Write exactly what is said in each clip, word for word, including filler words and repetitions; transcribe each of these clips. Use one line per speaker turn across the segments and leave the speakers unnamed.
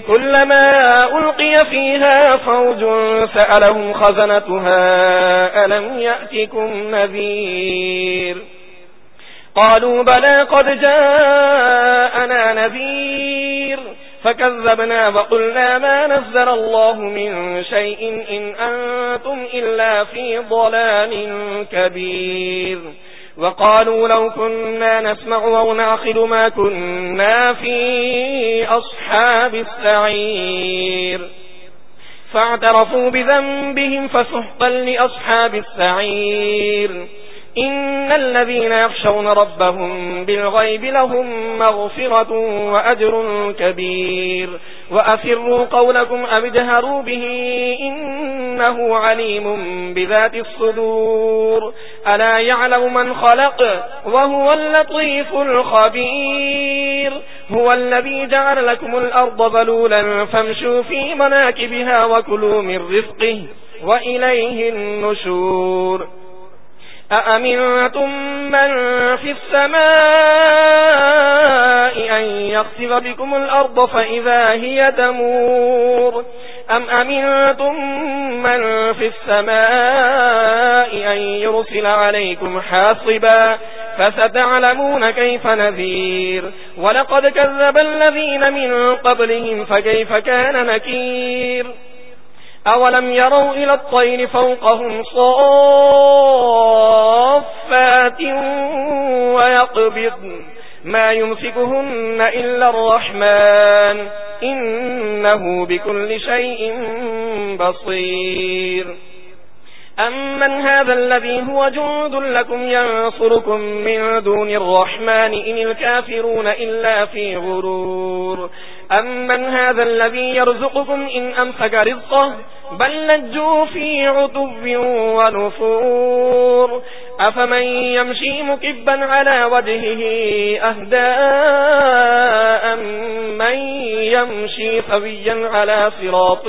كلما ألقي فيها فوج سألهم خزنتها ألم يأتكم نذير قالوا بلى قد جاءنا نذير فكذبنا وقلنا ما نزل الله من شيء إن أنتم إلا في ضلال كبير وقالوا لو كنا نسمع أو نعقل ما كنا في أصحاب السعير فاعترفوا بذنبهم فسحقا لأصحاب السعير إن الذين يخشون ربهم بالغيب لهم مغفرة وأجر كبير وأسروا قولكم أو اجهروا به إنه عليم بذات الصدور ألا يعلم من خلق وهو اللطيف الخبير هو الذي جعل لكم الأرض ذلولا فامشوا في مناكبها وكلوا من رزقه وإليه النشور أأمنتم من في السماء أن يخسف بكم الأرض فإذا هي تمور أم أمنتم من في السماء أن يرسل عليكم حاصبا فستعلمون كيف نذير ولقد كذب الذين من قبلهم فكيف كان نكير أولم يروا إلى الطير فوقهم صافات ويقبضن ما يمسكهن إلا الرحمن إنه بكل شيء بصير أمن هذا الذي هو جند لكم ينصركم من دون الرحمن إن الكافرون إلا في غرور أمن هذا الذي يرزقكم إن أمسك رزقه بل لجوا في عتب ونفور أفمن يمشي مكبا على وجهه أهداء من يمشي سويا على صراط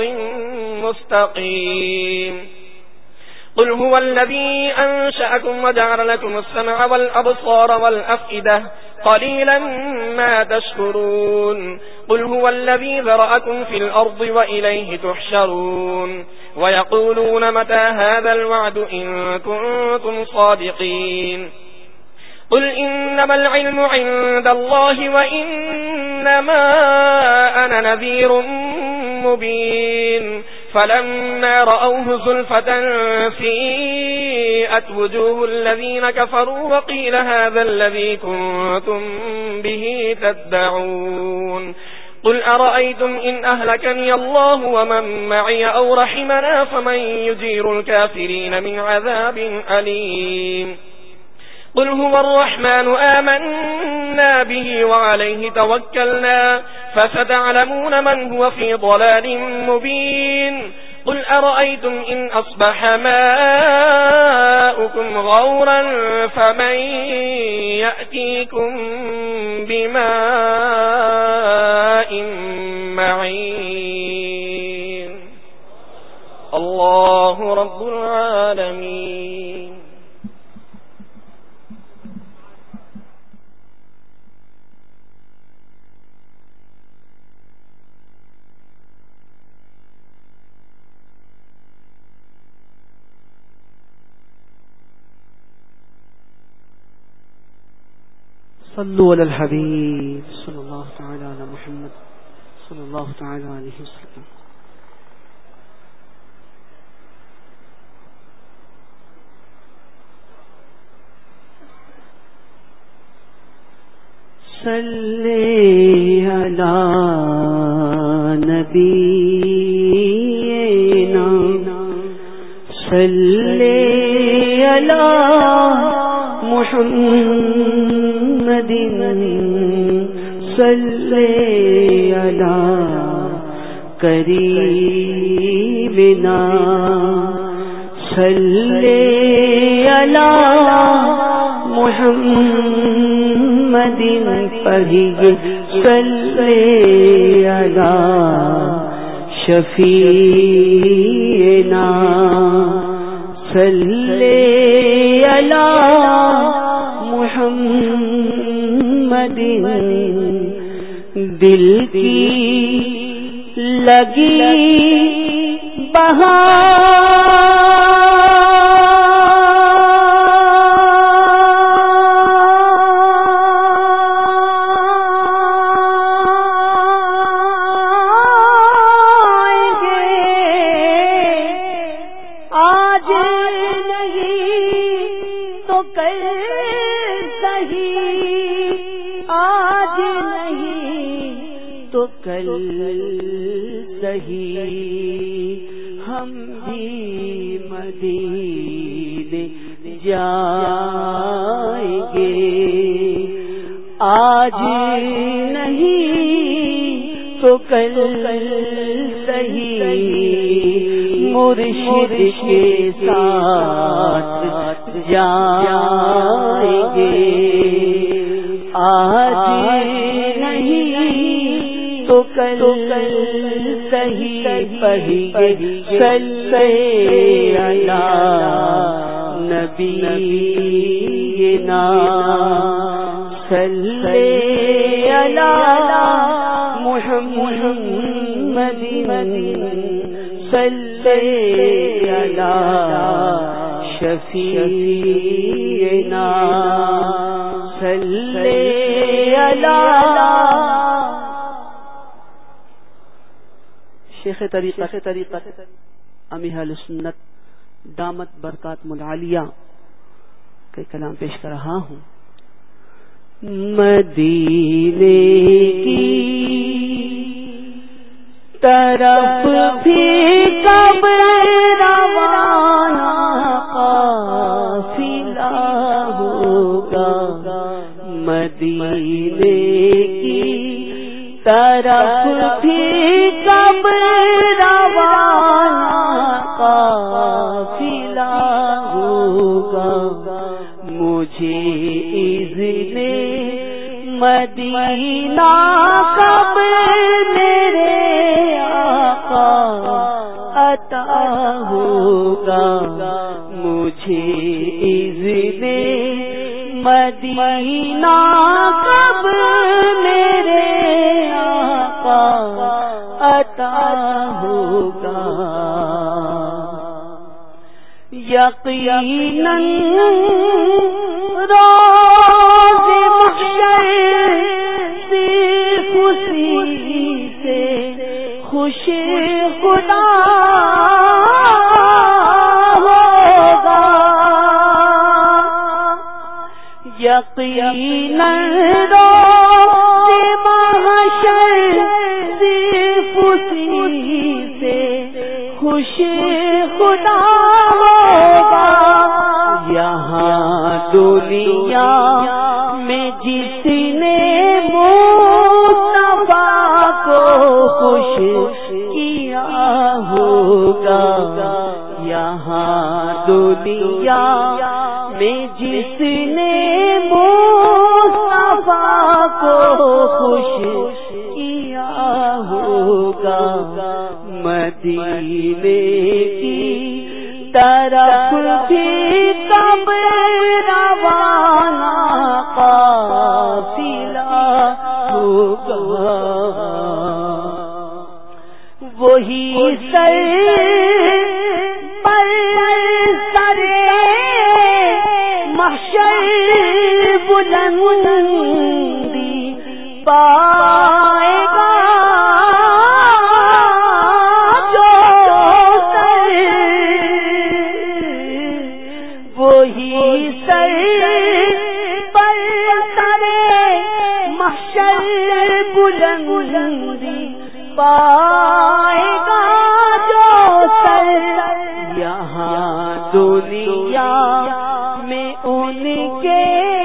مستقيم قل هو الذي أنشأكم وجعل لكم السمع والأبصار والأفئدة قليلا ما تشكرون قل هو الذي ذرأكم في الأرض وإليه تحشرون ويقولون متى هذا الوعد إن كنتم صادقين قل إنما العلم عند الله وإنما أنا نذير مبين فلما رأوه زلفة سيئت وجوه الذين كفروا وقيل هذا الذي كنتم به تدعون قل أرأيتم إن أهلكني الله ومن معي أو رحمنا فمن يجير الكافرين من عذاب أليم قل هو الرحمن آمنا به وعليه توكلنا فستعلمون من هو في ضلال مبين قل أرأيتم إن أصبح ماؤكم غورا فمن يأتيكم بماء معين الله رب العالمين.
صلوا على الحبيب صلى الله تعالى على محمد صلى الله تعالى عليه وسلم. صلی علی نبینا صلی علی محمد صلی علی قریبنا صلی علی محمد پڑھیے صلی علی شفیعنا صلی علی محمد دل کی لگی ہم بھی مدینے جائیں گے، آج نہیں تو کل صحیح مرشد کے ساتھ جائیں گے، آج نہیں تو کل صحیح پڑھیں گے صلی علی نبینا صلی علی محمد صلی علی شفیعنا صلی علی شیخ طریقت طریقت امی اہل سنت دامت برکات العالیہ کے کلام پیش کر رہا ہوں۔ مدینے کی طرف بھی کب روانہ قافلہ ہوگا، مدینے کی طرف بھی کب روانہ قافلہ ہوگا، مجھے اذن مدینہ کب میرے آقا عطا ہوگا، مجھے اذن مدینہ کب میرے آقا عطا ہوگا، یقیناً روز محشر صرف اسی سے خوش خدا ہوگا، یقیناً روز محشر صرف اسی سے خوش خدا ہوگا، یہاں دنیا میں جس نے مصطفیٰ کو خوش کیا ہوگا، یہاں دنیا میں جس نے مصطفیٰ کو خوش کیا ہوگا، مدینے کی طرف بھی کب روانہ قافلہ ہوگا، وہی سر پر سرے محشر بلندی پائے گا، جو سر وہی سر پر سرے محشر بلندی پائے گا، جو سر یہاں دنیا میں ان کے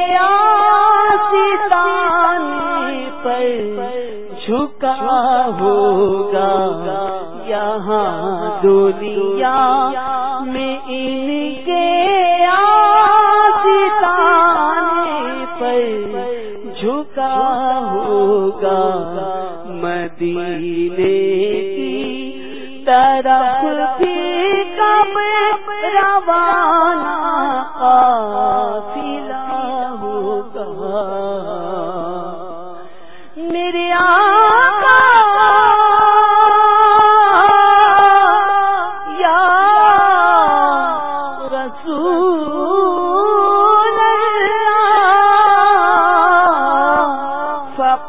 آستانے پر جھکا ہوگا، یہاں دنیا میں ان کے آستانے پر جھکا ہوگا، مدینے کی طرف بھی کب روانہ قافلہ ہوگا، میرے آقا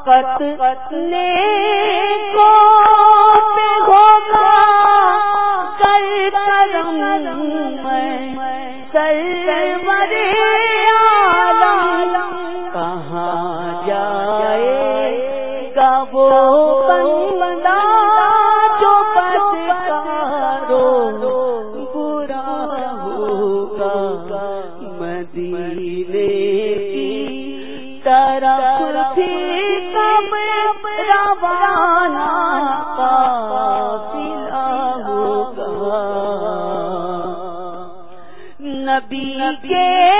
فقط نیکوں پہ ہوگا کر کرم میں سرور عالم کہاں جائے گا وہ بندہ جو بدکارو برا ہوگا مدینے کی طرف پھر کب روانہ قافلہ ہوگا نبی کے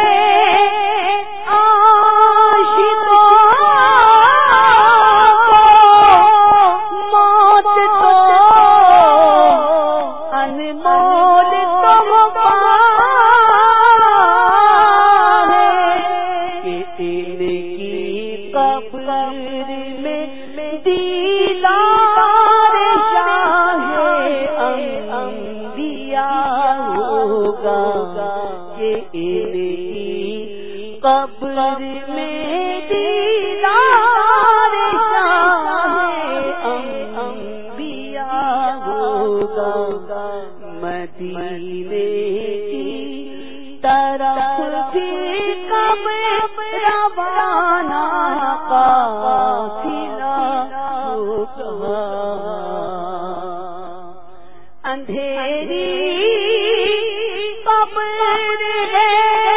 قبر میں دیدار شاہ انبیاء ہوگا مدینے کی طرف بھی کب روانہ قافلہ ہوگا اندھیری قبر ہے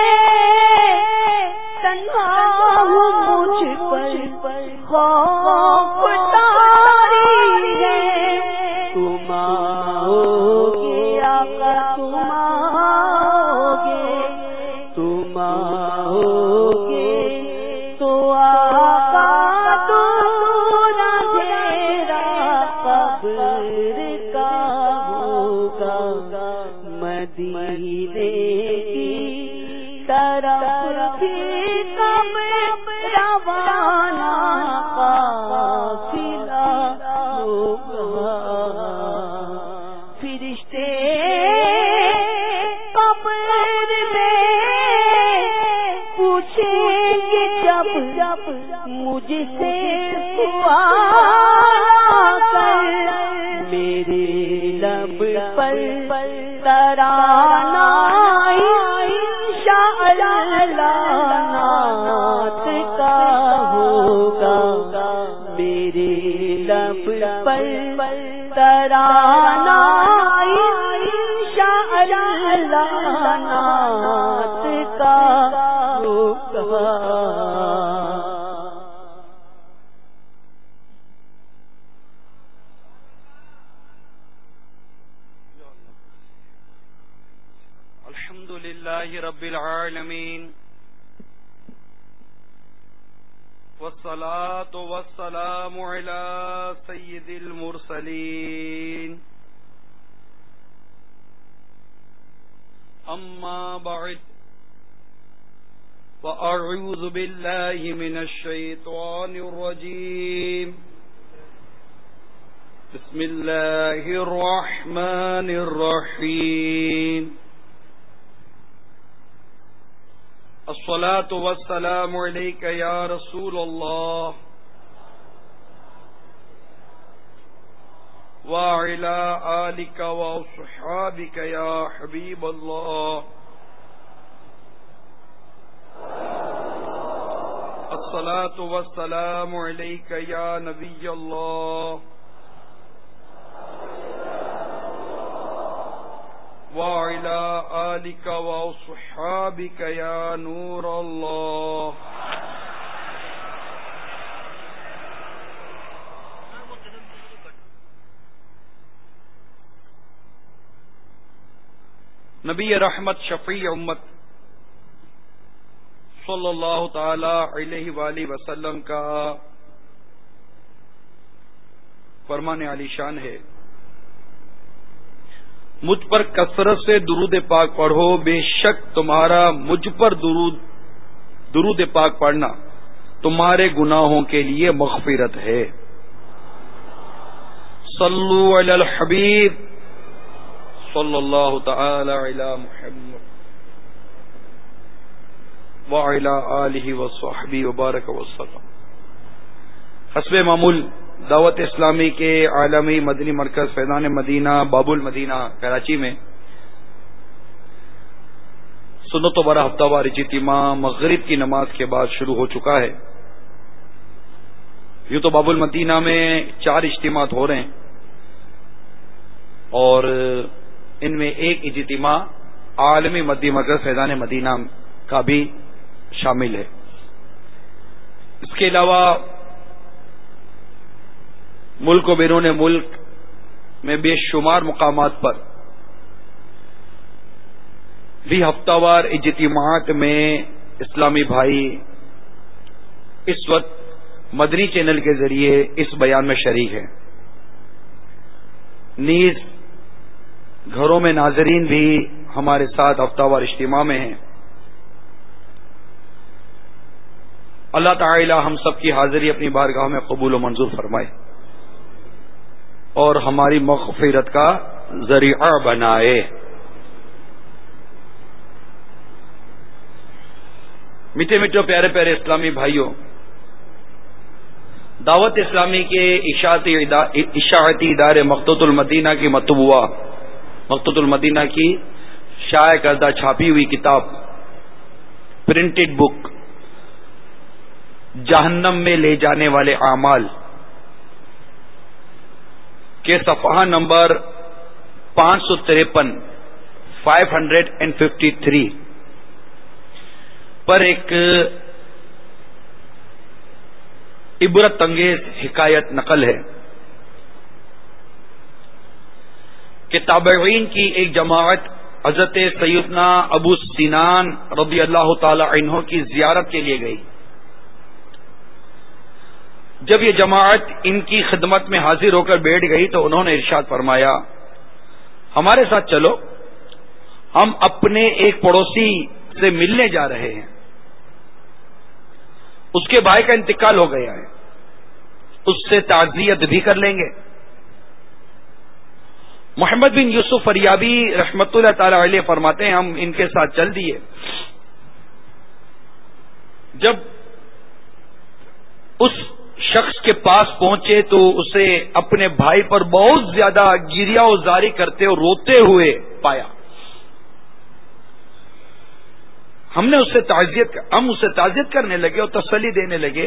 خوف تاری ہے تم آؤ گے آقا تم آؤ گے تم آؤ گے تو آقا دور اندھیرا قبر کا ہوگا مدینے کی طرف بھی کب روانہ قافلہ ہوگا فرشتے قبر میں پوچھیں گے جب جب مجھ سے سوال کر میرے لب پر ترانہ پر ترانہ انشاءاللہ نعت کا ہوگا
الحمدللہ رب العالمین والصلاة والسلام على سيد المرسلين أما بعد فأعوذ بالله من الشيطان الرجيم بسم الله الرحمن الرحيم الصلاة والسلام عليك يا رسول الله وعلى آلك وصحابك يا حبيب الله الصلاة والسلام عليك يا نبي الله وعلى آلك وصحابك يا نور الله نبی رحمت شفیع امت صلی اللہ تعالی علیہ وآلہ وسلم کا فرمان عالی شان ہے، مجھ پر کثرت سے درود پاک پڑھو، بے شک تمہارا مجھ پر درود درود پاک پڑھنا تمہارے گناہوں کے لیے مغفرت ہے۔ صلو علی الحبیب صلی اللہ تعالی علی محمد وعلی آلہ وصحبہ وبارک وسلم۔ حسب معمول دعوت اسلامی کے عالمی مدنی مرکز فیضان مدینہ باب المدینہ کراچی میں سنت و برا ہفتہ وار اجتماع مغرب کی نماز کے بعد شروع ہو چکا ہے. یوں تو باب المدینہ میں چار اجتماعات ہو رہے ہیں اور ان میں ایک اجتماع عالمی مدنی مرکز فیضان مدینہ کا بھی شامل ہے. اس کے علاوہ ملک و بیرون ملک میں بے شمار مقامات پر بھی ہفتہ وار اجتماعات میں اسلامی بھائی اس وقت مدنی چینل کے ذریعے اس بیان میں شریک ہیں. نیز گھروں میں ناظرین بھی ہمارے ساتھ ہفتہ وار اجتماع میں ہیں. اللہ تعالی ہم سب کی حاضری اپنی بارگاہ میں قبول و منظور فرمائے اور ہماری مغفرت کا ذریعہ بنائے. میٹھے میٹھے پیارے پیارے اسلامی بھائیوں، دعوت اسلامی کے اشاعتی ادارے مقتوط المدینہ کی مطبوعہ مقتوط المدینہ کی شائع کردہ چھاپی ہوئی کتاب پرنٹڈ بک جہنم میں لے جانے والے اعمال کے صفحہ نمبر پانچ سو تریپن five hundred and fifty three پر ایک عبرت انگیز حکایت نقل ہے کہ تابعین کی ایک جماعت حضرت سیدنا ابو سنان رضی اللہ تعالی عنہ کی زیارت کے لیے گئی. جب یہ جماعت ان کی خدمت میں حاضر ہو کر بیٹھ گئی تو انہوں نے ارشاد فرمایا، ہمارے ساتھ چلو، ہم اپنے ایک پڑوسی سے ملنے جا رہے ہیں. اس کے بھائی کا انتقال ہو گیا ہے، اس سے تعزیت بھی کر لیں گے. محمد بن یوسف فریابی رحمت اللہ تعالی علیہ فرماتے ہیں ہم ان کے ساتھ چل دیے. جب اس شخص کے پاس پہنچے تو اسے اپنے بھائی پر بہت زیادہ گریہ و زاری کرتے اور روتے ہوئے پایا. ہم نے اس سے تعزیت ہم اسے تعزیت کرنے لگے اور تسلی دینے لگے،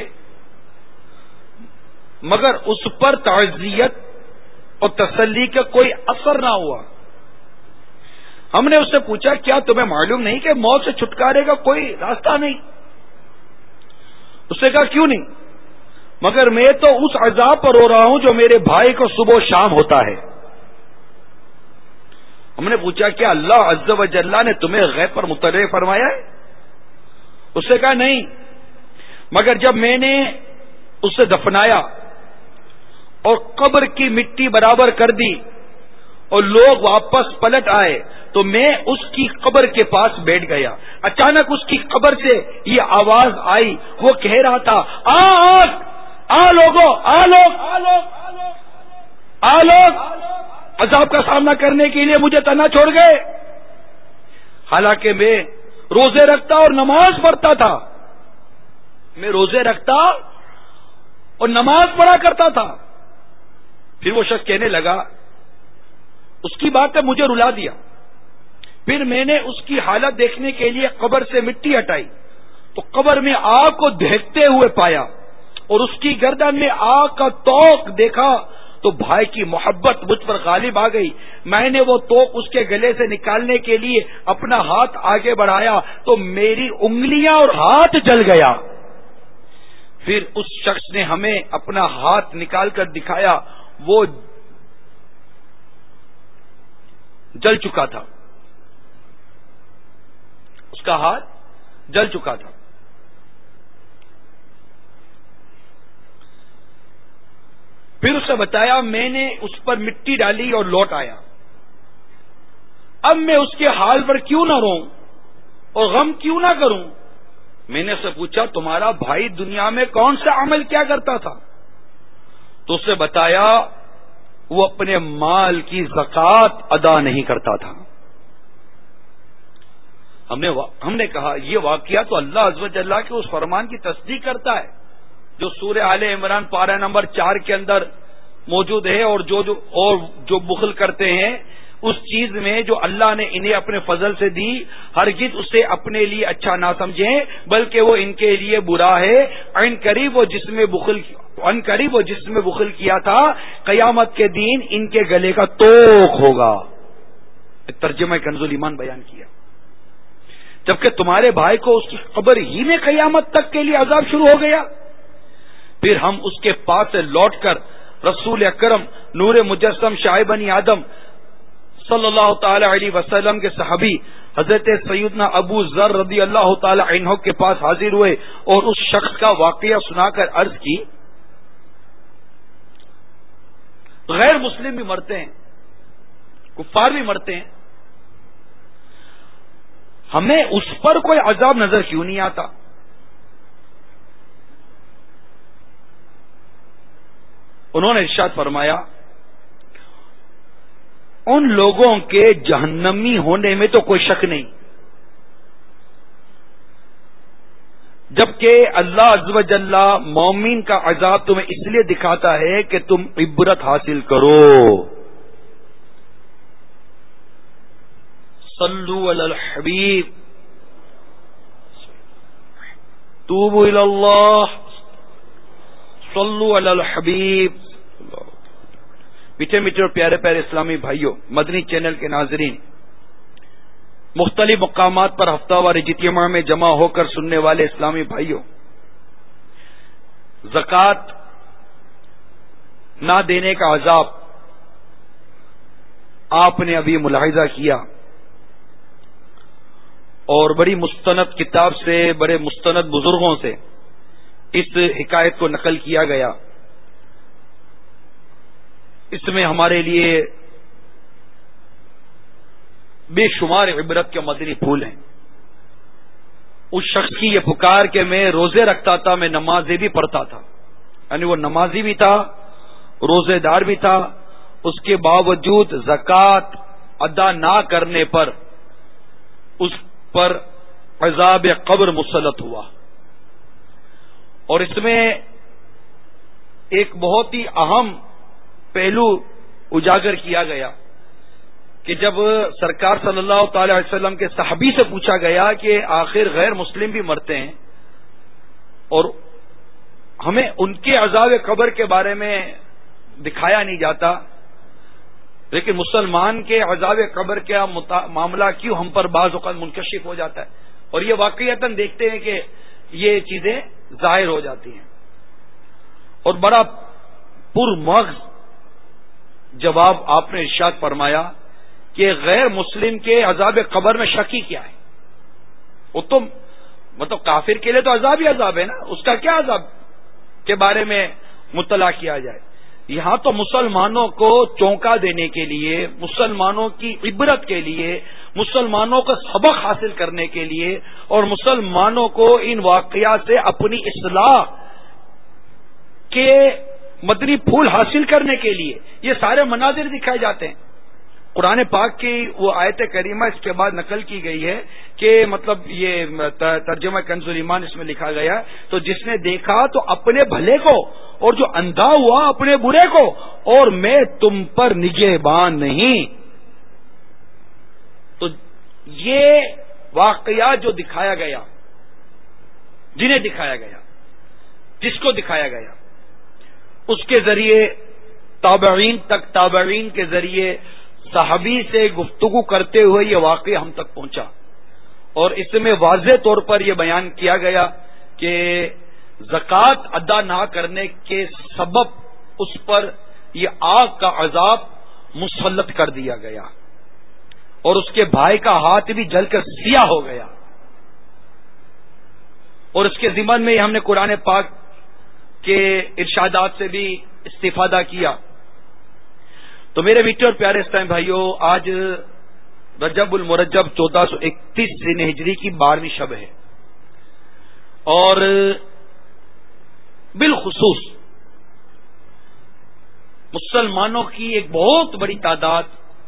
مگر اس پر تعزیت اور تسلی کا کوئی اثر نہ ہوا. ہم نے اس سے پوچھا، کیا تمہیں معلوم نہیں کہ موت سے چھٹکارے کا کوئی راستہ نہیں؟ اس نے کہا، کیوں نہیں؟ مگر میں تو اس عذاب پر رو رہا ہوں جو میرے بھائی کو صبح و شام ہوتا ہے. ہم نے پوچھا، کیا اللہ عز و جل نے تمہیں غیب پر مطلع فرمایا ہے؟ اس نے کہا، نہیں، مگر جب میں نے اسے دفنایا اور قبر کی مٹی برابر کر دی اور لوگ واپس پلٹ آئے تو میں اس کی قبر کے پاس بیٹھ گیا. اچانک اس کی قبر سے یہ آواز آئی، وہ کہہ رہا تھا، آ آگ آ لوگو آ لوگ آ لوگ عذاب کا سامنا کرنے کے لیے مجھے تنہا چھوڑ گئے. حالانکہ میں روزے رکھتا اور نماز پڑھتا تھا میں روزے رکھتا اور نماز پڑھا کرتا تھا. پھر وہ شخص کہنے لگا، اس کی بات نے مجھے رلا دیا. پھر میں نے اس کی حالت دیکھنے کے لیے قبر سے مٹی ہٹائی تو قبر میں آگ کو دہکتے ہوئے پایا اور اس کی گردن میں آگ کا توق دیکھا تو بھائی کی محبت مجھ پر غالب آ گئی. میں نے وہ توق اس کے گلے سے نکالنے کے لیے اپنا ہاتھ آگے بڑھایا تو میری انگلیاں اور ہاتھ جل گیا. پھر اس شخص نے ہمیں اپنا ہاتھ نکال کر دکھایا، وہ جل چکا تھا، اس کا ہاتھ جل چکا تھا. پھر اسے بتایا، میں نے اس پر مٹی ڈالی اور لوٹ آیا. اب میں اس کے حال پر کیوں نہ روں اور غم کیوں نہ کروں؟ میں نے اسے پوچھا، تمہارا بھائی دنیا میں کون سا عمل کیا کرتا تھا؟ تو اسے بتایا، وہ اپنے مال کی زکات ادا نہیں کرتا تھا. ہم نے ہم نے کہا، یہ واقعہ تو اللہ عز و جل کے اس فرمان کی تصدیق کرتا ہے جو سورہ آل عمران پارہ نمبر چار کے اندر موجود ہے، اور جو جو اور جو بخل کرتے ہیں اس چیز میں جو اللہ نے انہیں اپنے فضل سے دی، ہرگز اسے اپنے لیے اچھا نہ سمجھیں بلکہ وہ ان کے لیے برا ہے۔ عن قریب وہ جس میں بخل عن قریب وہ جس میں بخل کیا تھا، قیامت کے دن ان کے گلے کا توق ہوگا۔ ترجمہ کنز الایمان بیان کیا۔ جبکہ تمہارے بھائی کو اس کی قبر ہی میں قیامت تک کے لیے عذاب شروع ہو گیا، پھر ہم اس کے پاس سے لوٹ کر رسول اکرم نور مجسم شاہ بنی آدم صلی اللہ تعالی علیہ وسلم کے صحابی حضرت سیدنا ابو ذر رضی اللہ تعالی عنہ کے پاس حاضر ہوئے اور اس شخص کا واقعہ سنا کر عرض کی، غیر مسلم بھی مرتے ہیں، کفار بھی مرتے ہیں، ہمیں اس پر کوئی عذاب نظر کیوں نہیں آتا؟ انہوں نے ارشاد فرمایا، ان لوگوں کے جہنمی ہونے میں تو کوئی شک نہیں، جبکہ اللہ عز و جل مومن کا عذاب تمہیں اس لیے دکھاتا ہے کہ تم عبرت حاصل کرو۔ صلو علی الحبیب توبوا الی اللہ صلو علی الحبیب۔ میٹھے میٹھے اور پیارے پیارے اسلامی بھائیوں، مدنی چینل کے ناظرین، مختلف مقامات پر ہفتہ وار اجتماع میں جمع ہو کر سننے والے اسلامی بھائیوں، زکوٰۃ نہ دینے کا عذاب آپ نے ابھی ملاحظہ کیا، اور بڑی مستند کتاب سے، بڑے مستند بزرگوں سے اس حکایت کو نقل کیا گیا۔ اس میں ہمارے لیے بے شمار عبرت کے مدنی پھول ہیں۔ اس شخص کی یہ پکار کہ میں روزے رکھتا تھا، میں نمازیں بھی پڑھتا تھا، یعنی وہ نمازی بھی تھا، روزے دار بھی تھا، اس کے باوجود زکوٰۃ ادا نہ کرنے پر اس پر عذاب قبر مسلط ہوا۔ اور اس میں ایک بہت ہی اہم پہلو اجاگر کیا گیا کہ جب سرکار صلی اللہ تعالی علیہ وسلم کے صحابی سے پوچھا گیا کہ آخر غیر مسلم بھی مرتے ہیں اور ہمیں ان کے عذاب قبر کے بارے میں دکھایا نہیں جاتا، لیکن مسلمان کے عذاب قبر کا معاملہ کیوں ہم پر بعض اوقات منکشف ہو جاتا ہے، اور یہ واقعتاً دیکھتے ہیں کہ یہ چیزیں ظاہر ہو جاتی ہیں۔ اور بڑا پرمغز جواب آپ نے ارشاد فرمایا کہ غیر مسلم کے عذاب قبر میں شک ہی کیا ہے، وہ تو مطلب کافر کے لیے تو عذاب ہی عذاب ہے نا، اس کا کیا عذاب کے بارے میں مطلع کیا جائے۔ یہاں تو مسلمانوں کو چونکا دینے کے لیے، مسلمانوں کی عبرت کے لیے، مسلمانوں کا سبق حاصل کرنے کے لیے، اور مسلمانوں کو ان واقعات سے اپنی اصلاح کے مدنی پھول حاصل کرنے کے لیے یہ سارے مناظر دکھائے جاتے ہیں۔ قرآن پاک کی وہ آیت کریمہ اس کے بعد نقل کی گئی ہے کہ مطلب یہ ترجمہ کنز الایمان اس میں لکھا گیا، تو جس نے دیکھا تو اپنے بھلے کو، اور جو اندھا ہوا اپنے برے کو، اور میں تم پر نگہبان نہیں۔ تو یہ واقعات جو دکھایا گیا، جنہیں دکھایا گیا، جس کو دکھایا گیا، اس کے ذریعے تابعین تک، تابعین کے ذریعے صحابی سے گفتگو کرتے ہوئے یہ واقعہ ہم تک پہنچا، اور اس میں واضح طور پر یہ بیان کیا گیا کہ زکوٰۃ ادا نہ کرنے کے سبب اس پر یہ آگ کا عذاب مسلط کر دیا گیا، اور اس کے بھائی کا ہاتھ بھی جل کر سیاہ ہو گیا۔ اور اس کے ضمن میں ہم نے قرآن پاک کے ارشادات سے بھی استفادہ کیا۔ تو میرے میٹھے اور پیارے اسلام بھائیوں، آج رجب المرجب چودہ سو اکتیس ذی ہجری کی بارہویں شب ہے، اور بالخصوص مسلمانوں کی ایک بہت بڑی تعداد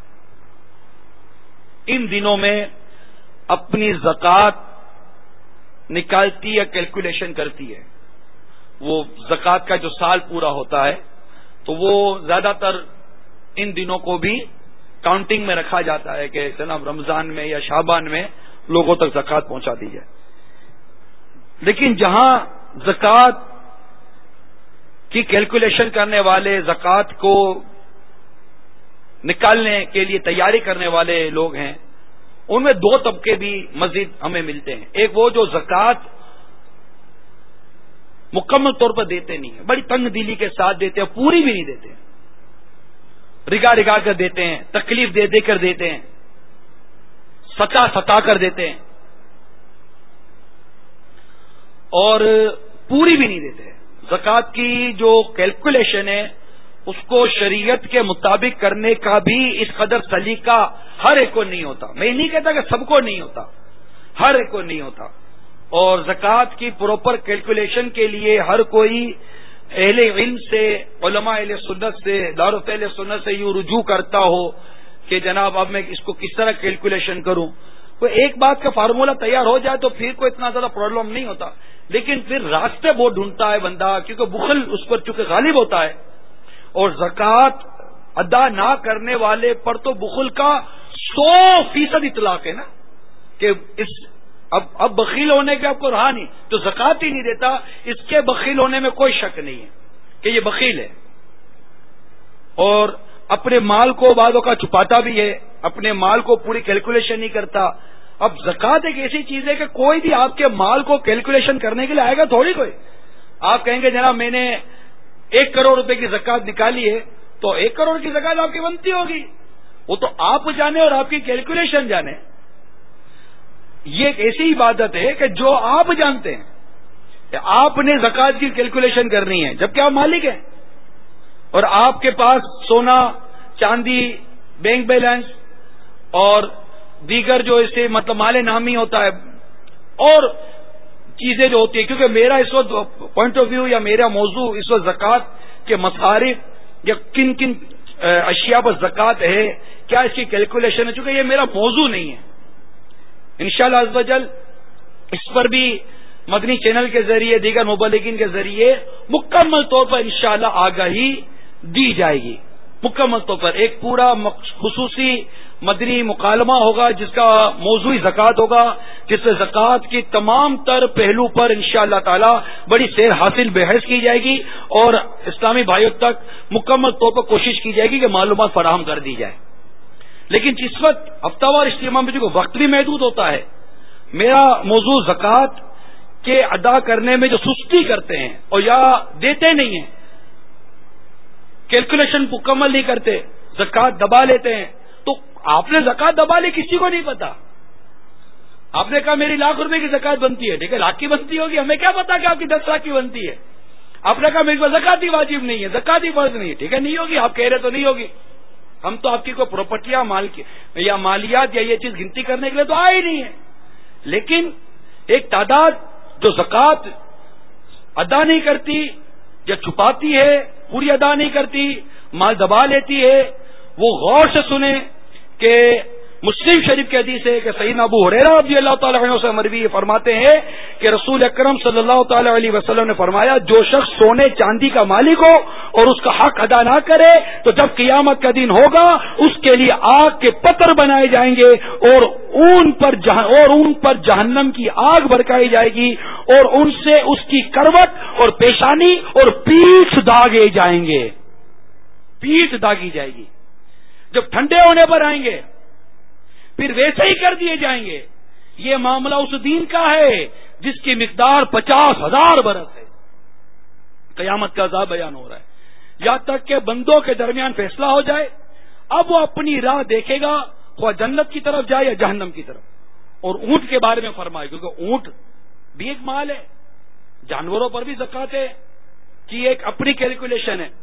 ان دنوں میں اپنی زکوٰۃ نکالتی یا کیلکولیشن کرتی ہے، وہ زکوٰۃ کا جو سال پورا ہوتا ہے تو وہ زیادہ تر ان دنوں کو بھی کاؤنٹنگ میں رکھا جاتا ہے کہ جناب رمضان میں یا شعبان میں لوگوں تک زکوٰۃ پہنچا دی جائے. لیکن جہاں زکوٰۃ کی کیلکولیشن کرنے والے، زکوٰۃ کو نکالنے کے لیے تیاری کرنے والے لوگ ہیں، ان میں دو طبقے بھی مزید ہمیں ملتے ہیں. ایک وہ جو زکوٰۃ مکمل طور پر دیتے نہیں ہیں، بڑی تنگ دلی کے ساتھ دیتے ہیں، پوری بھی نہیں دیتے ہیں، رگا رگا کر دیتے ہیں، تکلیف دے دے کر دیتے ہیں، ستا ستا کر دیتے ہیں اور پوری بھی نہیں دیتے. زکوٰۃ کی جو کیلکولیشن ہے اس کو شریعت کے مطابق کرنے کا بھی اس قدر سلیقہ ہر ایک کو نہیں ہوتا. میں نہیں کہتا کہ سب کو نہیں ہوتا، ہر ایک کو نہیں ہوتا. اور زکوٰۃ کی پراپر کیلکولیشن کے لیے ہر کوئی اہل علم سے، علماء اہل سنت سے، دارالفت اہل سنت سے یوں رجوع کرتا ہو کہ جناب اب میں اس کو کس طرح کیلکولیشن کروں. کوئی ایک بات کا فارمولہ تیار ہو جائے تو پھر کوئی اتنا زیادہ پرابلم نہیں ہوتا. لیکن پھر راستے بہت ڈھونڈتا ہے بندہ، کیونکہ بخل اس پر چونکہ غالب ہوتا ہے. اور زکوٰۃ ادا نہ کرنے والے پر تو بخل کا سو فیصد اطلاق ہے نا، کہ اس اب اب بخیل ہونے کے آپ کو رہا نہیں، جو زکوٰۃ ہی نہیں دیتا اس کے بخیل ہونے میں کوئی شک نہیں ہے کہ یہ بخیل ہے. اور اپنے مال کو بعضوں کا چھپاتا بھی ہے، اپنے مال کو پوری کیلکولیشن نہیں کرتا. اب زکوٰۃ ایک ایسی چیز ہے کہ کوئی بھی آپ کے مال کو کیلکولیشن کرنے کے لیے آئے گا تھوڑی کوئی. آپ کہیں گے جناب میں نے ایک کروڑ روپے کی زکوٰۃ نکالی ہے تو ایک کروڑ کی زکوٰۃ آپ کی بنتی ہوگی، وہ تو آپ جانے اور آپ کی کیلکولیشن جانے. یہ ایک ایسی عبادت ہے کہ جو آپ جانتے ہیں کہ آپ نے زکوٰۃ کی کیلکولیشن کرنی ہے جبکہ آپ مالک ہیں، اور آپ کے پاس سونا چاندی، بینک بیلنس اور دیگر جو اسے مطلب مال نامی ہوتا ہے اور چیزیں جو ہوتی ہیں. کیونکہ میرا اس وقت پوائنٹ آف ویو یا میرا موضوع اس وقت زکوٰۃ کے مصارف یا کن کن اشیاء پر زکوٰۃ ہے، کیا اس کی کیلکولیشن ہے، چونکہ یہ میرا موضوع نہیں ہے. انشاءاللہ عز و جل اس پر بھی مدنی چینل کے ذریعے، دیگر مبلغین کے ذریعے مکمل طور پر انشاءاللہ آگاہی دی جائے گی. مکمل طور پر ایک پورا خصوصی مدنی مکالمہ ہوگا جس کا موضوع زکوٰۃ ہوگا، جس سے زکوٰۃ کی تمام تر پہلو پر انشاءاللہ تعالی بڑی سیر حاصل بحث کی جائے گی اور اسلامی بھائیوں تک مکمل طور پر کوشش کی جائے گی کہ معلومات فراہم کر دی جائے. لیکن جس وقت ہفتہ وار اجتماع میں جو وقت بھی محدود ہوتا ہے، میرا موضوع زکوٰۃ کے ادا کرنے میں جو سستی کرتے ہیں اور یا دیتے نہیں ہیں، کیلکولیشن مکمل نہیں کرتے، زکوٰۃ دبا لیتے ہیں. تو آپ نے زکوٰۃ دبا لی، کسی کو نہیں پتا. آپ نے کہا میری لاکھ روپے کی زکوٰۃ بنتی ہے، ٹھیک ہے لاکھ کی بنتی ہوگی، ہمیں کیا پتا کہ آپ کی دس لاکھ کی بنتی ہے. آپ نے کہا میری کو زکوٰۃ ہی واجب نہیں ہے، زکوٰۃ ہی فرض نہیں ہے، ٹھیک ہے نہیں ہوگی، آپ کہہ رہے تو نہیں ہوگی. ہم تو آپ کی کوئی پراپرٹیاں مال کی یا مالیات یا یہ چیز گنتی کرنے کے لیے تو آئے نہیں ہے. لیکن ایک تعداد جو زکوٰۃ ادا نہیں کرتی یا چھپاتی ہے، پوری ادا نہیں کرتی، مال دبا لیتی ہے، وہ غور سے سنیں کہ مسلم شریف کی حدیث ہے کہ سیدنا ابو ہریرہ رضی اللہ تعالی عنہ سے مروی فرماتے ہیں کہ رسول اکرم صلی اللہ تعالی علیہ وسلم نے فرمایا جو شخص سونے چاندی کا مالک ہو اور اس کا حق ادا نہ کرے تو جب قیامت کا دن ہوگا اس کے لیے آگ کے پتر بنائے جائیں گے اور اون پر جہن اور اون پر جہنم کی آگ بھڑکائی جائے گی اور ان سے اس کی کروٹ اور پیشانی اور پیٹھ داغے جائیں گے، پیٹھ داغی جائے گی. جب ٹھنڈے ہونے پر آئیں گے پھر ویسے ہی کر دیے جائیں گے. یہ معاملہ اس دین کا ہے جس کی مقدار پچاس ہزار برس ہے. قیامت کا عذاب بیان ہو رہا ہے یہاں تک کہ بندوں کے درمیان فیصلہ ہو جائے. اب وہ اپنی راہ دیکھے گا، خواہ جنت کی طرف جائے یا جہنم کی طرف. اور اونٹ کے بارے میں فرمائے کیونکہ اونٹ بھی ایک مال ہے، جانوروں پر بھی زکوٰۃ ہے کی ایک اپنی کیلکولیشن ہے.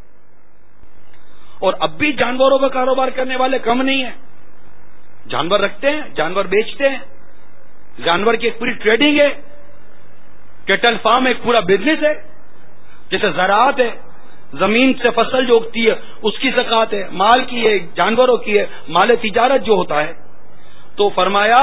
اور اب بھی جانوروں کا کاروبار کرنے والے کم نہیں ہیں. جانور رکھتے ہیں، جانور بیچتے ہیں، جانور کی ایک پوری ٹریڈنگ ہے. کیٹل فارم ایک پورا بزنس ہے. جیسے زراعت ہے، زمین سے فصل جو اگتی ہے اس کی زکوٰۃ ہے، مال کی ہے، جانوروں کی ہے، مال تجارت جو ہوتا ہے. تو فرمایا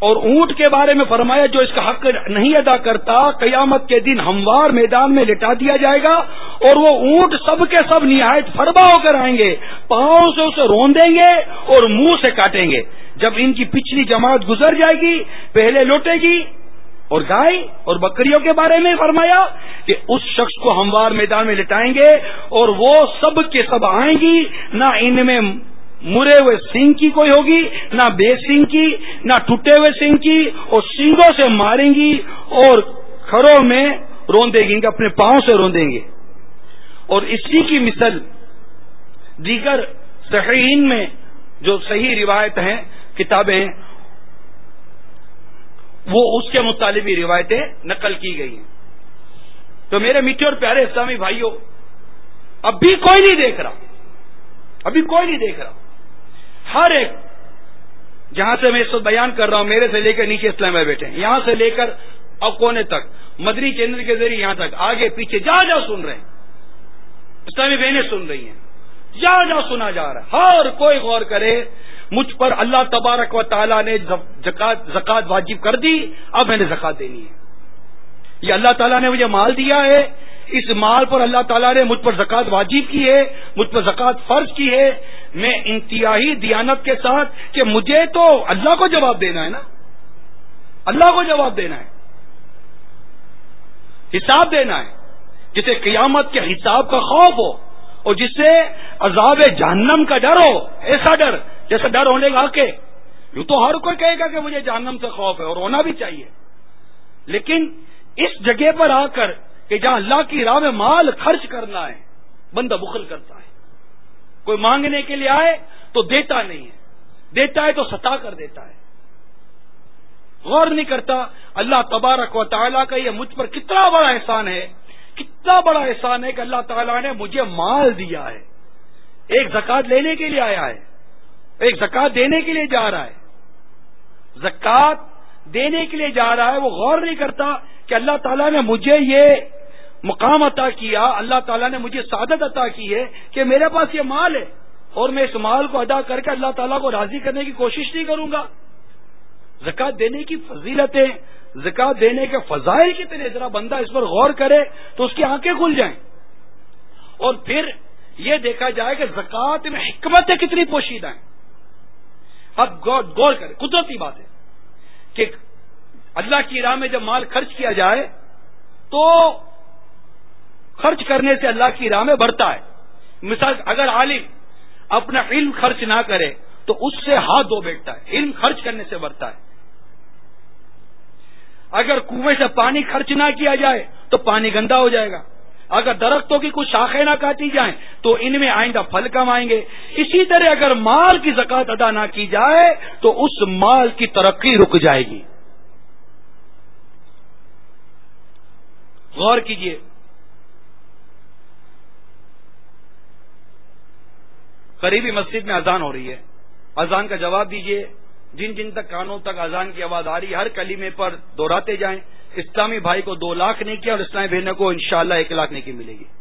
اور اونٹ کے بارے میں فرمایا جو اس کا حق نہیں ادا کرتا قیامت کے دن ہموار میدان میں لٹا دیا جائے گا، اور وہ اونٹ سب کے سب نہایت فربا ہو کر آئیں گے، پاؤں سے اسے روندیں گے اور منہ سے کاٹیں گے۔ جب ان کی پچھلی جماعت گزر جائے گی پہلے لوٹے گی۔ اور گائے اور بکریوں کے بارے میں فرمایا کہ اس شخص کو ہموار میدان میں لٹائیں گے اور وہ سب کے سب آئیں گی، نہ ان میں مرے ہوئے سینگ کی کوئی ہوگی، نہ بے سینگ کی، نہ ٹوٹے ہوئے سینگ کی، اور سینگوں سے ماریں گی اور کھروں میں روندیں گی، اپنے پاؤں سے روندیں گے۔ اور اسی کی مثل دیگر صحیحین میں جو صحیح روایت ہیں، کتابیں ہیں، وہ اس کے متعلق بھی روایتیں نقل کی گئی ہیں۔ تو میرے میٹھے اور پیارے اسلامی بھائیوں، اب بھی کوئی نہیں دیکھ رہا، ابھی کوئی نہیں دیکھ رہا۔ ہر ایک جہاں سے میں اس وقت بیان کر رہا ہوں، میرے سے لے کر نیچے اسلام میں بیٹھے ہیں، یہاں سے لے کر اب کونے تک، مدنی چینل کے ذریعے یہاں تک، آگے پیچھے جہاں جہاں سن رہے ہیں، اسلامی بہنیں سن رہی ہیں، جہاں جہاں سنا جا رہا ہے، ہر کوئی غور کرے، مجھ پر اللہ تبارک و تعالیٰ نے زکوٰۃ واجب کر دی، اب میں نے زکوٰۃ دینی ہے۔ یہ اللہ تعالیٰ نے مجھے مال دیا ہے، اس مال پر اللہ تعالیٰ نے مجھ پر زکوٰۃ واجب کی ہے، مجھ پر زکوٰۃ فرض کی ہے، میں انتہائی دیانت کے ساتھ کہ مجھے تو اللہ کو جواب دینا ہے نا، اللہ کو جواب دینا ہے، حساب دینا ہے، جسے قیامت کے حساب کا خوف ہو اور جس سے عذاب جہنم کا ڈر ہو، ایسا ڈر جیسا ڈر ہونے کا کہ یوں تو ہر کوئی کہے گا کہ مجھے جہنم سے خوف ہے، اور ہونا بھی چاہیے، لیکن اس جگہ پر آ کر کہ جہاں اللہ کی راہ میں مال خرچ کرنا ہے، بندہ بخل کرتا ہے، کوئی مانگنے کے لیے آئے تو دیتا نہیں ہے، دیتا ہے تو ستا کر دیتا ہے، غور نہیں کرتا اللہ تبارک و تعالیٰ کا یہ مجھ پر کتنا بڑا احسان ہے، کتنا بڑا احسان ہے کہ اللہ تعالیٰ نے مجھے مال دیا ہے، ایک زکوٰۃ لینے کے لیے آیا ہے، ایک زکوٰۃ دینے کے لیے جا رہا ہے، زکوٰۃ دینے کے لیے جا رہا ہے، وہ غور نہیں کرتا کہ اللہ تعالیٰ نے مجھے یہ مقام عطا کیا، اللہ تعالیٰ نے مجھے سعادت عطا کی ہے کہ میرے پاس یہ مال ہے، اور میں اس مال کو ادا کر کے اللہ تعالیٰ کو راضی کرنے کی کوشش نہیں کروں گا۔ زکوٰۃ دینے کی فضیلتیں، زکوٰۃ دینے کے فضائل کتنے، ذرا بندہ اس پر غور کرے تو اس کی آنکھیں کھل جائیں، اور پھر یہ دیکھا جائے کہ زکوٰۃ میں حکمتیں کتنی پوشیدہ ہیں۔ اب غور غور کریں، قدرتی بات ہے کہ اللہ کی راہ میں جب مال خرچ کیا جائے تو خرچ کرنے سے اللہ کی راہ میں بڑھتا ہے۔ مثال اگر عالم اپنا علم خرچ نہ کرے تو اس سے ہاتھ دھو بیٹھتا ہے، علم خرچ کرنے سے بڑھتا ہے۔ اگر کنویں سے پانی خرچ نہ کیا جائے تو پانی گندا ہو جائے گا، اگر درختوں کی کچھ شاخیں نہ کاٹی جائیں تو ان میں آئندہ پھل کم آئیں گے۔ اسی طرح اگر مال کی زکوٰۃ ادا نہ کی جائے تو اس مال کی ترقی رک جائے گی۔ غور کیجئے، قریبی مسجد میں اذان ہو رہی ہے، اذان کا جواب دیجئے، جن جن تک کانوں تک اذان کی آواز آ رہی ہے ہر کلمے پر دہراتے جائیں۔ اسلامی بھائی کو دو لاکھ نہیں کیا اور اسلامی بہنوں کو انشاءاللہ ایک لاکھ نہیں کی ملے گی۔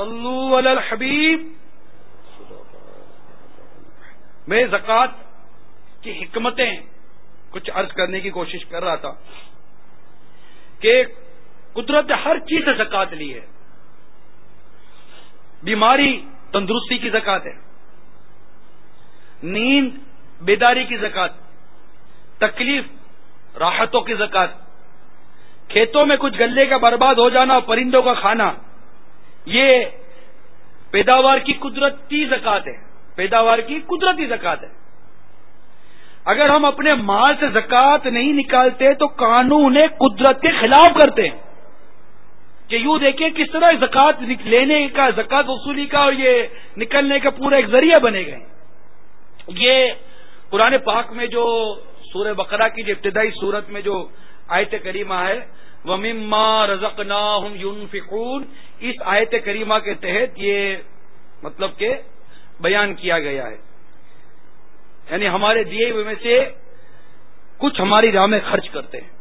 صلو علی الحبیب. میں زکوٰۃ کی حکمتیں کچھ عرض کرنے کی کوشش کر رہا تھا کہ قدرت نے ہر چیز سے زکوٰۃ لی ہے. بیماری تندرستی کی زکوٰۃ ہے، نیند بیداری کی زکوٰۃ، تکلیف راحتوں کی زکوٰۃ، کھیتوں میں کچھ گلے کا برباد ہو جانا اور پرندوں کا کھانا، یہ پیداوار کی قدرتی زکوٰۃ ہے، پیداوار کی قدرتی زکوٰۃ ہے. اگر ہم اپنے مال سے زکوٰۃ نہیں نکالتے تو قانون قدرت کے خلاف کرتے ہیں کہ یوں دیکھیں کس طرح زکوٰۃ لینے کا، زکوٰۃ وصولی کا اور یہ نکلنے کا پورا ایک ذریعہ بنے گئے. یہ قرآن پاک میں جو سورہ بقرہ کی جو ابتدائی صورت میں جو آیت کریمہ ہے وَمِمَّا رَزَقْنَاهُمْ يُنْفِقُونَ، اس آیت کریمہ کے تحت یہ مطلب کہ بیان کیا گیا ہے، یعنی ہمارے دیے ہوئے میں سے کچھ ہماری راہ میں خرچ کرتے ہیں.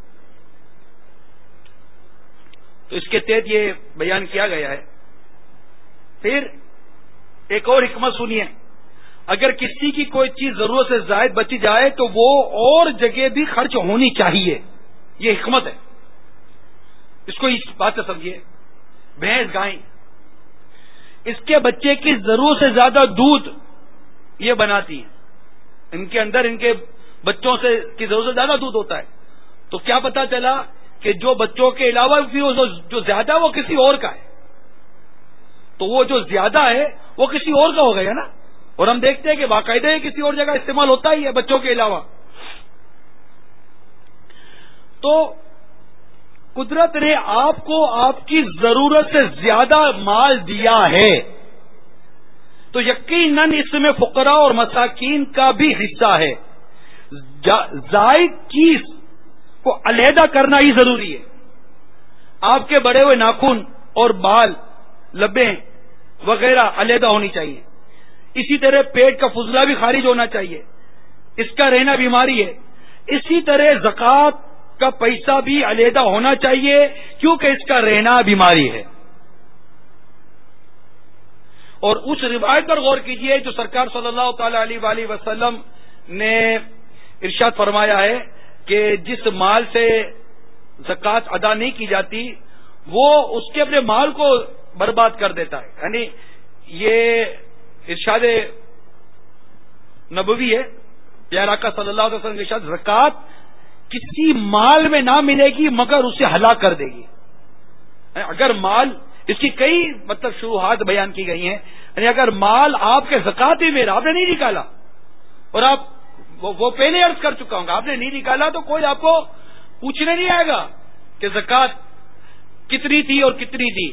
تو اس کے تحت یہ بیان کیا گیا ہے. پھر ایک اور حکمت سنیے، اگر کسی کی کوئی چیز ضرورت سے زائد بچی جائے تو وہ اور جگہ بھی خرچ ہونی چاہیے. یہ حکمت ہے، اس کو اس بات سے سمجھیے. بھینس گائیں اس کے بچے کی ضرورت سے زیادہ دودھ یہ بناتی ہیں، ان کے اندر ان کے بچوں سے کی ضرورت سے زیادہ دودھ ہوتا ہے. تو کیا پتا چلا کہ جو بچوں کے علاوہ بھی جو زیادہ وہ کسی اور کا ہے، تو وہ جو زیادہ ہے وہ کسی اور کا ہو گیا نا. اور ہم دیکھتے ہیں کہ باقاعدہ کسی اور جگہ استعمال ہوتا ہی ہے بچوں کے علاوہ. تو قدرت نے آپ کو آپ کی ضرورت سے زیادہ مال دیا ہے تو یقیناً اس میں فقراء اور مساکین کا بھی حصہ ہے. زائد چیز کو علیحدہ کرنا ہی ضروری ہے. آپ کے بڑے ہوئے ناخن اور بال، لبیں وغیرہ علیحدہ ہونی چاہیے. اسی طرح پیٹ کا فضلہ بھی خارج ہونا چاہیے، اس کا رہنا بیماری ہے. اسی طرح زکوٰۃ کا پیسہ بھی علیحدہ ہونا چاہیے کیونکہ اس کا رہنا بیماری ہے. اور اس روایت پر غور کیجئے جو سرکار صلی اللہ تعالی علیہ وآلہ وسلم نے ارشاد فرمایا ہے کہ جس مال سے زکوٰۃ ادا نہیں کی جاتی وہ اس کے اپنے مال کو برباد کر دیتا ہے. یعنی یہ ارشاد نبوی ہے، پیارا آقا صلی اللہ علیہ وسلم کے ارشاد زکوٰۃ کسی مال میں نہ ملے گی مگر اسے ہلاک کر دے گی. اگر مال، اس کی کئی مطلب شروحات بیان کی گئی ہیں، یعنی اگر مال آپ کے زکوٰۃ ہی میرا آپ نے نہیں نکالا، اور آپ وہ پہلے عرض کر چکا ہوں آپ نے نہیں نکالا تو کوئی آپ کو پوچھنے نہیں آئے گا کہ زکوٰۃ کتنی تھی اور کتنی تھی.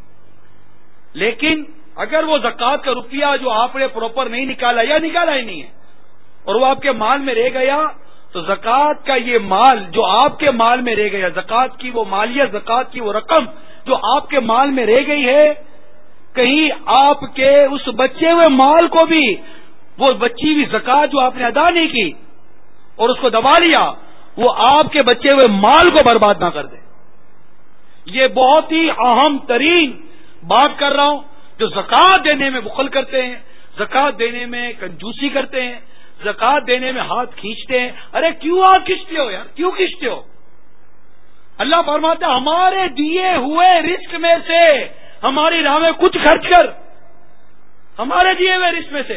لیکن اگر وہ زکوٰۃ کا روپیہ جو آپ نے پراپر نہیں نکالا یا نکالا ہی نہیں ہے اور وہ آپ کے مال میں رہ گیا تو زکوٰۃ کا یہ مال جو آپ کے مال میں رہ گیا، زکوٰۃ کی وہ مالیہ، زکوٰۃ کی وہ رقم جو آپ کے مال میں رہ گئی ہے، کہیں آپ کے اس بچے ہوئے مال کو بھی، وہ بچی ہوئی زکوٰۃ جو آپ نے ادا نہیں کی اور اس کو دبا لیا، وہ آپ کے بچے ہوئے مال کو برباد نہ کر دے. یہ بہت ہی اہم ترین بات کر رہا ہوں. جو زکوٰۃ دینے میں بخل کرتے ہیں، زکوٰۃ دینے میں کنجوسی کرتے ہیں، زکوٰۃ دینے میں ہاتھ کھینچتے ہیں. ارے کیوں ہاتھ کھینچتے ہو یار، کیوں کھینچتے ہو؟ اللہ فرماتا ہے ہمارے دیے ہوئے رزق میں سے ہماری راہ میں کچھ خرچ کر. ہمارے دیے ہوئے رزق میں سے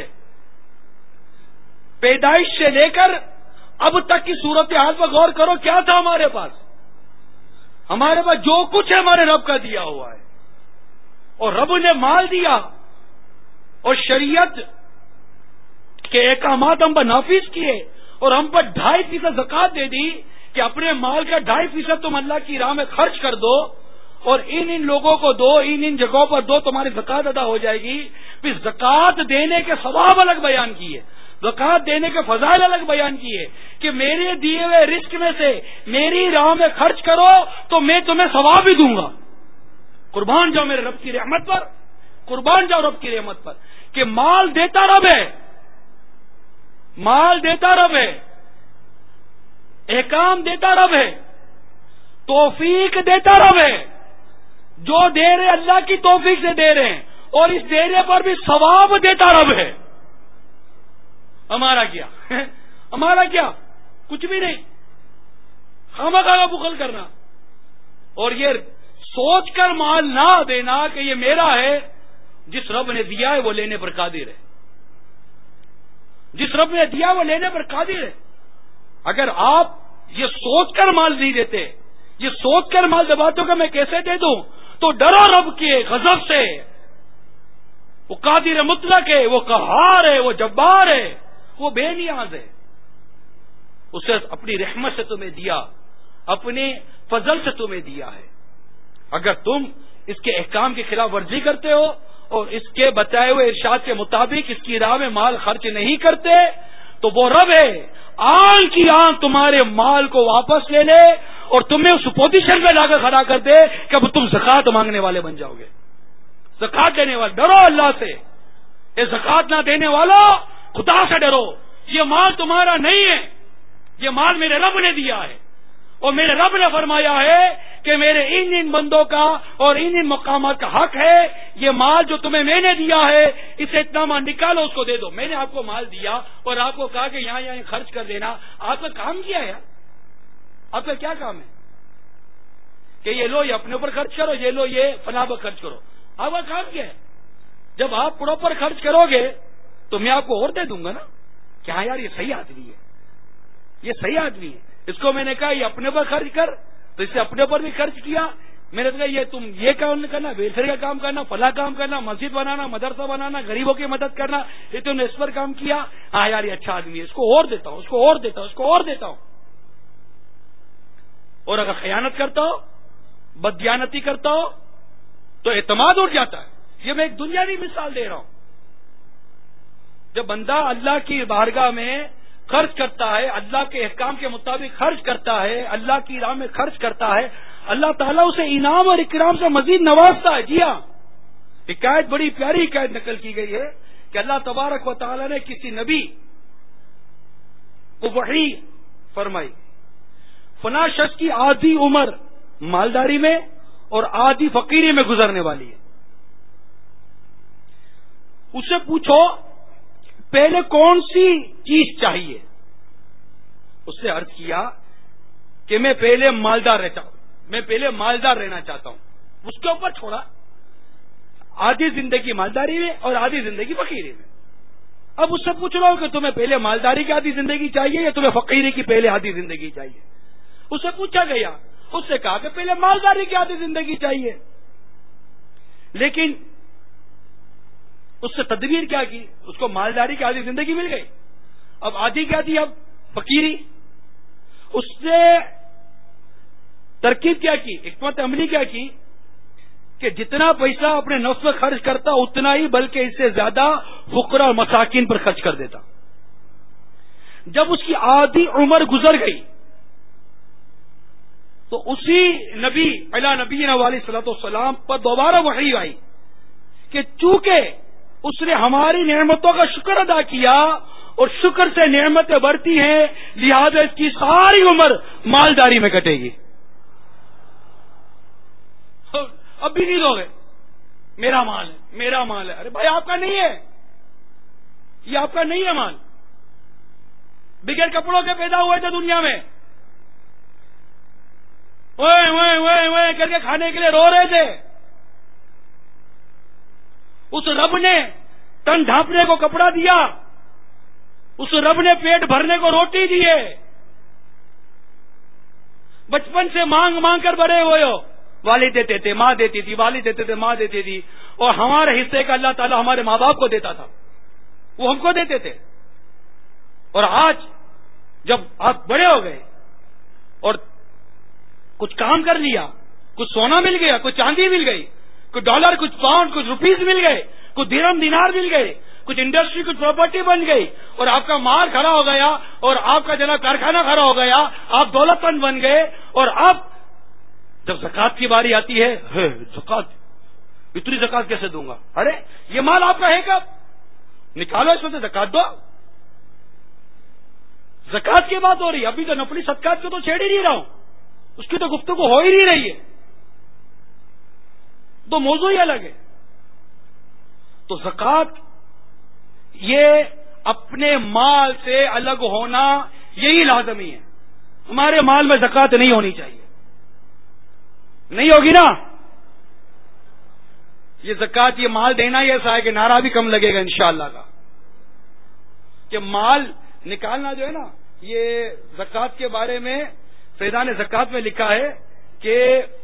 پیدائش سے لے کر اب تک کی صورتحال پر غور کرو. کیا تھا ہمارے پاس؟ ہمارے پاس جو کچھ ہے ہمارے رب کا دیا ہوا ہے، اور رب نے مال دیا اور شریعت کے احکامات ہم پر نافذ کیے اور ہم پر ڈھائی فیصد زکوٰۃ دے دی کہ اپنے مال کا ڈھائی فیصد تم اللہ کی راہ میں خرچ کر دو اور ان ان لوگوں کو دو، ان ان جگہوں پر دو، تمہاری زکوٰۃ ادا ہو جائے گی. پھر زکوٰۃ دینے کے ثواب الگ بیان کیے، زکوٰۃ دینے کے فضائل الگ بیان کیے کہ میرے دیے ہوئے رزق میں سے میری راہ میں خرچ کرو تو میں تمہیں ثواب بھی دوں گا. قربان جاؤ میرے رب کی رحمت پر، قربان جاؤ رب کی رحمت پر کہ مال دیتا رب ہے، مال دیتا رب ہے، احکام دیتا رب ہے، توفیق دیتا رب ہے. جو دے رہے اللہ کی توفیق سے دے رہے ہیں اور اس دینے پر بھی ثواب دیتا رب ہے. ہمارا کیا ہمارا کیا کچھ بھی نہیں، خامخواہ کا بخل کرنا اور یہ سوچ کر مال نہ دینا کہ یہ میرا ہے. جس رب نے دیا ہے وہ لینے پر قادر ہے، جس رب نے دیا وہ لینے پر قادر ہے. اگر آپ یہ سوچ کر مال نہیں دیتے، یہ سوچ کر مال دباتے ہو کہ میں کیسے دے دوں، تو ڈرو رب کے غضب سے. وہ قادر مطلق ہے، وہ قہار ہے، وہ جبار ہے، وہ بے نیاز ہے. اسے اپنی رحمت سے تمہیں دیا، اپنے فضل سے تمہیں دیا ہے. اگر تم اس کے احکام کی خلاف ورزی کرتے ہو اور اس کے بتائے ہوئے ارشاد کے مطابق اس کی راہ میں مال خرچ نہیں کرتے تو وہ رب ہے آنکھ کی آنکھ تمہارے مال کو واپس لے لے اور تمہیں اس پوزیشن میں لا کر کھڑا کر دے کہ اب تم زکات مانگنے والے بن جاؤ گے. زکات دینے والے ڈرو اللہ سے. یہ زکات نہ دینے والا خدا سے ڈرو. یہ مال تمہارا نہیں ہے، یہ مال میرے رب نے دیا ہے اور میرے رب نے فرمایا ہے کہ میرے ان ان بندوں کا اور ان ان مقامات کا حق ہے. یہ مال جو تمہیں میں نے دیا ہے اسے اتنا مال نکالو، اس کو دے دو. میں نے آپ کو مال دیا اور آپ کو کہا کہ یہاں یہاں خرچ کر دینا. آپ کا کام کیا ہے؟ آپ کا کیا کام ہے کہ یہ لو یہ اپنے اوپر خرچ کرو، یہ لو یہ فلاں پر خرچ کرو؟ آپ کا کام کیا ہے؟ جب آپ پراپر خرچ کرو گے تو میں آپ کو اور دے دوں گا نا. کیا یار یہ صحیح آدمی ہے، یہ صحیح آدمی ہے. اس کو میں نے کہا یہ اپنے پر خرچ کر تو اس سے اپنے اوپر بھی خرچ کیا. میں نے کہا یہ تم یہ کام کرنا، ویلفیئر کا کام کرنا، فلاں کام کرنا، مسجد بنانا، مدرسہ بنانا، غریبوں کی مدد کرنا، یہ تم نے اس پر کام کیا. ہاں یار یہ اچھا آدمی ہے، اس کو اور دیتا ہوں، اس کو اور دیتا ہوں، اس کو اور دیتا ہوں. اور اگر خیانت کرتا ہو، بددیانتی کرتا ہو تو اعتماد اٹھ جاتا ہے. یہ میں ایک دنیاوی مثال دے رہا ہوں. جب بندہ اللہ کی بارگاہ میں خرچ کرتا ہے، اللہ کے احکام کے مطابق خرچ کرتا ہے، اللہ کی راہ میں خرچ کرتا ہے، اللہ تعالیٰ اسے انعام اور اکرام سے مزید نوازتا ہے. جی ہاں، حکایت بڑی پیاری حکایت نقل کی گئی ہے کہ اللہ تبارک و تعالیٰ نے کسی نبی کو وحی فرمائی، فلاں شخص کی آدھی عمر مالداری میں اور آدھی فقیری میں گزرنے والی ہے. اسے پوچھو پہلے کون سی چیز چاہیے؟ اس نے عرض کیا کہ میں پہلے مالدار رہتا ہوں، میں پہلے مالدار رہنا چاہتا ہوں. اس کے اوپر چھوڑا آدھی زندگی مالداری میں اور آدھی زندگی فقیری میں. اب اس سے پوچھ رہا ہوں کہ تمہیں پہلے مالداری کی آدھی زندگی چاہیے یا تمہیں فقیری کی پہلے آدھی زندگی چاہیے؟ اس سے پوچھا گیا، اس سے کہا کہ پہلے مالداری کی آدھی زندگی چاہیے. لیکن اس سے تدبیر کیا کی؟ اس کو مالداری کی آدھی زندگی مل گئی. اب آدھی کیا تھی؟ اب فقیری. اس نے ترکیب کیا کی، حکمت عملی کیا کی کہ جتنا پیسہ اپنے نفس پر خرچ کرتا اتنا ہی بلکہ اس سے زیادہ فقراء اور مساکین پر خرچ کر دیتا. جب اس کی آدھی عمر گزر گئی تو اسی نبی علی نبینا علیہ الصلوۃ والسلام پر دوبارہ وحی آئی کہ چونکہ اس نے ہماری نعمتوں کا شکر ادا کیا اور شکر سے نعمتیں بڑھتی ہیں لہذا اس کی ساری عمر مالداری میں کٹے گی. اب بھی نہیں لوگ میرا مال ہے، میرا مال ہے. ارے بھائی آپ کا نہیں ہے، یہ آپ کا نہیں ہے مال. بغیر کپڑوں کے پیدا ہوئے تھے دنیا میں، اوئے اوئے اوئے اوئے کر کے کھانے کے لیے رو رہے تھے. اس رب نے تن ڈھانپنے کو کپڑا دیا، اس رب نے پیٹ بھرنے کو روٹی دی ہے. بچپن سے مانگ مانگ کر بڑے ہوئے ہو، والد دیتے تھے، ماں دیتی تھی، والد دیتے تھے، ماں دیتی تھی، اور ہمارے حصے کا اللہ تعالیٰ ہمارے ماں باپ کو دیتا تھا، وہ ہم کو دیتے تھے. اور آج جب آپ بڑے ہو گئے اور کچھ کام کر لیا، کچھ سونا مل گیا، کچھ چاندی مل گئی، کچھ ڈالر، کچھ پاؤنڈ، کچھ روپیز مل گئے، کچھ درہم دینار مل گئے، کچھ انڈسٹری، کچھ پراپرٹی بن گئی، اور آپ کا مال کھڑا ہو گیا اور آپ کا جناب کارخانہ کھڑا ہو گیا، آپ دولت مند بن گئے. اور اب جب زکات کی باری آتی ہے، زکات اتنی زکات کیسے دوں گا؟ ارے یہ مال آپ کا ہے کب؟ نکالو اس میں سے زکات دو. زکات کی بات ہو رہی ہے، ابھی تو نفلی صدقات کو تو چھیڑ ہی نہیں رہا ہوں، اس کی تو گفتگو ہو ہی نہیں رہی ہے، تو موضوع ہی الگ ہے. تو زکات یہ اپنے مال سے الگ ہونا یہی لازمی ہے. ہمارے مال میں زکات نہیں ہونی چاہیے. نہیں ہوگی نا یہ زکات, یہ مال دینا ہی ایسا ہے کہ نعرہ بھی کم لگے گا انشاءاللہ کا, کہ مال نکالنا جو ہے نا, یہ زکات کے بارے میں فیضان زکات میں لکھا ہے کہ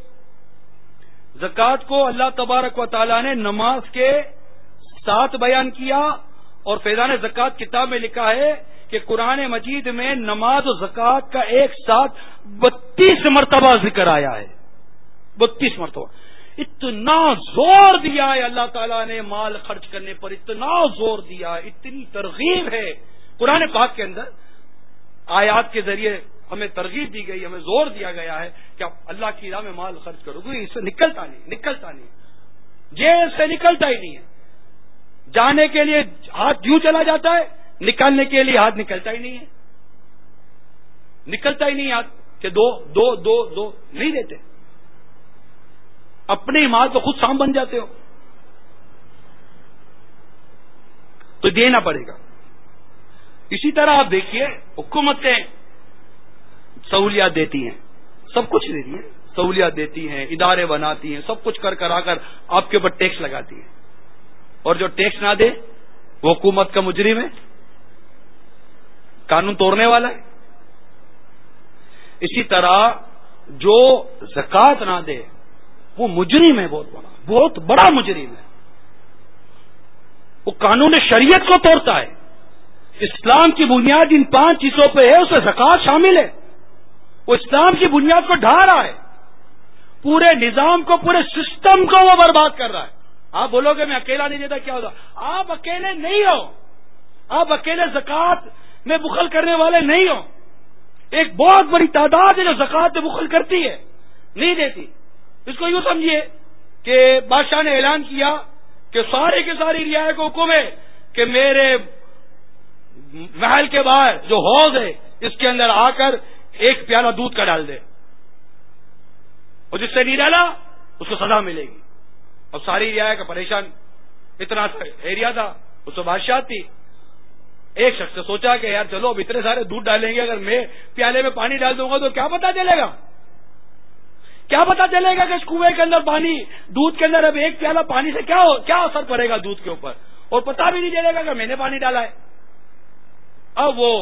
زکات کو اللہ تبارک و تعالی نے نماز کے ساتھ بیان کیا, اور فیضان زکات کتاب میں لکھا ہے کہ قرآن مجید میں نماز و زکات کا ایک ساتھ بتیس مرتبہ ذکر آیا ہے. بتیس مرتبہ. اتنا زور دیا ہے اللہ تعالیٰ نے مال خرچ کرنے پر, اتنا زور دیا, اتنی ترغیب ہے قرآن پاک کے اندر. آیات کے ذریعے ہمیں ترغیب دی گئی, ہمیں زور دیا گیا ہے کہ آپ اللہ کی راہ میں مال خرچ کرو گے. اس سے نکلتا نہیں نکلتا نہیں جیل سے نکلتا ہی نہیں ہے. جانے کے لیے ہاتھ یوں چلا جاتا ہے, نکالنے کے لیے ہاتھ نکلتا ہی نہیں ہے. نکلتا ہی نہیں ہاتھ کہ دو دو دو دو نہیں دیتے. اپنے مال تو خود سام بن جاتے ہو, تو دینا پڑے گا. اسی طرح آپ دیکھیے حکومتیں سہولیات دیتی ہیں, سب کچھ دیتی ہیں, سہولیات دیتی ہیں, ادارے بناتی ہیں, سب کچھ کر کرا کر آپ کے اوپر ٹیکس لگاتی ہیں, اور جو ٹیکس نہ دے وہ حکومت کا مجرم ہے, قانون توڑنے والا ہے. اسی طرح جو زکات نہ دے وہ مجرم ہے, بہت بڑا بہت بڑا مجرم ہے. وہ قانون شریعت کو توڑتا ہے. اسلام کی بنیاد ان پانچ چیزوں پہ ہے, اس میں زکات شامل ہے. وہ اسلام کی بنیاد کو ڈھا رہا ہے, پورے نظام کو, پورے سسٹم کو وہ برباد کر رہا ہے. آپ بولو گے میں اکیلا نہیں دیتا, کیا ہوتا؟ آپ اکیلے نہیں ہو, آپ اکیلے زکات میں بخل کرنے والے نہیں ہو. ایک بہت بڑی تعداد ہے جو زکات میں بخل کرتی ہے, نہیں دیتی. اس کو یوں سمجھیے کہ بادشاہ نے اعلان کیا کہ سارے کے ساری رعایا کو حکم ہے کہ میرے محل کے باہر جو حوض ہے اس کے اندر آ کر ایک پیالہ دودھ کا ڈال دے, اور جس سے نہیں ڈالا اس کو سزا ملے گی. اب ساری رعایا کا پریشان, اتنا ایریا تھا, اس کو بادشاہ تھی. ایک شخص نے سوچا کہ یار چلو اب اتنے سارے دودھ ڈالیں گے, اگر میں پیالے میں پانی ڈال دوں گا تو کیا پتا چلے گا, کیا پتا چلے گا کہ اس کنویں کے اندر پانی, دودھ کے اندر اب ایک پیالہ پانی سے کیا کیا اثر پڑے گا دودھ کے اوپر, اور پتا بھی نہیں چلے گا کہ میں نے پانی ڈالا ہے. اب وہ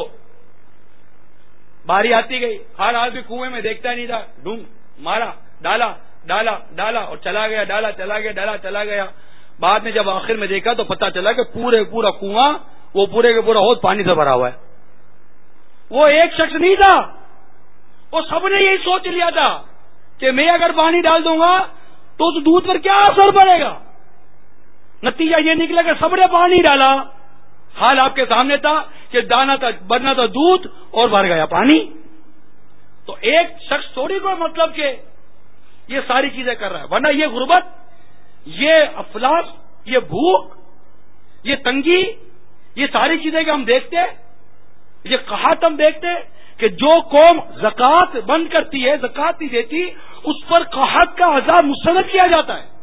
باری آتی گئی, ہر آدمی کنویں میں دیکھتا نہیں تھا, ڈھونگ مارا, ڈالا ڈالا ڈالا اور چلا گیا, ڈالا چلا گیا, ڈالا چلا گیا. بعد میں جب آخر میں دیکھا تو پتا چلا کہ پورے پورا کنواں, وہ پورے کے پورا حوض پانی سے بھرا ہوا ہے. وہ ایک شخص نہیں تھا, وہ سب نے یہی سوچ لیا تھا کہ میں اگر پانی ڈال دوں گا تو اس دودھ پر کیا اثر پڑے گا. نتیجہ یہ نکلا کہ سب نے پانی ڈالا, حال آپ کے سامنے تھا کہ دانا تھا, بننا تھا دودھ اور بھر گیا پانی. تو ایک شخص تھوڑی کوئی مطلب کہ یہ ساری چیزیں کر رہا ہے, ورنہ یہ غربت, یہ افلاس, یہ بھوک, یہ تنگی, یہ ساری چیزیں کہ ہم دیکھتے, یہ قحط ہم دیکھتے کہ جو قوم زکات بند کرتی ہے, زکات نہیں دیتی, اس پر قحط کا عذاب مستند کیا جاتا ہے.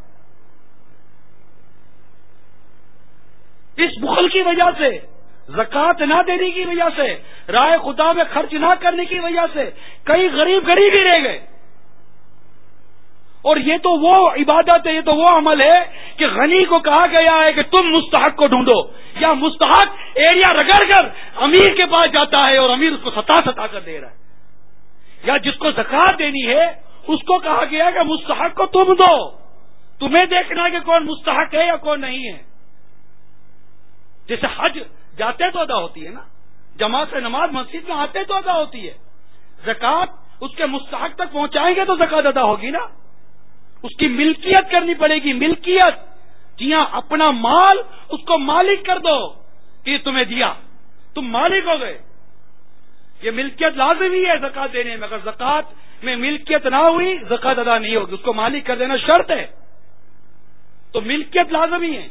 اس بخل کی وجہ سے, زکات نہ دینے کی وجہ سے, راہ خدا میں خرچ نہ کرنے کی وجہ سے کئی غریب غریب ہی رہ گئے. اور یہ تو وہ عبادت ہے, یہ تو وہ عمل ہے کہ غنی کو کہا گیا ہے کہ تم مستحق کو ڈھونڈو, یا مستحق ایریا رگڑ کر امیر کے پاس جاتا ہے اور امیر اس کو ستا ستا کر دے رہا ہے. یا جس کو زکات دینی ہے اس کو کہا گیا کہ مستحق کو تم دو, تمہیں دیکھنا ہے کہ کون مستحق ہے یا کون نہیں ہے. جیسے حج جاتے تو ادا ہوتی ہے نا, جماعت سے نماز مسجد میں آتے تو ادا ہوتی ہے, زکات اس کے مستحق تک پہنچائیں گے تو زکات ادا ہوگی نا. اس کی ملکیت کرنی پڑے گی, ملکیت. جی ہاں, اپنا مال اس کو مالک کر دو کہ یہ تمہیں دیا, تم مالک ہو گئے. یہ ملکیت لازمی ہے زکات دینے میں. اگر زکات میں ملکیت نہ ہوئی زکات ادا نہیں ہوگی, اس کو مالک کر دینا شرط ہے. تو ملکیت لازمی ہے.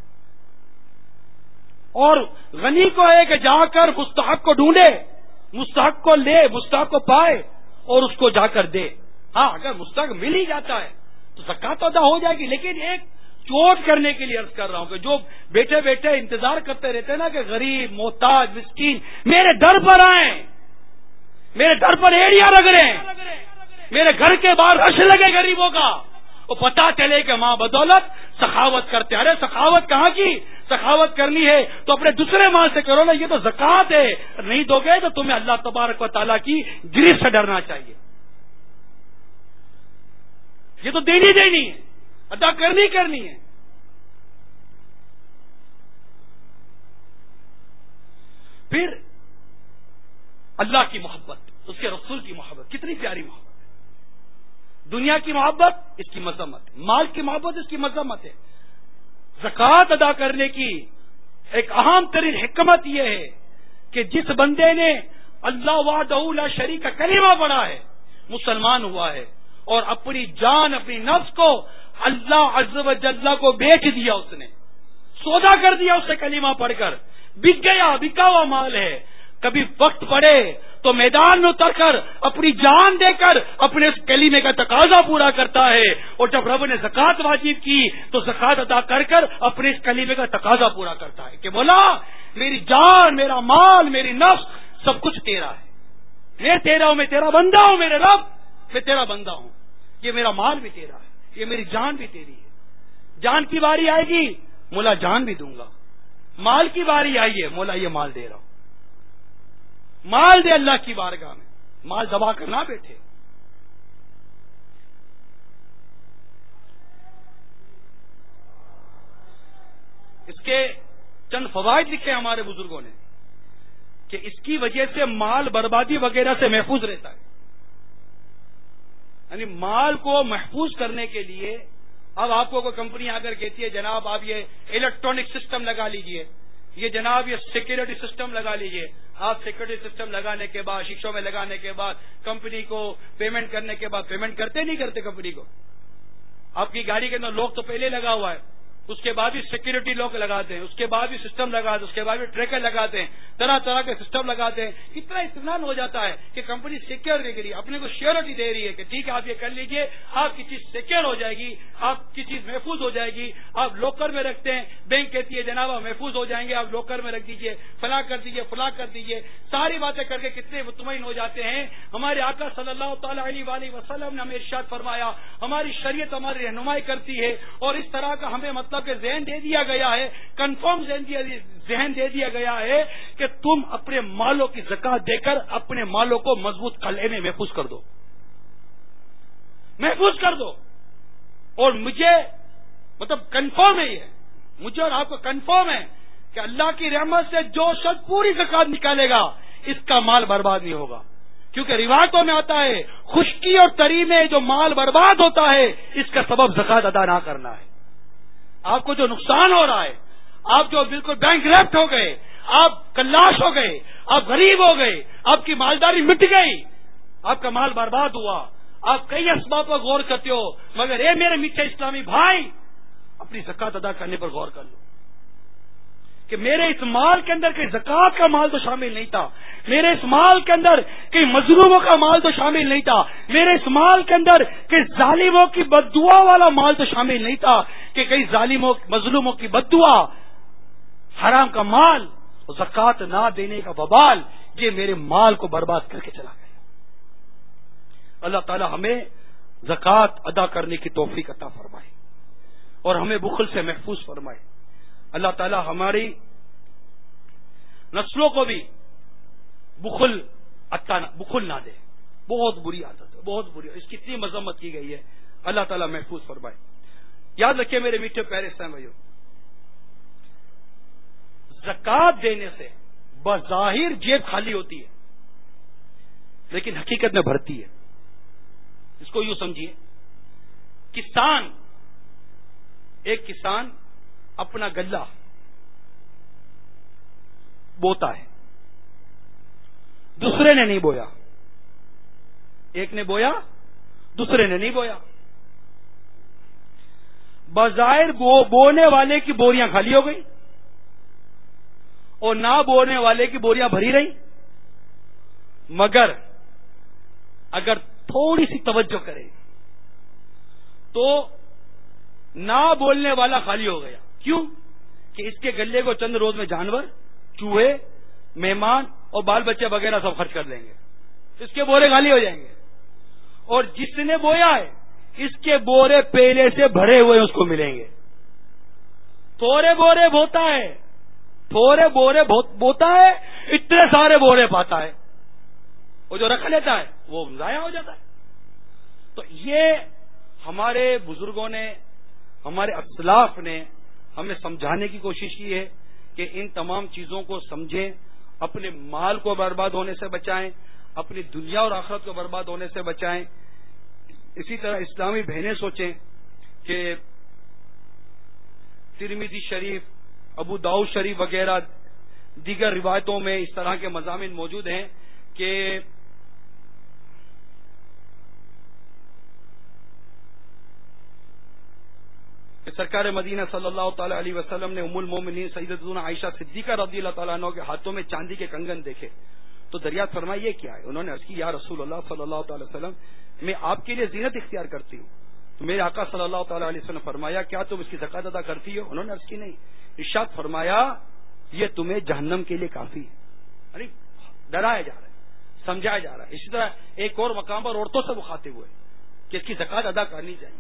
اور غنی کو ہے کہ جا کر مستحق کو ڈھونڈے, مستحق کو لے, مستحق کو پائے اور اس کو جا کر دے. ہاں, اگر مستحق مل ہی جاتا ہے تو زکات ادا ہو جائے گی, لیکن ایک چوٹ کرنے کے لیے عرض کر رہا ہوں کہ جو بیٹھے بیٹھے انتظار کرتے رہتے ہیں نا کہ غریب محتاج مسکین میرے در پر آئیں، میرے در پر ایڑیاں رگڑیں، میرے گھر کے باہر رش لگے غریبوں کا، وہ پتا چلے کہ ماں بدولت سخاوت کرتے. ارے سخاوت کہاں کی؟ سخاوت کرنی ہے تو اپنے دوسرے مال سے کرو نا، یہ تو زکوٰۃ ہے. نہیں دو گے تو تمہیں اللہ تبارک و تعالیٰ کی گریز سے ڈرنا چاہیے. یہ تو دینی دینی ہے، ادا کرنی کرنی ہے. پھر اللہ کی محبت، اس کے رسول کی محبت، کتنی پیاری محبت. دنیا کی محبت اس کی مذمت، مال کی محبت اس کی مذمت ہے. زکوٰۃ ادا کرنے کی ایک اہم ترین حکمت یہ ہے کہ جس بندے نے اللہ وحدہ لا شریک کا کلمہ پڑھا ہے، مسلمان ہوا ہے، اور اپنی جان اپنی نفس کو اللہ عز و جل کو بیچ دیا، اس نے سودا کر دیا اس سے کلمہ پڑھ کر، بک گیا، بکا ہوا مال ہے. کبھی وقت پڑے تو میدان میں اتر کر اپنی جان دے کر اپنے اس کلمے کا تقاضا پورا کرتا ہے، اور جب رب نے زکوٰۃ واجب کی تو زکوٰۃ ادا کر کر اپنے اس کلمے کا تقاضا پورا کرتا ہے کہ مولا میری جان، میرا مال، میری نفس سب کچھ تیرا ہے، میں تیرا ہوں، میں تیرا بندہ ہوں، میرے رب میں تیرا بندہ ہوں. یہ میرا مال بھی تیرا ہے، یہ میری جان بھی تیری ہے. جان کی باری آئے گی مولا جان بھی دوں گا، مال کی باری آئی ہے مولا یہ مال دے رہا ہوں. مال دے اللہ کی بارگاہ میں، مال دبا کر نہ بیٹھے. اس کے چند فوائد لکھے ہمارے بزرگوں نے کہ اس کی وجہ سے مال بربادی وغیرہ سے محفوظ رہتا ہے. یعنی مال کو محفوظ کرنے کے لیے اب آپ کو کوئی کمپنی آ کر کہتی ہے جناب آپ یہ الیکٹرانک سسٹم لگا لیجئے، یہ جناب یہ سیکورٹی سسٹم لگا لیجئے. آپ سیکورٹی سسٹم لگانے کے بعد، شیشوں میں لگانے کے بعد، کمپنی کو پیمنٹ کرنے کے بعد، پیمنٹ کرتے نہیں کرتے کمپنی کو؟ آپ کی گاڑی کے اندر لوک تو پہلے لگا ہوا ہے، اس کے بعد بھی سیکورٹی لوک لگاتے ہیں، اس کے بعد بھی سسٹم لگاتے ہیں، اس کے بعد بھی ٹریکر لگاتے ہیں، طرح طرح کے سسٹم لگاتے ہیں. کتنا اطمینان ہو جاتا ہے کہ کمپنی سیکیور دے رہی ہے، اپنے کو شیورٹی دے رہی ہے کہ ٹھیک ہے آپ یہ کر لیجئے، آپ کی چیز سیکیور ہو جائے گی، آپ کی چیز محفوظ ہو جائے گی. آپ لوکر میں رکھتے ہیں، بینک کہتی ہے جناب آپ محفوظ ہو جائیں گے، آپ لوکر میں رکھ دیجئے، فلاں کر دیجئے، فلاں کر دیجئے. ساری باتیں کر کے کتنے مطمئن ہو جاتے ہیں. ہمارے آقا صلی اللہ تعالی علیہ وآلہ وسلم نے ہمیں ارشاد فرمایا، ہماری شریعت ہماری رہنمائی کرتی ہے، اور اس طرح کا ہمیں مطلب کہ ذہن دے دیا گیا ہے، کنفرم ذہن دے دیا گیا ہے کہ تم اپنے مالوں کی زکات دے کر اپنے مالوں کو مضبوط قلعے میں محفوظ کر دو، محفوظ کر دو. اور مجھے مطلب کنفرم ہے، یہ مجھے اور آپ کو کنفرم ہے کہ اللہ کی رحمت سے جو شخص پوری زکات نکالے گا اس کا مال برباد نہیں ہوگا. کیونکہ روایتوں میں آتا ہے خشکی اور تری میں جو مال برباد ہوتا ہے اس کا سبب زکات ادا نہ کرنا ہے. آپ کو جو نقصان ہو رہا ہے، آپ جو بالکل بینک ریپٹ ہو گئے، آپ کلاش ہو گئے، آپ غریب ہو گئے، آپ کی مالداری مٹ گئی، آپ کا مال برباد ہوا. آپ کئی اسباب پر غور کرتے ہو، مگر اے میرے میٹھے اسلامی بھائی اپنی زکات ادا کرنے پر غور کر لو کہ میرے اس مال کے اندر کہیں زکات کا مال تو شامل نہیں تھا، میرے اس مال کے اندر کئی مظلوموں کا مال تو شامل نہیں تھا، میرے اس مال کے اندر کئی ظالموں کی بد دعا والا مال تو شامل نہیں تھا کہ کئی ظالموں مظلوموں کی بد دعا، حرام کا مال، زکات نہ دینے کا وبال یہ میرے مال کو برباد کر کے چلا گیا. اللہ تعالی ہمیں زکات ادا کرنے کی توفیق عطا فرمائے اور ہمیں بخل سے محفوظ فرمائے. اللہ تعالی ہماری نسلوں کو بھی بخل عطا بخل نہ دے. بہت بری عادت ہے، بہت بری، اس کی اتنی مذمت کی گئی ہے. اللہ تعالی محفوظ فرمائے. یاد رکھیے میرے میٹھے پیارے اسلام بھائیو، زکات دینے سے بظاہر جیب خالی ہوتی ہے لیکن حقیقت میں بھرتی ہے. اس کو یوں سمجھیے، کسان ایک کسان اپنا غلہ بوتا ہے، دوسرے نے نہیں بویا، ایک نے بویا دوسرے نے نہیں بویا. بظاہر بو بونے والے کی بوریاں خالی ہو گئی اور نہ بونے والے کی بوریاں بھری رہی. مگر اگر تھوڑی سی توجہ کرے تو نہ بولنے والا خالی ہو گیا. کیوں؟ کہ اس کے گلے کو چند روز میں جانور، چوہے، مہمان اور بال بچے وغیرہ سب خرچ کر لیں گے. اس کے بورے خالی ہو جائیں گے. اور جس نے بویا ہے اس کے بورے پہلے سے بھرے ہوئے اس کو ملیں گے. تھوڑے بورے بوتا ہے، تھوڑے بورے بوتا ہے، اتنے سارے بورے پاتا ہے. وہ جو رکھ لیتا ہے وہ ضائع ہو جاتا ہے. تو یہ ہمارے بزرگوں نے، ہمارے اسلاف نے ہمیں سمجھانے کی کوشش کی ہے کہ ان تمام چیزوں کو سمجھیں، اپنے مال کو برباد ہونے سے بچائیں، اپنی دنیا اور آخرت کو برباد ہونے سے بچائیں. اسی طرح اسلامی بہنیں سوچیں کہ ترمذی شریف، ابو داؤد شریف وغیرہ دیگر روایتوں میں اس طرح کے مضامین موجود ہیں کہ سرکار مدینہ صلی اللہ تعالی علیہ وسلم نے ام المومنین سیدتنا عائشہ صدیقہ رضی اللہ تعالیٰ عنہ کے ہاتھوں میں چاندی کے کنگن دیکھے تو دریافت فرمائی یہ کیا ہے؟ انہوں نے عرض کی یا رسول اللہ صلی اللہ تعالی وسلم، میں آپ کے لیے زینت اختیار کرتی ہوں. تو میرے آقا صلی اللہ تعالی علیہ وسلم فرمایا کیا تم اس کی زکات ادا کرتی ہو؟ انہوں نے عرض کی نہیں. ارشاد فرمایا یہ تمہیں جہنم کے لیے کافی ہے. یعنی ڈرایا جا رہا ہے، سمجھایا جا رہا ہے. اسی طرح ایک اور مقام پر عورتوں سے مخاطب ہوئے کہ اس کی زکات ادا کرنی چاہیے.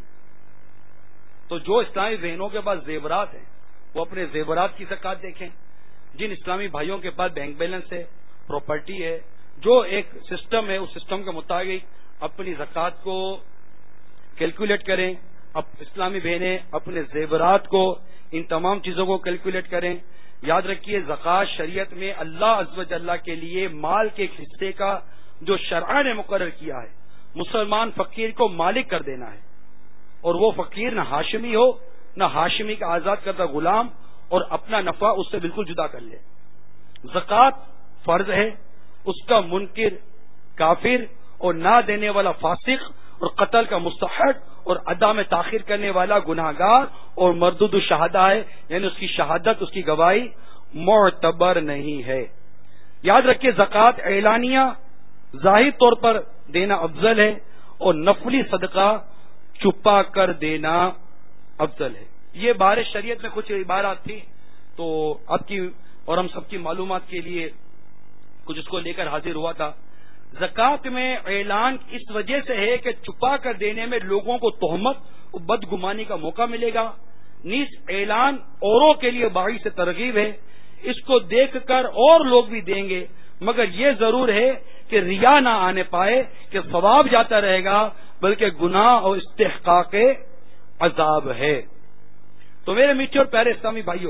تو جو اسلامی بہنوں کے پاس زیورات ہیں وہ اپنے زیورات کی زکات دیکھیں. جن اسلامی بھائیوں کے پاس بینک بیلنس ہے، پراپرٹی ہے، جو ایک سسٹم ہے اس سسٹم کے مطابق اپنی زکات کو کیلکولیٹ کریں. اب اسلامی بہنیں اپنے زیورات کو، ان تمام چیزوں کو کیلکولیٹ کریں. یاد رکھیے زکات شریعت میں اللہ عز و جل کے لیے مال کے ایک حصے کا جو شرع نے مقرر کیا ہے، مسلمان فقیر کو مالک کر دینا ہے. اور وہ فقیر نہ ہاشمی ہو نہ ہاشمی کا آزاد کردہ غلام، اور اپنا نفع اس سے بالکل جدا کر لے. زکات فرض ہے، اس کا منکر کافر اور نہ دینے والا فاسق اور قتل کا مستحق اور ادا میں تاخیر کرنے والا گناہگار اور مردود الشہادہ ہے، یعنی اس کی شہادت، اس کی گواہی معتبر نہیں ہے. یاد رکھیے زکات اعلانیہ ظاہر طور پر دینا افضل ہے اور نفلی صدقہ چھپا کر دینا افضل ہے. یہ بار شریعت میں کچھ عبارات تھی تو آپ کی اور ہم سب کی معلومات کے لیے کچھ اس کو لے کر حاضر ہوا تھا. زکات میں اعلان اس وجہ سے ہے کہ چھپا کر دینے میں لوگوں کو تہمت اور بدگمانی کا موقع ملے گا. نیز اعلان اوروں کے لیے باعث سے ترغیب ہے، اس کو دیکھ کر اور لوگ بھی دیں گے، مگر یہ ضرور ہے کہ ریا نہ آنے پائے کہ ثواب جاتا رہے گا، بلکہ گناہ اور استحقاق عذاب ہے. تو میرے میٹھے اور پیارے اسلامی بھائیوں،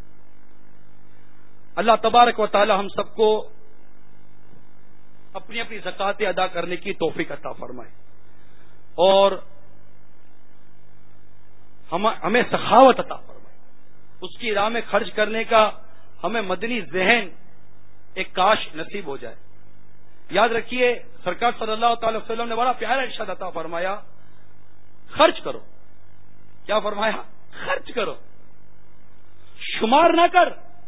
اللہ تبارک و تعالی ہم سب کو اپنی اپنی زکاتیں ادا کرنے کی توفیق عطا فرمائے اور ہمیں سخاوت عطا فرمائے. اس کی راہ میں خرچ کرنے کا ہمیں مدنی ذہن ایک کاش نصیب ہو جائے. یاد رکھیے سرکار صلی اللہ تعالی وسلم نے بڑا پیارا ارشاد عطا فرمایا، خرچ کرو. کیا فرمایا؟ خرچ کرو، شمار نہ کر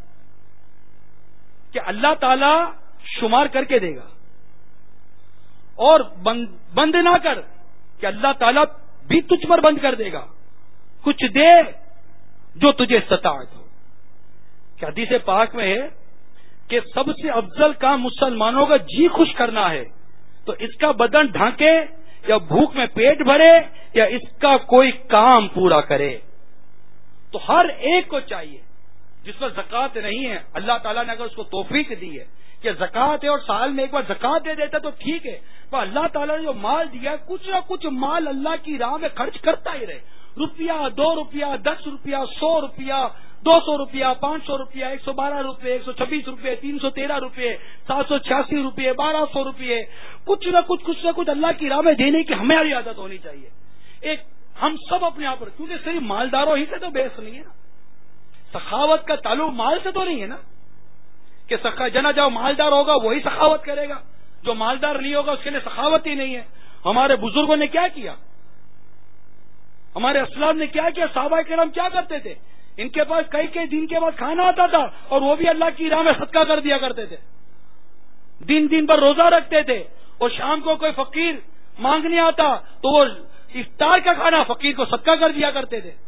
کہ اللہ تعالی شمار کر کے دے گا، اور بند نہ کر کہ اللہ تعالی بھی تجھ پر بند کر دے گا. کچھ دے جو تجھے استطاعت ہو. کہ حدیث پاک میں ہے کہ سب سے افضل کام مسلمانوں کا جی خوش کرنا ہے، تو اس کا بدن ڈھانکے یا بھوک میں پیٹ بھرے یا اس کا کوئی کام پورا کرے. تو ہر ایک کو چاہیے جس پر زکات نہیں ہے، اللہ تعالیٰ نے اگر اس کو توفیق دی ہے کہ زکات ہے اور سال میں ایک بار زکات دے دیتا تو ٹھیک ہے، پر اللہ تعالیٰ نے جو مال دیا ہے کچھ نہ کچھ مال اللہ کی راہ میں خرچ کرتا ہی رہے. روپیہ، دو روپیہ، دس روپیہ، سو روپیہ، دو سو روپیہ، پانچ سو روپیہ، ایک سو بارہ روپے، ایک سو چھبیس روپے، تین سو تیرہ روپے، سات سو چھیاسی روپے، بارہ سو روپے، کچھ نہ کچھ کچھ نہ کچھ اللہ کی راہ میں دینے کی ہماری عادت ہونی چاہیے. ایک ہم سب اپنے آپ پر، کیونکہ صرف مالداروں ہی سے تو بحث نہیں ہے نا، سخاوت کا تعلق مال سے تو نہیں ہے نا کہ سخا جنا جاؤ مالدار ہوگا وہی سخاوت کرے گا، جو مالدار نہیں ہوگا اس کے لیے سخاوت ہی نہیں ہے. ہمارے بزرگوں نے کیا کیا، ہمارے اسلاف نے کیا کیا، صحابہ کرام کیا کرتے تھے، ان کے پاس کئی کئی دن کے بعد کھانا آتا تھا اور وہ بھی اللہ کی راہ میں صدقہ کر دیا کرتے تھے. دن دن پر روزہ رکھتے تھے اور شام کو کوئی فقیر مانگنے آتا تو وہ افطار کا کھانا فقیر کو صدقہ کر دیا کرتے تھے.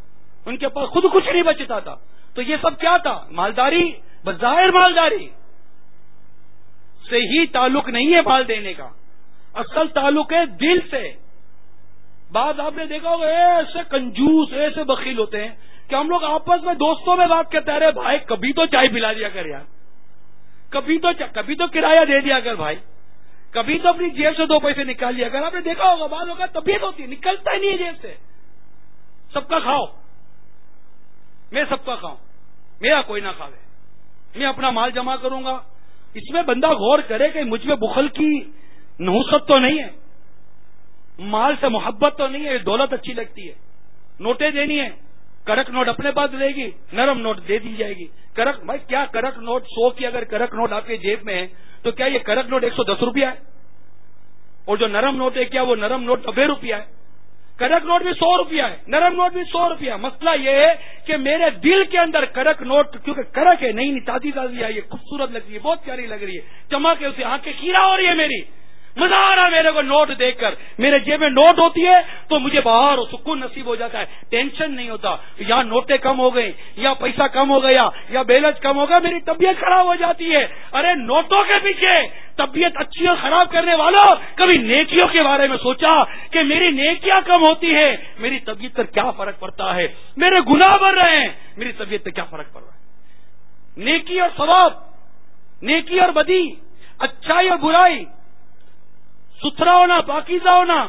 ان کے پاس خود کچھ نہیں بچتا تھا. تو یہ سب کیا تھا؟ مالداری، بظاہر مالداری سے ہی تعلق نہیں ہے مال دینے کا، اصل تعلق ہے دل سے. بعض آپ نے دیکھا ہوگا ایسے کنجوس ایسے بخیل ہوتے ہیں کہ ہم لوگ آپس میں دوستوں میں بات کرتے ہیں، ارے بھائی کبھی تو چائے پلا دیا کر یار، کبھی تو کبھی تو کرایہ دے دیا کر بھائی، کبھی تو اپنی جیب سے دو پیسے نکال لیا کر. آپ نے دیکھا ہوگا بعض ہوگا طبیعت ہوتی ہے نکلتا ہی نہیں ہے جیب سے. سب کا کھاؤ، میں سب کا کھاؤں، میرا کوئی نہ کھاوے، میں اپنا مال جمع کروں گا. اس میں بندہ غور کرے کہ مجھ میں بخل کی نحوست تو نہیں ہے، مال سے محبت تو نہیں ہے، دولت اچھی لگتی ہے. نوٹیں دینی ہے، کرک نوٹ اپنے پاس رہے گی، نرم نوٹ دے دی جائے گی. کرک بھائی کیا کرک نوٹ سو کی اگر کرک نوٹ آپ کے جیب میں ہے تو کیا یہ کرک نوٹ ایک سو دس روپیہ ہے؟ اور جو نرم نوٹ ہے کیا وہ نرم نوٹ نبے روپیہ ہے؟ کرک نوٹ بھی سو روپیہ ہے، نرم نوٹ بھی سو روپیہ. مسئلہ یہ ہے کہ میرے دل کے اندر کرک نوٹ کیونکہ کرک ہے، نہیں نہیں تازی تازی ہے، یہ خوبصورت لگ رہی ہے، بہت پیاری لگ رہی ہے، چمک ہے، اسے آنکھیں کھیرا ہو رہی ہے، میری مزہ آ رہا ہے میرے کو نوٹ دیکھ کر. میرے جیب میں نوٹ ہوتی ہے تو مجھے باہر سکون نصیب ہو جاتا ہے، ٹینشن نہیں ہوتا. یا نوٹیں کم ہو گئی، یا پیسہ کم ہو گیا، یا بیلنس کم ہو گیا، میری طبیعت خراب ہو جاتی ہے. ارے نوٹوں کے پیچھے طبیعت اچھی اور خراب کرنے والوں کبھی نیکیوں کے بارے میں سوچا کہ میری نیکیاں کم ہوتی ہے، میری طبیعت پر کیا فرق پڑتا ہے؟ میرے گناہ بڑھ رہے ہیں، میری طبیعت پر کیا فرق پڑ رہا ہے؟ نیکی اور ثواب، نیکی اور بدی، اچھائی اور برائی، ستھرا ہونا، پاکیزہ ہونا،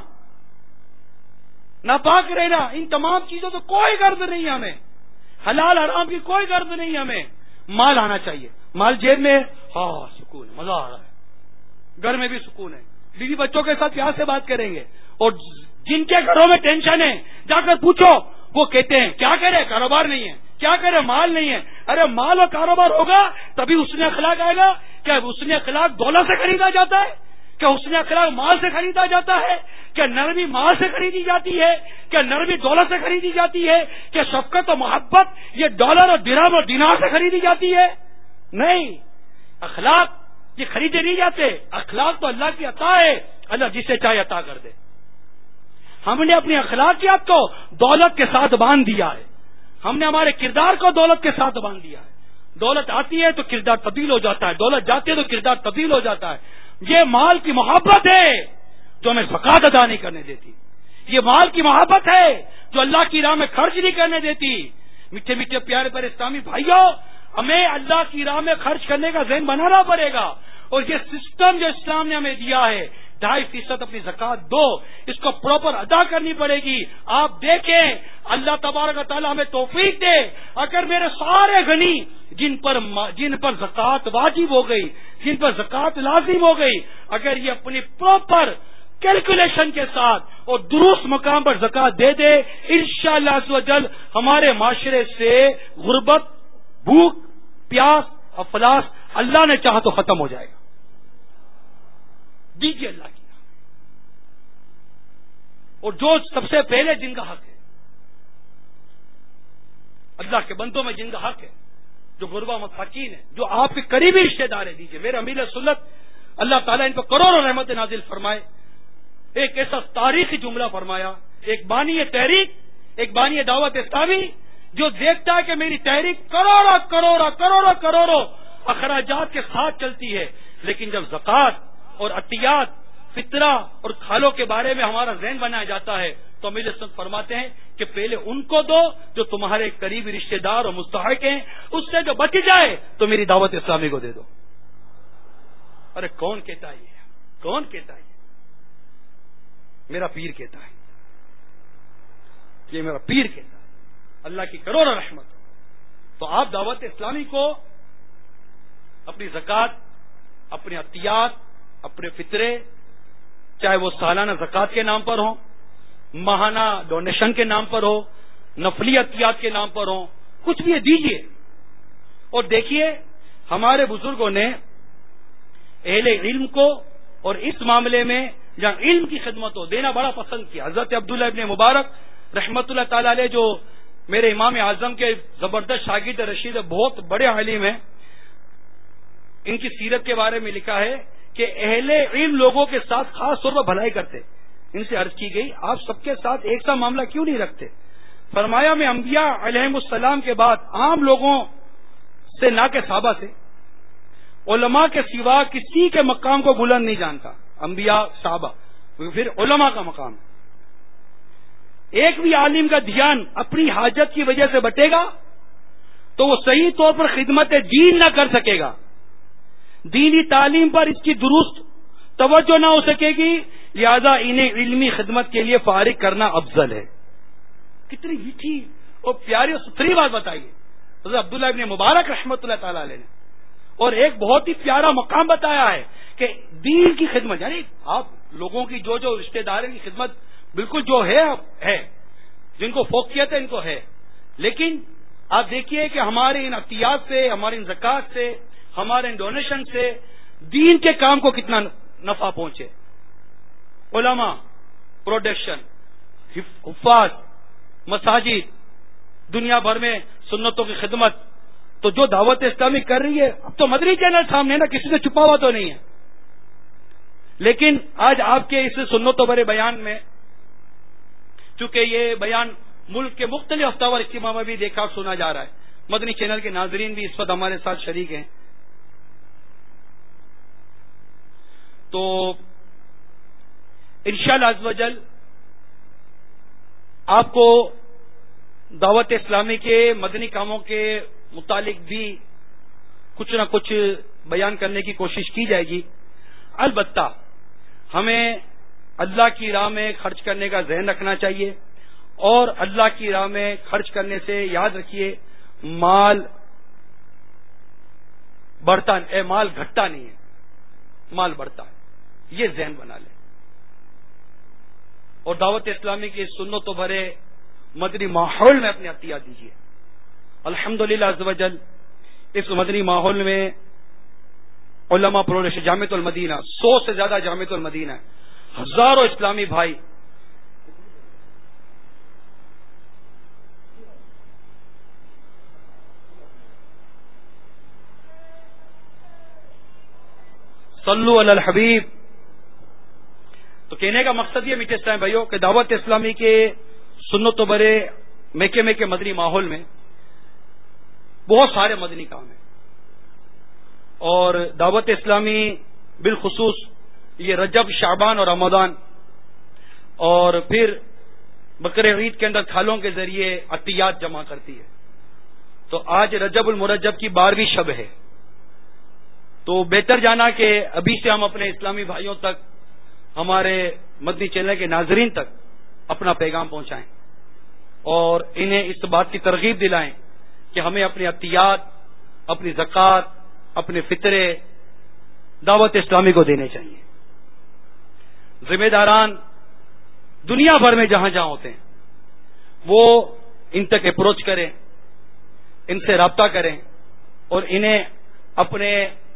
ناپاک رہنا، ان تمام چیزوں تو کوئی غرض نہیں ہے ہمیں، حلال حرام کی کوئی غرض نہیں ہے ہمیں. مال آنا چاہیے، مال جیب میں، ہاں سکون، مزہ آ رہا ہے، گھر میں بھی سکون ہے، بیوی بچوں کے ساتھ پیار سے بات کریں گے. اور جن کے گھروں میں ٹینشن ہے جا کر پوچھو، وہ کہتے ہیں کیا کرے، کاروبار نہیں ہے، کیا کرے، مال نہیں ہے. ارے مال اور کاروبار ہوگا تبھی حسن اخلاق آئے گا. کیا حسن اخلاق دولت سے خریدا جاتا ہے؟ کیا حسن اخلاق مال سے خریدا جاتا ہے؟ کیا نرمی مال سے خریدی جاتی ہے؟ کیا نرمی دولت سے خریدی جاتی ہے؟ کیا شفقت و محبت یہ ڈالر اور درہم اور دینار سے خریدی جاتی ہے؟ نہیں. اخلاق یہ خریدے نہیں جاتے. اخلاق تو اللہ کی عطا ہے، اللہ جسے چاہے عطا کر دے. ہم نے اپنی اخلاقیات کو دولت کے ساتھ باندھ دیا ہے، ہم نے ہمارے کردار کو دولت کے ساتھ باندھ دیا ہے. دولت آتی ہے تو کردار تبدیل ہو جاتا ہے، دولت جاتی ہے تو کردار تبدیل ہو جاتا ہے. یہ مال کی محبت ہے جو ہمیں زکات ادا نہیں کرنے دیتی. یہ مال کی محبت ہے جو اللہ کی راہ میں خرچ نہیں کرنے دیتی. میٹھے میٹھے پیارے پیارے اسلامی بھائیوں، ہمیں اللہ کی راہ میں خرچ کرنے کا ذہن بنانا پڑے گا. اور یہ سسٹم جو اسلام نے ہمیں دیا ہے، ڈھائی فیصد اپنی زکات دو، اس کو پراپر ادا کرنی پڑے گی. آپ دیکھیں اللہ تبارک و تعالیٰ ہمیں توفیق دے، اگر میرے سارے غنی جن پر جن پر زکات واجب ہو گئی، جن پر زکات لازم ہو گئی، اگر یہ اپنی پراپر کیلکولیشن کے ساتھ اور درست مقام پر زکات دے دے، انشاءاللہ عز و جل ہمارے معاشرے سے غربت، بھوک، پیاس، افلاس اللہ نے چاہا تو ختم ہو جائے گا. دیجیے اللہ کی. اور جو سب سے پہلے جن کا حق ہے، اللہ کے بندوں میں جن کا حق ہے، جو غربا مساکین ہے، جو آپ کے قریبی رشتے دار ہیں، دیجیے. میرے امیر سنت اللہ تعالیٰ ان کو کروڑوں رحمت نازل فرمائے. ایک ایسا تاریخی جملہ فرمایا، ایک بانی تحریک، ایک بانی دعوت اسلامی جو دیکھتا ہے کہ میری تحریک کروڑوں کروڑوں کروڑوں کروڑوں اخراجات کے ساتھ چلتی ہے، لیکن جب زکات اور عطیات، فطرہ اور کھالوں کے بارے میں ہمارا ذہن بنایا جاتا ہے تو امیر سنت فرماتے ہیں کہ پہلے ان کو دو جو تمہارے قریبی رشتہ دار اور مستحق ہیں، اس سے جو بچ جائے تو میری دعوت اسلامی کو دے دو. ارے کون کہتا ہے یہ؟ کون کہتا ہے؟ میرا پیر کہتا ہے، یہ میرا پیر کہتا ہے. اللہ کی کروڑوں رحمت. تو آپ دعوت اسلامی کو اپنی زکات، اپنے عطیات، اپنے فطرے، چاہے وہ سالانہ زکات کے نام پر ہوں، ماہانہ ڈونیشن کے نام پر ہو، نفلی عطیات کے نام پر ہوں، کچھ بھی دیجیے. اور دیکھیے ہمارے بزرگوں نے اہل علم کو اور اس معاملے میں جہاں علم کی خدمت ہو دینا بڑا پسند کیا. حضرت عبداللہ ابن مبارک رحمت اللہ تعالی علیہ جو میرے امام اعظم کے زبردست شاگرد رشید بہت بڑے عالم ہیں، ان کی سیرت کے بارے میں لکھا ہے کہ اہل علم لوگوں کے ساتھ خاص طور پر بھلائی کرتے. ان سے عرض کی گئی آپ سب کے ساتھ ایک سا معاملہ کیوں نہیں رکھتے؟ فرمایا میں انبیاء علیہم السلام کے بعد عام لوگوں سے نہ کہ صحابہ سے علماء کے سوا کسی کے مقام کو بلند نہیں جانتا. انبیاء صحابہ پھر علماء کا مقام. ایک بھی عالم کا دھیان اپنی حاجت کی وجہ سے بٹے گا تو وہ صحیح طور پر خدمت دین نہ کر سکے گا. دینی تعلیم پر اس کی درست توجہ نہ ہو سکے گی. لہذا انہیں علمی خدمت کے لیے فارغ کرنا افضل ہے. کتنی میٹھی اور پیاری اور ستھری بات بتائیے حضرت عبداللہ ابن مبارک رحمۃ اللہ تعالی علیہ نے. اور ایک بہت ہی پیارا مقام بتایا ہے کہ دین کی خدمت, یعنی آپ لوگوں کی جو جو رشتہ داروں کی خدمت بالکل جو ہے ہے جن کو فوقیت ہے ان کو ہے, لیکن آپ دیکھیے کہ ہمارے ان عطیات سے, ہمارے ان زکات سے, ہمارے ان ڈونیشن سے دین کے کام کو کتنا نفع پہنچے. علماء, پروڈکشن, حفاظ, مساجد, دنیا بھر میں سنتوں کی خدمت. تو جو دعوت اسلامی کر رہی ہے, اب تو مدنی چینل سامنے نا, کسی سے چھپا ہوا تو نہیں ہے. لیکن آج آپ کے اس سنتوں بھرے بیان میں, چونکہ یہ بیان ملک کے مختلف ہفتہ وار اجتماع میں بھی دیکھا اور سنا جا رہا ہے, مدنی چینل کے ناظرین بھی اس وقت ہمارے ساتھ شریک ہیں, تو انشاءاللہ عز و جل آپ کو دعوت اسلامی کے مدنی کاموں کے متعلق بھی کچھ نہ کچھ بیان کرنے کی کوشش کی جائے گی. البتہ ہمیں اللہ کی راہ میں خرچ کرنے کا ذہن رکھنا چاہیے, اور اللہ کی راہ میں خرچ کرنے سے یاد رکھیے مال بڑھتا اے مال گھٹتا نہیں ہے, مال بڑھتا ہے, یہ ذہن بنا لیں. اور دعوت اسلامی کی سنتوں بھرے مدنی ماحول میں اپنے عطیہ دیجیے. الحمدللہ عز و جل اس مدنی ماحول میں علماء پروڈکشن جامعۃ المدینہ, سو سے زیادہ جامعۃ المدینہ, ہزاروں اسلامی بھائی صلو علی الحبیب. تو کہنے کا مقصد یہ میٹھے اسلام بھائیوں کہ دعوت اسلامی کے سنتوں بھرے میکے میکے مدنی ماحول میں بہت سارے مدنی کام ہیں, اور دعوت اسلامی بالخصوص یہ رجب, شعبان اور رمضان اور پھر بقر عید کے اندر تھالوں کے ذریعے عطیات جمع کرتی ہے. تو آج رجب المرجب کی بارہویں شب ہے, تو بہتر جانا کہ ابھی سے ہم اپنے اسلامی بھائیوں تک, ہمارے مدنی چینل کے ناظرین تک اپنا پیغام پہنچائیں اور انہیں اس بات کی ترغیب دلائیں کہ ہمیں اپنی عطیات, اپنی زکوٰۃ, اپنے فطرے دعوت اسلامی کو دینے چاہیے. ذمہ داران دنیا بھر میں جہاں جہاں ہوتے ہیں وہ ان تک اپروچ کریں, ان سے رابطہ کریں اور انہیں اپنے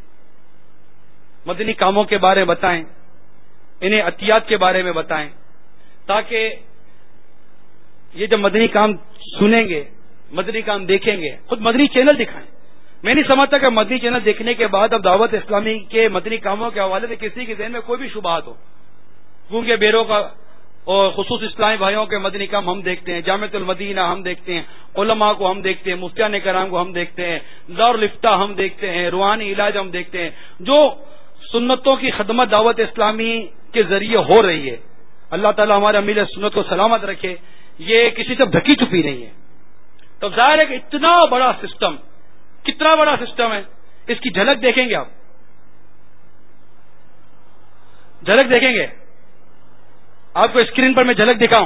مدنی کاموں کے بارے میں بتائیں, انہیں عطیات کے بارے میں بتائیں, تاکہ یہ جب مدنی کام سنیں گے, مدنی کام دیکھیں گے, خود مدنی چینل دکھائیں. میں نہیں سمجھتا کہ مدنی چینل دیکھنے کے بعد اب دعوت اسلامی کے مدنی کاموں کے حوالے سے کسی کے ذہن میں کوئی بھی شبہات ہو. کیونکہ بیروں کا اور خصوص اسلامی بھائیوں کے مدنی کام ہم دیکھتے ہیں, جامعۃ المدینہ ہم دیکھتے ہیں, علماء کو ہم دیکھتے ہیں, مفتیان کرام کو ہم دیکھتے ہیں, دارالفتہ ہم دیکھتے ہیں, روحانی علاج ہم دیکھتے ہیں. جو سنتوں کی خدمت دعوت اسلامی کے ذریعے ہو رہی ہے, اللہ تعالی ہمارے امیل سنت کو سلامت رکھے, یہ کسی سے ڈھکی چھپی نہیں ہے. تو ظاہر ہے کہ اتنا بڑا سسٹم, کتنا بڑا سسٹم ہے, اس کی جھلک دیکھیں گے آپ, جھلک دیکھیں گے. آپ کو اسکرین پر میں جھلک دکھاؤں.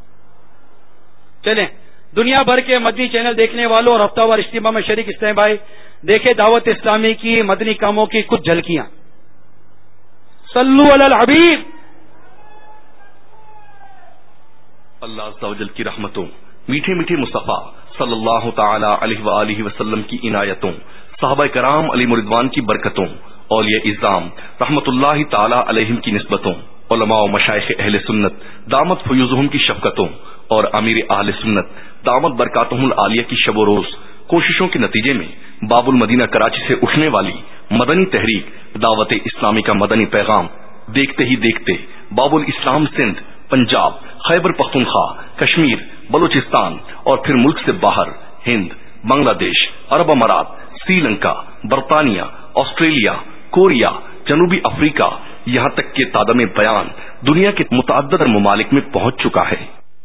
چلیں, دنیا بھر کے مدنی چینل دیکھنے والوں اور ہفتہ وار اجتماع میں شریک اسلام بھائی دیکھیں دعوت اسلامی کی مدنی کاموں کی کچھ جھلکیاں. صلو علی الحبیب.
اللہ عز و جل کی رحمتوں, میٹھے میٹھے مصطفیٰ صلی اللہ تعالی علیہ وآلہ وسلم کی عنایتوں, صحابہ کرام علیہ رضوان کی برکتوں, اولیاء اعظام رحمت اللہ تعالی علیہم کی نسبتوں, علماء و مشائخ اہل سنت دامت فیوزہم کی شفقتوں اور امیر اہل سنت دامت برکاتہم العالیہ کی شب و روز کوششوں کے نتیجے میں باب المدینہ کراچی سے اٹھنے والی مدنی تحریک دعوت اسلامی کا مدنی پیغام دیکھتے ہی دیکھتے باب الاسلام سندھ پنجاب، خیبر پختونخوا، کشمیر، بلوچستان اور پھر ملک سے باہر ہند، بنگلہ دیش، عرب امارات، سری لنکا، برطانیہ، آسٹریلیا، کوریا، جنوبی افریقہ، یہاں تک کہ تادم بیان دنیا کے متعدد ممالک میں پہنچ چکا ہے۔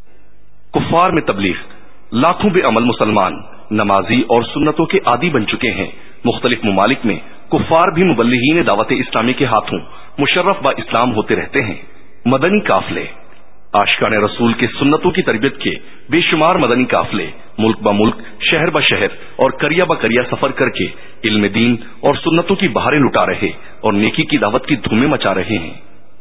کفار میں تبلیغ، لاکھوں بے عمل مسلمان نمازی اور سنتوں کے عادی بن چکے ہیں۔ مختلف ممالک میں کفار بھی مبلغین دعوت اسلامی کے ہاتھوں مشرف با اسلام ہوتے رہتے ہیں۔ مدنی قافلے، عاشقان رسول کے سنتوں کی تربیت کے بے شمار مدنی قافلے ملک با ملک، شہر با شہر اور کریا با کریا سفر کر کے علم دین اور سنتوں کی بہاریں لٹا رہے اور نیکی کی دعوت کی دھومیں مچا رہے ہیں۔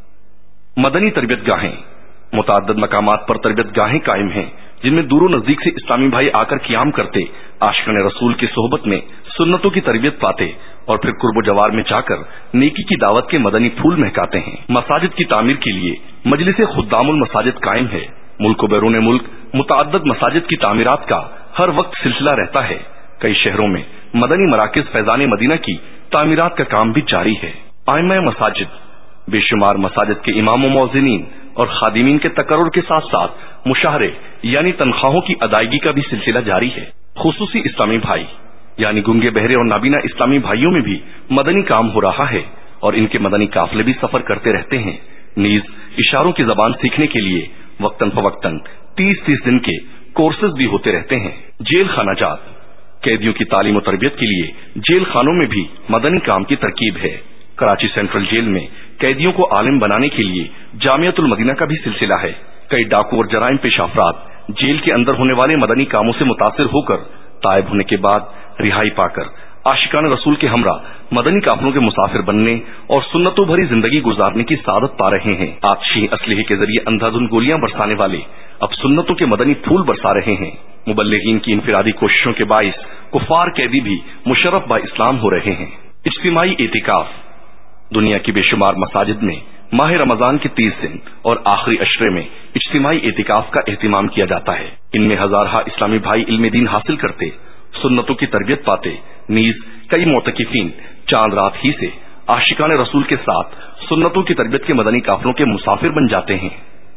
مدنی تربیت گاہیں، متعدد مقامات پر تربیت گاہیں قائم ہیں جن میں دور و نزدیک سے اسلامی بھائی آ کر قیام کرتے، عاشقان رسول کی صحبت میں سنتوں کی تربیت پاتے اور پھر قرب و جوار میں جا کر نیکی کی دعوت کے مدنی پھول مہکاتے ہیں۔ مساجد کی تعمیر کے لیے مجلس خدام المساجد قائم ہے۔ ملک و بیرون ملک متعدد مساجد کی تعمیرات کا ہر وقت سلسلہ رہتا ہے۔ کئی شہروں میں مدنی مراکز فیضان مدینہ کی تعمیرات کا کام بھی جاری ہے۔ ائمہ مساجد، بے شمار مساجد کے امام و مؤذنین اور خادمین کے تقرر کے ساتھ ساتھ مشاہرے یعنی تنخواہوں کی ادائیگی کا بھی سلسلہ جاری ہے۔ خصوصی اسلامی بھائی یعنی گنگے بہرے اور نابینا اسلامی بھائیوں میں بھی مدنی کام ہو رہا ہے اور ان کے مدنی قافلے بھی سفر کرتے رہتے ہیں۔ نیز اشاروں کی زبان سیکھنے کے لیے وقتاً فوقتاً تیس تیس دن کے کورسز بھی ہوتے رہتے ہیں۔ جیل خانہ جات، قیدیوں کی تعلیم و تربیت کے لیے جیل خانوں میں بھی مدنی کام کی ترکیب ہے۔ کراچی سینٹرل جیل میں قیدیوں کو عالم بنانے کے لیے جامعۃ المدینہ کا بھی سلسلہ ہے۔ کئی ڈاکو اور جرائم پیش افراد جیل کے اندر ہونے والے مدنی کاموں سے متاثر ہو کر تائب ہونے کے بعد رہائی پا کر عاشقان رسول کے ہمراہ مدنی قافلوں کے مسافر بننے اور سنتوں بھری زندگی گزارنے کی سعادت پا رہے ہیں۔ آتشی اسلحے کے ذریعے اندھا دھند گولیاں برسانے والے اب سنتوں کے مدنی پھول برسا رہے ہیں۔ مبلغین کی انفرادی کوششوں کے باعث کفار قیدی بھی مشرف با اسلام ہو رہے ہیں۔ اجتماعی اعتکاف، دنیا کی بے شمار مساجد میں ماہ رمضان کے تیس دن اور آخری عشرے میں اجتماعی اعتکاف کا اہتمام کیا جاتا ہے۔ ان میں ہزارہ اسلامی بھائی علم دین حاصل کرتے، سنتوں کی تربیت پاتے، نیز کئی معتکفین چاند رات ہی سے عاشقان رسول کے ساتھ سنتوں کی تربیت کے مدنی قافلوں کے مسافر بن جاتے ہیں۔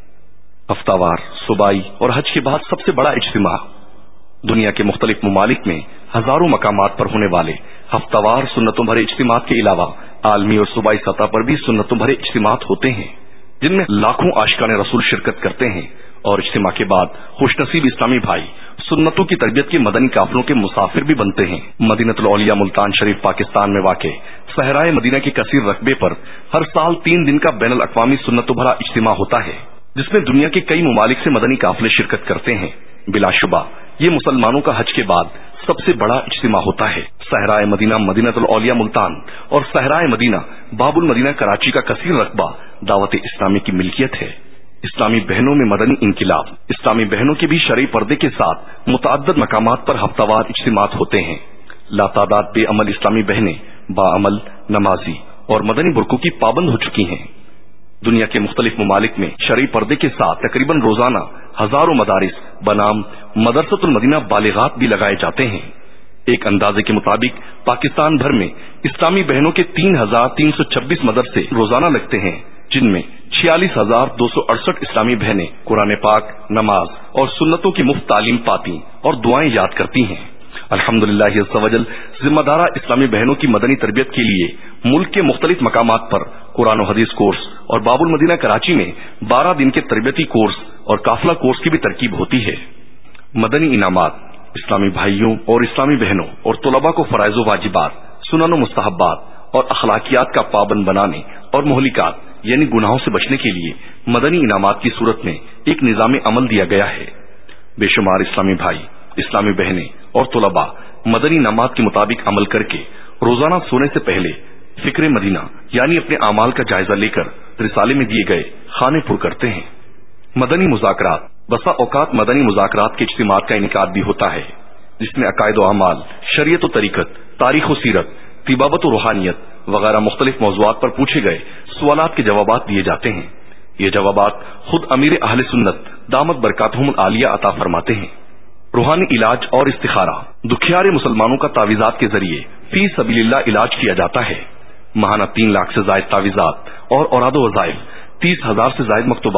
ہفتہ وار، صوبائی اور حج کے بعد سب سے بڑا اجتماع، دنیا کے مختلف ممالک میں ہزاروں مقامات پر ہونے والے ہفتہ وار سنتوں بھرے اجتماعات کے علاوہ عالمی اور صوبائی سطح پر بھی سنتوں بھرے اجتماعات ہوتے ہیں جن میں لاکھوں عاشقان رسول شرکت کرتے ہیں اور اجتماع کے بعد خوش نصیب اسلامی بھائی سنتوں کی تربیت کے مدنی قافلوں کے مسافر بھی بنتے ہیں۔ مدینۃ الاولیاء ملتان شریف پاکستان میں واقع صحرائے مدینہ کے کثیر رقبے پر ہر سال تین دن کا بین الاقوامی سنتوں بھرا اجتماع ہوتا ہے جس میں دنیا کے کئی ممالک سے مدنی قافلے شرکت کرتے ہیں۔ بلا شبہ یہ مسلمانوں کا حج کے بعد سب سے بڑا اجتماع ہوتا ہے۔ صحرائے مدینہ مدینۃ الاولیاء ملتان اور صحرائے مدینہ باب المدینہ کراچی کا کثیر رقبہ دعوت اسلامی کی ملکیت ہے۔ اسلامی بہنوں میں مدنی انقلاب، اسلامی بہنوں کے بھی شرعی پردے کے ساتھ متعدد مقامات پر ہفتہ وار اجتماعات ہوتے ہیں۔ لاتعداد بے عمل اسلامی بہنیں باعمل، نمازی اور مدنی برقعوں کی پابند ہو چکی ہیں۔ دنیا کے مختلف ممالک میں شرعی پردے کے ساتھ تقریباً روزانہ ہزاروں مدارس بنام مدرسۃ المدینہ بالغات بھی لگائے جاتے ہیں۔ ایک اندازے کے مطابق پاکستان بھر میں اسلامی بہنوں کے تین ہزار تین سو چھبیس مدرسے روزانہ لگتے ہیں جن میں چھیالیس ہزار دو سو اڑسٹھ اسلامی بہنیں قرآن پاک، نماز اور سنتوں کی مفت تعلیم پاتی اور دعائیں یاد کرتی ہیں۔ الحمدللہ عز و جل ذمہ دارہ اسلامی بہنوں کی مدنی تربیت کے لیے ملک کے مختلف مقامات پر قرآن و حدیث کورس اور باب المدینہ کراچی میں بارہ دن کے تربیتی کورس اور قافلہ کورس کی بھی ترکیب ہوتی ہے۔ مدنی انعامات اسلامی بھائیوں اور اسلامی بہنوں اور طلباء کو فرائض و واجبات، سنن و مستحبات اور اخلاقیات کا پابند بنانے اور مہلکات یعنی گناہوں سے بچنے کے لیے مدنی انعامات کی صورت میں ایک نظام عمل دیا گیا ہے۔ بے شمار اسلامی بھائی، اسلامی بہنیں اور طلباء مدنی انعامات کے مطابق عمل کر کے روزانہ سونے سے پہلے فکر مدینہ یعنی اپنے اعمال کا جائزہ لے کر رسالے میں دیے گئے خانے پر کرتے ہیں۔ مدنی مذاکرات، بسا اوقات مدنی مذاکرات کے اجتماعات کا انعقاد بھی ہوتا ہے جس میں عقائد و اعمال، شریعت و طریقت، تاریخ و سیرت، طبابت و روحانیت وغیرہ مختلف موضوعات پر پوچھے گئے سوالات کے جوابات دیے جاتے ہیں۔ یہ جوابات خود امیر اہل سنت دامت برکاتہم العالیہ عطا فرماتے ہیں۔ روحانی علاج اور استخارہ، دکھیارے مسلمانوں کا تعویذات کے ذریعے فی سبیل اللہ علاج کیا جاتا ہے۔ ماہانہ تین لاکھ سے زائد تعویذات اور اوراد و وظائف، تیس ہزار سے زائد مکتوبات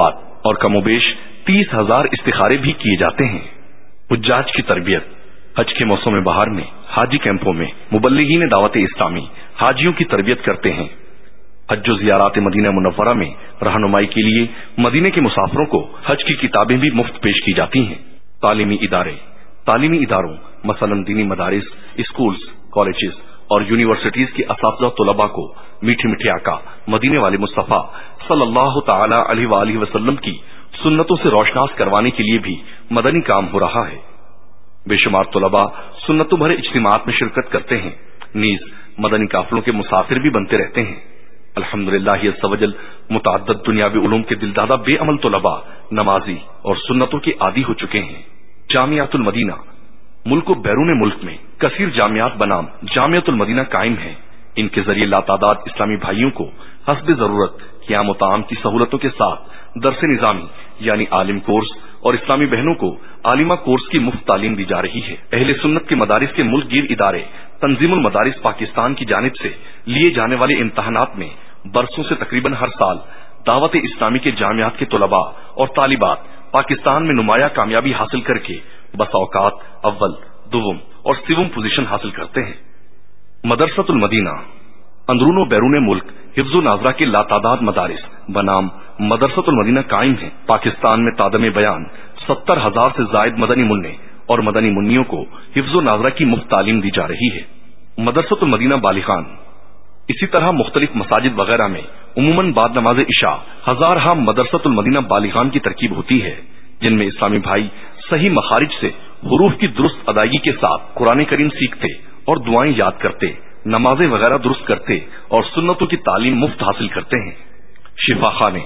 اور کم و بیش تیس ہزار استخارے بھی کیے جاتے ہیں۔ حجاج کی تربیت، حج کے موسم بہار میں حاجی کیمپوں میں مبلغین دعوت اسلامی حاجیوں کی تربیت کرتے ہیں۔ حج و زیارات مدینہ منورہ میں رہنمائی کے لیے مدینے کے مسافروں کو حج کی کتابیں بھی مفت پیش کی جاتی ہیں۔ تعلیمی ادارے، تعلیمی اداروں مثلا دینی مدارس، اسکولز، کالجز اور یونیورسٹیز کے اساتذہ طلباء کو میٹھے میٹھے آقا مدینے والے مصطفیٰ صلی اللہ تعالی علیہ وآلہ وسلم کی سنتوں سے روشناس کروانے کے لیے بھی مدنی کام ہو رہا ہے۔ بے شمار طلباء سنتوں بھرے اجتماعات میں شرکت کرتے ہیں، نیز مدنی قافلوں کے مسافر بھی بنتے رہتے ہیں۔ الحمدللہ عز و جل متعدد دنیاوی علوم کے دلدادہ بے عمل طلباء نمازی اور سنتوں کے عادی ہو چکے ہیں۔ جامعۃ المدینہ، ملک و بیرون ملک میں کثیر جامعات بنام جامعۃ المدینہ قائم ہیں۔ ان کے ذریعے لاتعداد اسلامی بھائیوں کو حسب ضرورت قیام و طعام کی سہولتوں کے ساتھ درس نظامی یعنی عالم کورس اور اسلامی بہنوں کو عالمہ کورس کی مفت تعلیم دی جا رہی ہے۔ اہل سنت کے مدارس کے ملک گیر ادارے تنظیم المدارس پاکستان کی جانب سے لیے جانے والے امتحانات میں برسوں سے تقریباً ہر سال دعوت اسلامی کے جامعات کے طلباء اور طالبات پاکستان میں نمایاں کامیابی حاصل کر کے بس اوقات اول، دوم اور سوم پوزیشن حاصل کرتے ہیں۔ مدرسۃ المدینہ اندرون و بیرون ملک حفظ و ناظرہ کے لاتعداد مدارس بنام مدرسۃ المدینہ قائم ہیں۔ پاکستان میں تادم بیان ستر ہزار سے زائد مدنی منع اور مدنی منیوں کو حفظ و ناظرہ کی مفت تعلیم دی جا رہی ہے۔ مدرسۃ المدینہ بالغان، اسی طرح مختلف مساجد وغیرہ میں عموماً بعد نماز عشاء ہزارہا مدرسۃ المدینہ بالغان کی ترکیب ہوتی ہے، جن میں اسلامی بھائی صحیح مخارج سے حروف کی درست ادائیگی کے ساتھ قرآن کریم سیکھتے اور دعائیں یاد کرتے، نمازیں وغیرہ درست کرتے اور سنتوں کی تعلیم مفت حاصل کرتے ہیں۔ شفا خانے،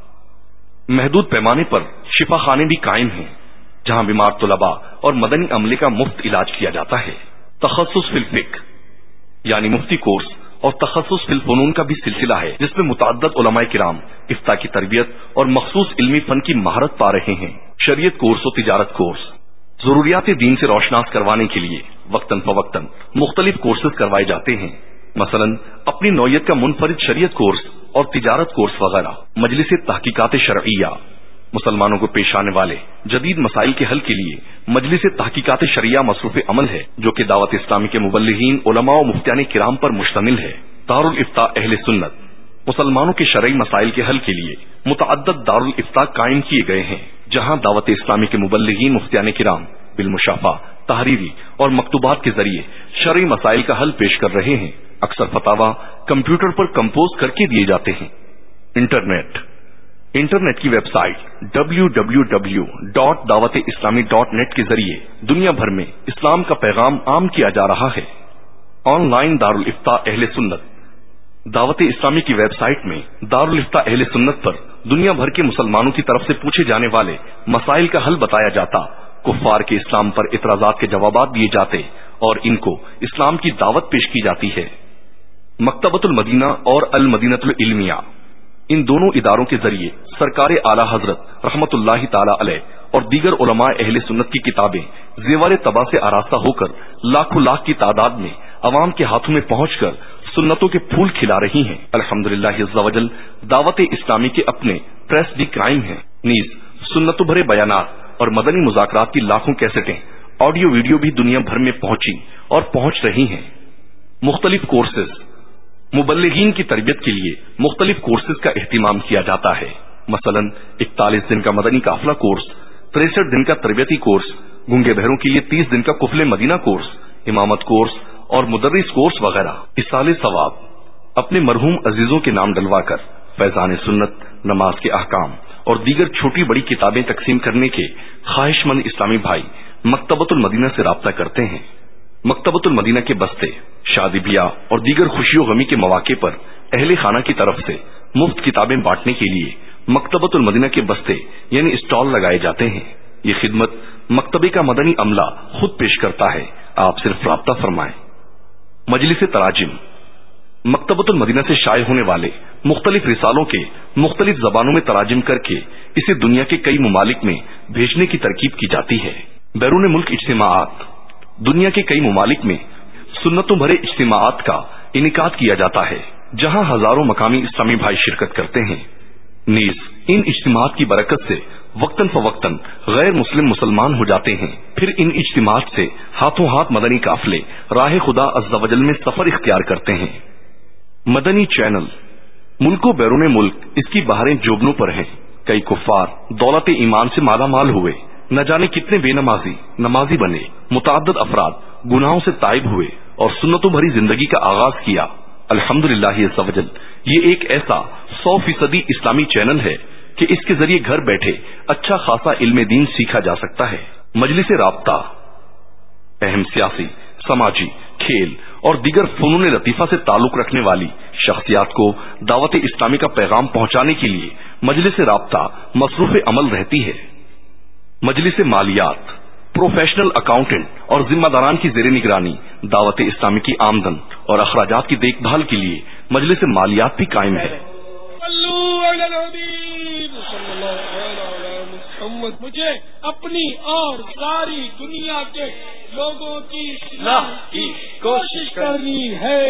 محدود پیمانے پر شفا خانے بھی قائم ہیں، جہاں بیمار طلباء اور مدنی عملے کا مفت علاج کیا جاتا ہے۔ تخصص فی الفقہ یعنی مفتی کورس اور تخصص فی الفنون کا بھی سلسلہ ہے، جس میں متعدد علماء کرام افتاء کی تربیت اور مخصوص علمی فن کی مہارت پا رہے ہیں۔ شریعت کورس و تجارت کورس، ضروریات دین سے روشناس کروانے کے لیے وقتاً فوقتاً مختلف کورسز کروائے جاتے ہیں، مثلا اپنی نوعیت کا منفرد شریعت کورس اور تجارت کورس وغیرہ۔ مجلس تحقیقات شرعیہ، مسلمانوں کو پیش آنے والے جدید مسائل کے حل کے لیے مجلس تحقیقات شرعیہ مصروف عمل ہے، جو کہ دعوت اسلامی کے مبلغین، علماء و مفتیان کرام پر مشتمل ہے۔ دارالفتاء اہل سنت، مسلمانوں کے شرعی مسائل کے حل کے لیے متعدد دارالفتاء قائم کیے گئے ہیں، جہاں دعوت اسلامی کے مبلغین، مفتیان کرام بالمشافہ، تحریری اور مکتوبات کے ذریعے شرعی مسائل کا حل پیش کر رہے ہیں۔ اکثر فتاوا کمپیوٹر پر کمپوز کر کے دیے جاتے ہیں۔ انٹرنیٹ انٹرنیٹ کی website W W W dot Dawat Islami dot net کے ذریعے دنیا بھر میں اسلام کا پیغام عام کیا جا رہا ہے۔ آن لائن دارالفتاء اہل سنت، دعوت اسلامی کی ویب سائٹ میں دارالفتاء اہل سنت پر دنیا بھر کے مسلمانوں کی طرف سے پوچھے جانے والے مسائل کا حل بتایا جاتا، کفار کے اسلام پر اعتراضات کے جوابات دیے جاتے اور ان کو اسلام کی دعوت پیش کی جاتی ہے۔ مکتبۃ المدینہ اور المدینہ العلمیہ، ان دونوں اداروں کے ذریعے سرکار اعلی حضرت رحمت اللہ تعالی علیہ اور دیگر علماء اہل سنت کی کتابیں زیور طبع سے آراستہ ہو کر لاکھوں لاکھ کی تعداد میں عوام کے ہاتھوں میں پہنچ کر سنتوں کے پھول کھلا رہی ہیں۔ الحمدللہ عز و جل دعوت اسلامی کے اپنے پریس بھی قائم ہیں، نیز سنتوں بھرے بیانات اور مدنی مذاکرات کی لاکھوں کیسٹیں آڈیو ویڈیو بھی دنیا بھر میں پہنچی اور پہنچ رہی ہیں۔ مختلف کورسز، مبلغین کی تربیت کے لیے مختلف کورسز کا اہتمام کیا جاتا ہے، مثلا اکتالیس دن کا مدنی قافلہ کورس، تریسٹھ دن کا تربیتی کورس، گونگے بہروں کے لیے تیس دن کا قفل مدینہ کورس، امامت کورس اور مدرس کورس وغیرہ۔ اصال ثواب، اپنے مرحوم عزیزوں کے نام ڈلوا کر فیضان سنت، نماز کے احکام اور دیگر چھوٹی بڑی کتابیں تقسیم کرنے کے خواہش مند اسلامی بھائی مکتبۃ المدینہ سے رابطہ کرتے ہیں۔ مکتبۃ المدینہ کے بستے شادی بیاہ اور دیگر خوشی و غمی کے مواقع پر اہل خانہ کی طرف سے مفت کتابیں بانٹنے کے لیے مکتبۃ المدینہ کے بستے یعنی اسٹال لگائے جاتے ہیں۔ یہ خدمت مکتبے کا مدنی عملہ خود پیش کرتا ہے، آپ صرف رابطہ فرمائیں۔ مجلس تراجم، مکتبۃ المدینہ سے شائع ہونے والے مختلف رسالوں کے مختلف زبانوں میں تراجم کر کے اسے دنیا کے کئی ممالک میں بھیجنے کی ترکیب کی جاتی ہے۔ بیرون ملک اجتماعات، دنیا کے کئی ممالک میں سنتوں بھرے اجتماعات کا انعقاد کیا جاتا ہے، جہاں ہزاروں مقامی اسلامی بھائی شرکت کرتے ہیں۔ نیز ان اجتماعات کی برکت سے وقتاً فوقتاً غیر مسلم مسلمان ہو جاتے ہیں، پھر ان اجتماعات سے ہاتھوں ہاتھ مدنی قافلے راہ خدا عز و جل میں سفر اختیار کرتے ہیں۔ مدنی چینل ملک و بیرون ملک اس کی بہاریں جوبنوں پر ہیں۔ کئی کفار دولت ایمان سے مالا مال ہوئے، نہ جانے کتنے بے نمازی نمازی بنے، متعدد افراد گناہوں سے تائب ہوئے اور سنتوں بھری زندگی کا آغاز کیا۔ الحمدللہ عز و جل یہ ایک ایسا سو فیصدی اسلامی چینل ہے کہ اس کے ذریعے گھر بیٹھے اچھا خاصا علم دین سیکھا جا سکتا ہے۔ مجلس رابطہ اہم سیاسی، سماجی، کھیل اور دیگر فنون لطیفہ سے تعلق رکھنے والی شخصیات کو دعوت اسلامی کا پیغام پہنچانے کے لیے مجلس رابطہ مصروف عمل رہتی ہے۔ مجلس مالیات پروفیشنل اکاؤنٹنٹ اور ذمہ داران کی زیر نگرانی دعوت اسلامی کی آمدن اور اخراجات کی دیکھ بھال کے لیے مجلس مالیات بھی قائم ہے۔
مجھے اپنی اور ساری دنیا کے لوگوں کی اصلاح کی کوشش کرنی ہے۔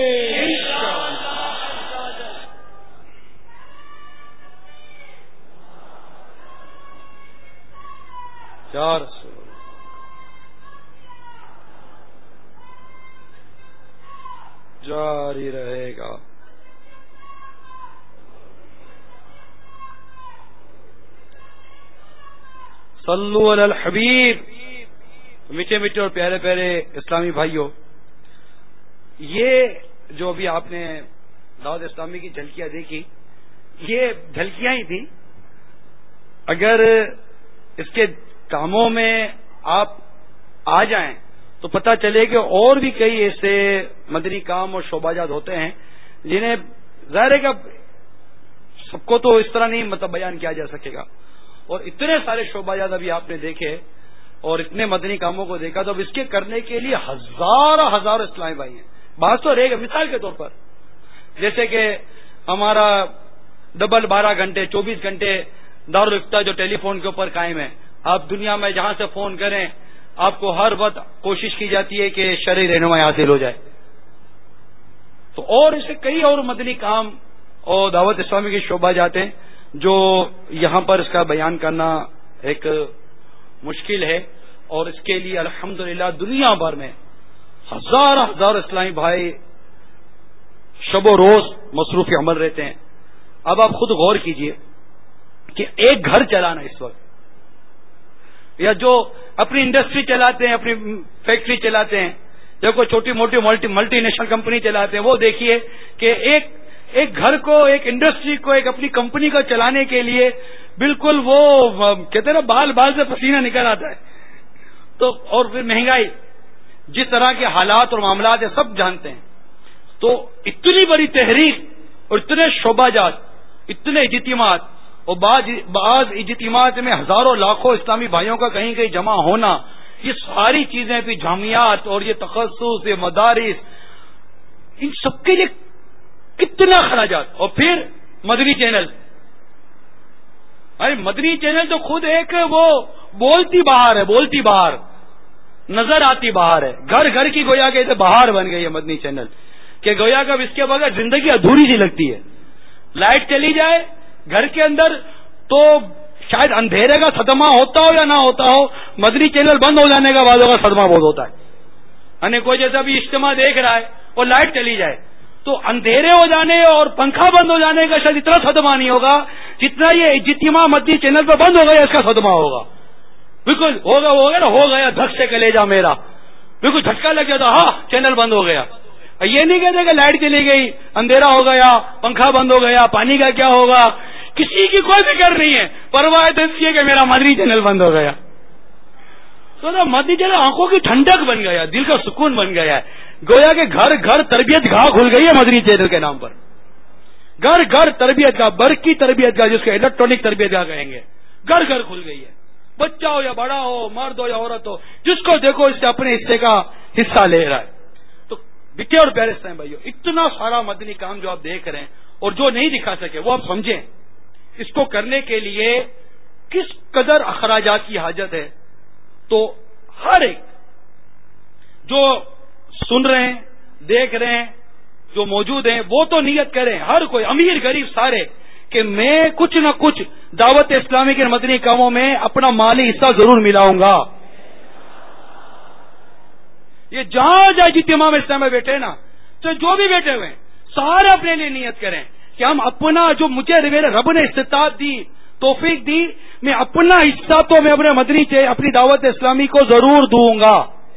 یا رسول جاری رہے گا۔ صلو علی الحبیب۔ میٹھے میٹھے اور پیارے پیارے اسلامی بھائیوں، یہ جو ابھی آپ نے دعوت اسلامی کی جھلکیاں دیکھی، یہ جھلکیاں ہی تھیں۔ اگر اس کے کاموں میں آپ آ جائیں تو پتہ چلے کہ اور بھی کئی ایسے مدنی کام اور شعبہ جات ہوتے ہیں جنہیں ظاہر ہے کہ سب کو تو اس طرح نہیں مطلب بیان کیا جا سکے گا، اور اتنے سارے شعبہ جات ابھی آپ نے دیکھے اور اتنے مدنی کاموں کو دیکھا، تو اب اس کے کرنے کے لیے ہزاروں ہزاروں اسلامی بھائی ہیں۔ بات تو رہے گا مثال کے طور پر، جیسے کہ ہمارا ڈبل بارہ گھنٹے چوبیس گھنٹے دارالفتہ جو ٹیلی فون کے اوپر قائم ہے، آپ دنیا میں جہاں سے فون کریں آپ کو ہر وقت کوشش کی جاتی ہے کہ شرعی رہنمائی حاصل ہو جائے۔ تو اور اسے کئی اور مدنی کام اور دعوت اسلامی کے شعبہ جات ہیں جو یہاں پر اس کا بیان کرنا ایک مشکل ہے، اور اس کے لیے الحمدللہ دنیا بھر میں ہزار ہزار اسلامی بھائی شب و روز مصروف عمل رہتے ہیں۔ اب آپ خود غور کیجئے کہ ایک گھر چلانا اس وقت، یا جو اپنی انڈسٹری چلاتے ہیں، اپنی فیکٹری چلاتے ہیں، یا کوئی چھوٹی موٹی ملٹی ملٹی نیشنل کمپنی چلاتے ہیں، وہ دیکھیے کہ ایک ایک گھر کو، ایک انڈسٹری کو، ایک اپنی کمپنی کو چلانے کے لیے بالکل وہ کہتے ہیں نا بال بال سے پسینہ نکل آتا ہے۔ تو اور پھر مہنگائی، جس طرح کے حالات اور معاملات ہیں سب جانتے ہیں۔ تو اتنی بڑی تحریک اور اتنے شعبہ جات، اتنے اجتماعات، اور بعض بعض اجتماعات میں ہزاروں لاکھوں اسلامی بھائیوں کا کہیں کہیں جمع ہونا، یہ ساری چیزیں بھی جامعات اور یہ تخصص، یہ مدارس، ان سب کے لیے کتنا خراجات۔ اور پھر مدنی چینل، ارے مدنی چینل تو خود ایک وہ بولتی بہار ہے، بولتی بہار، نظر آتی بہار ہے، گھر گھر کی گویا کہ بہار بن گئی ہے مدنی چینل، کہ گویا کہ اس کے بغیر زندگی ادھوری سی لگتی ہے۔ لائٹ چلی جائے گھر کے اندر تو شاید اندھیرے کا صدمہ ہوتا ہو یا نہ ہوتا ہو، مدنی چینل بند ہو جانے کا بعضوں کا صدمہ بہت ہوتا ہے۔ یعنی کوئی جیسا بھی اجتماع دیکھ رہا ہے اور لائٹ چلی جائے تو اندھیرے ہو جانے اور پنکھا بند ہو جانے کا شاید اتنا صدمہ نہیں ہوگا جتنا یہ اجتماع مدنی چینل پہ بند ہو گیا اس کا صدمہ ہوگا۔ بالکل ہوگا ہوگا نا، ہو گیا دھک سے کلیجا میرا، بالکل جھٹکا لگ جاتا، ہاں چینل بند ہو گیا۔ یہ نہیں کہتے کہ لائٹ چلی گئی، اندھیرا ہو گیا، پنکھا بند ہو گیا، پانی کا کیا ہوگا، کسی کی کوئی فکر نہیں ہے، پرواہ تو اس کی ہے کہ میرا مدنی چینل بند ہو گیا۔ تو نا مدنی چینل آنکھوں کی ٹھنڈک بن گیا، دل کا سکون بن گیا ہے، گویا کہ گھر گھر تربیت گاہ کھل گئی ہے مدنی چینل کے نام پر، گھر گھر تربیت گاہ، برقی تربیت گاہ، جس کو الیکٹرانک تربیت گاہ کہیں گے، گھر گھر کھل گئی ہے، بچہ ہو یا بڑا ہو، مرد ہو یا عورت ہو، جس کو دیکھو اس سے اپنے حصے کا حصہ لے رہا ہے۔ تو بیٹے اور پیارے اسلام بھائیو، اتنا سارا مدنی کام جو آپ دیکھ رہے ہیں اور جو نہیں دکھا سکے وہ آپ سمجھیں، اس کو کرنے کے لیے کس قدر اخراجات کی حاجت ہے۔ تو ہر ایک جو سن رہے ہیں، دیکھ رہے ہیں، جو موجود ہیں، وہ تو نیت کریں، ہر کوئی امیر غریب سارے، کہ میں کچھ نہ کچھ دعوت اسلامی کے مدنی کاموں میں اپنا مالی حصہ ضرور ملاؤں گا. یہ جہاں جہاں اجتماع میں اسلام میں بیٹھے نا، تو جو بھی بیٹھے ہوئے سارے اپنے لیے نیت کریں کہ ہم اپنا، جو مجھے میرے رب نے استطاعت دی، توفیق دی، میں اپنا حصہ تو میں اپنے مدنی سے اپنی دعوت اسلامی کو ضرور دوں گا،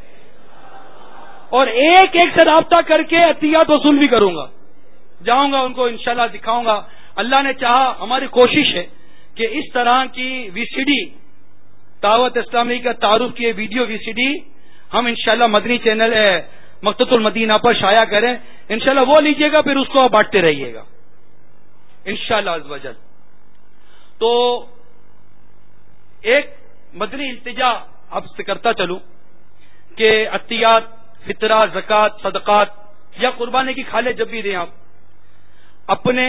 اور ایک ایک سے رابطہ کر کے عطیات وصول بھی کروں گا. جاؤں گا ان کو انشاءاللہ دکھاؤں گا. اللہ نے چاہا، ہماری کوشش ہے کہ اس طرح کی وی سی ڈی، دعوت اسلامی کا تعارف کی ویڈیو وی سی ڈی ہم انشاءاللہ مدنی چینل مقتۃ المدینہ پر شائع کریں. انشاءاللہ وہ لیجئے گا، پھر اس کو آپ بانٹتے رہیے گا انشاءاللہ عز و جل. تو ایک مدنی التجا آپ سے کرتا چلوں کہ عطیات، فطرہ، زکوٰۃ، صدقات یا قربانی کی کھالیں جب بھی دیں، آپ اپنے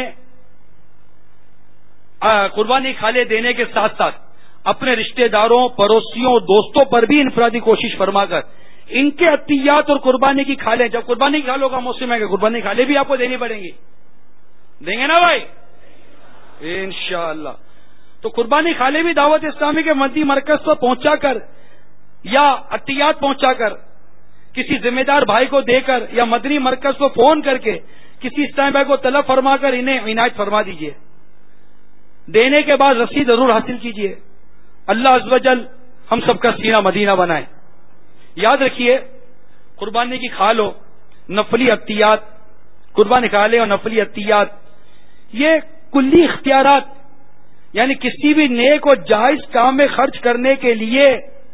قربانی کھالے دینے کے ساتھ ساتھ اپنے رشتہ داروں، پڑوسیوں، دوستوں پر بھی انفرادی کوشش فرما کر ان کے عطیات اور قربانی کی کھالیں، جب قربانی کی کھالوں کا موسم ہے کہ قربانی کھالیں بھی آپ کو دینی پڑیں گی، دیں گے نا بھائی انشاءاللہ. تو قربانی کھالیں بھی دعوت اسلامی کے مدنی مرکز پر پہنچا کر یا عطیات پہنچا کر کسی ذمہ دار بھائی کو دے کر یا مدنی مرکز کو فون کر کے کسی اسلامی بھائی کو طلب فرما کر انہیں عنایت فرما دیجیے. دینے کے بعد رسید ضرور حاصل کیجیے. اللہ عز و جل ہم سب کا سینہ مدینہ بنائے. یاد رکھیے، قربانی کی کھالو، نفلی عطیات، قربانی کھالے اور نفلی عطیات، یہ کلی اختیارات، یعنی کسی بھی نیک اور جائز کام میں خرچ کرنے کے لیے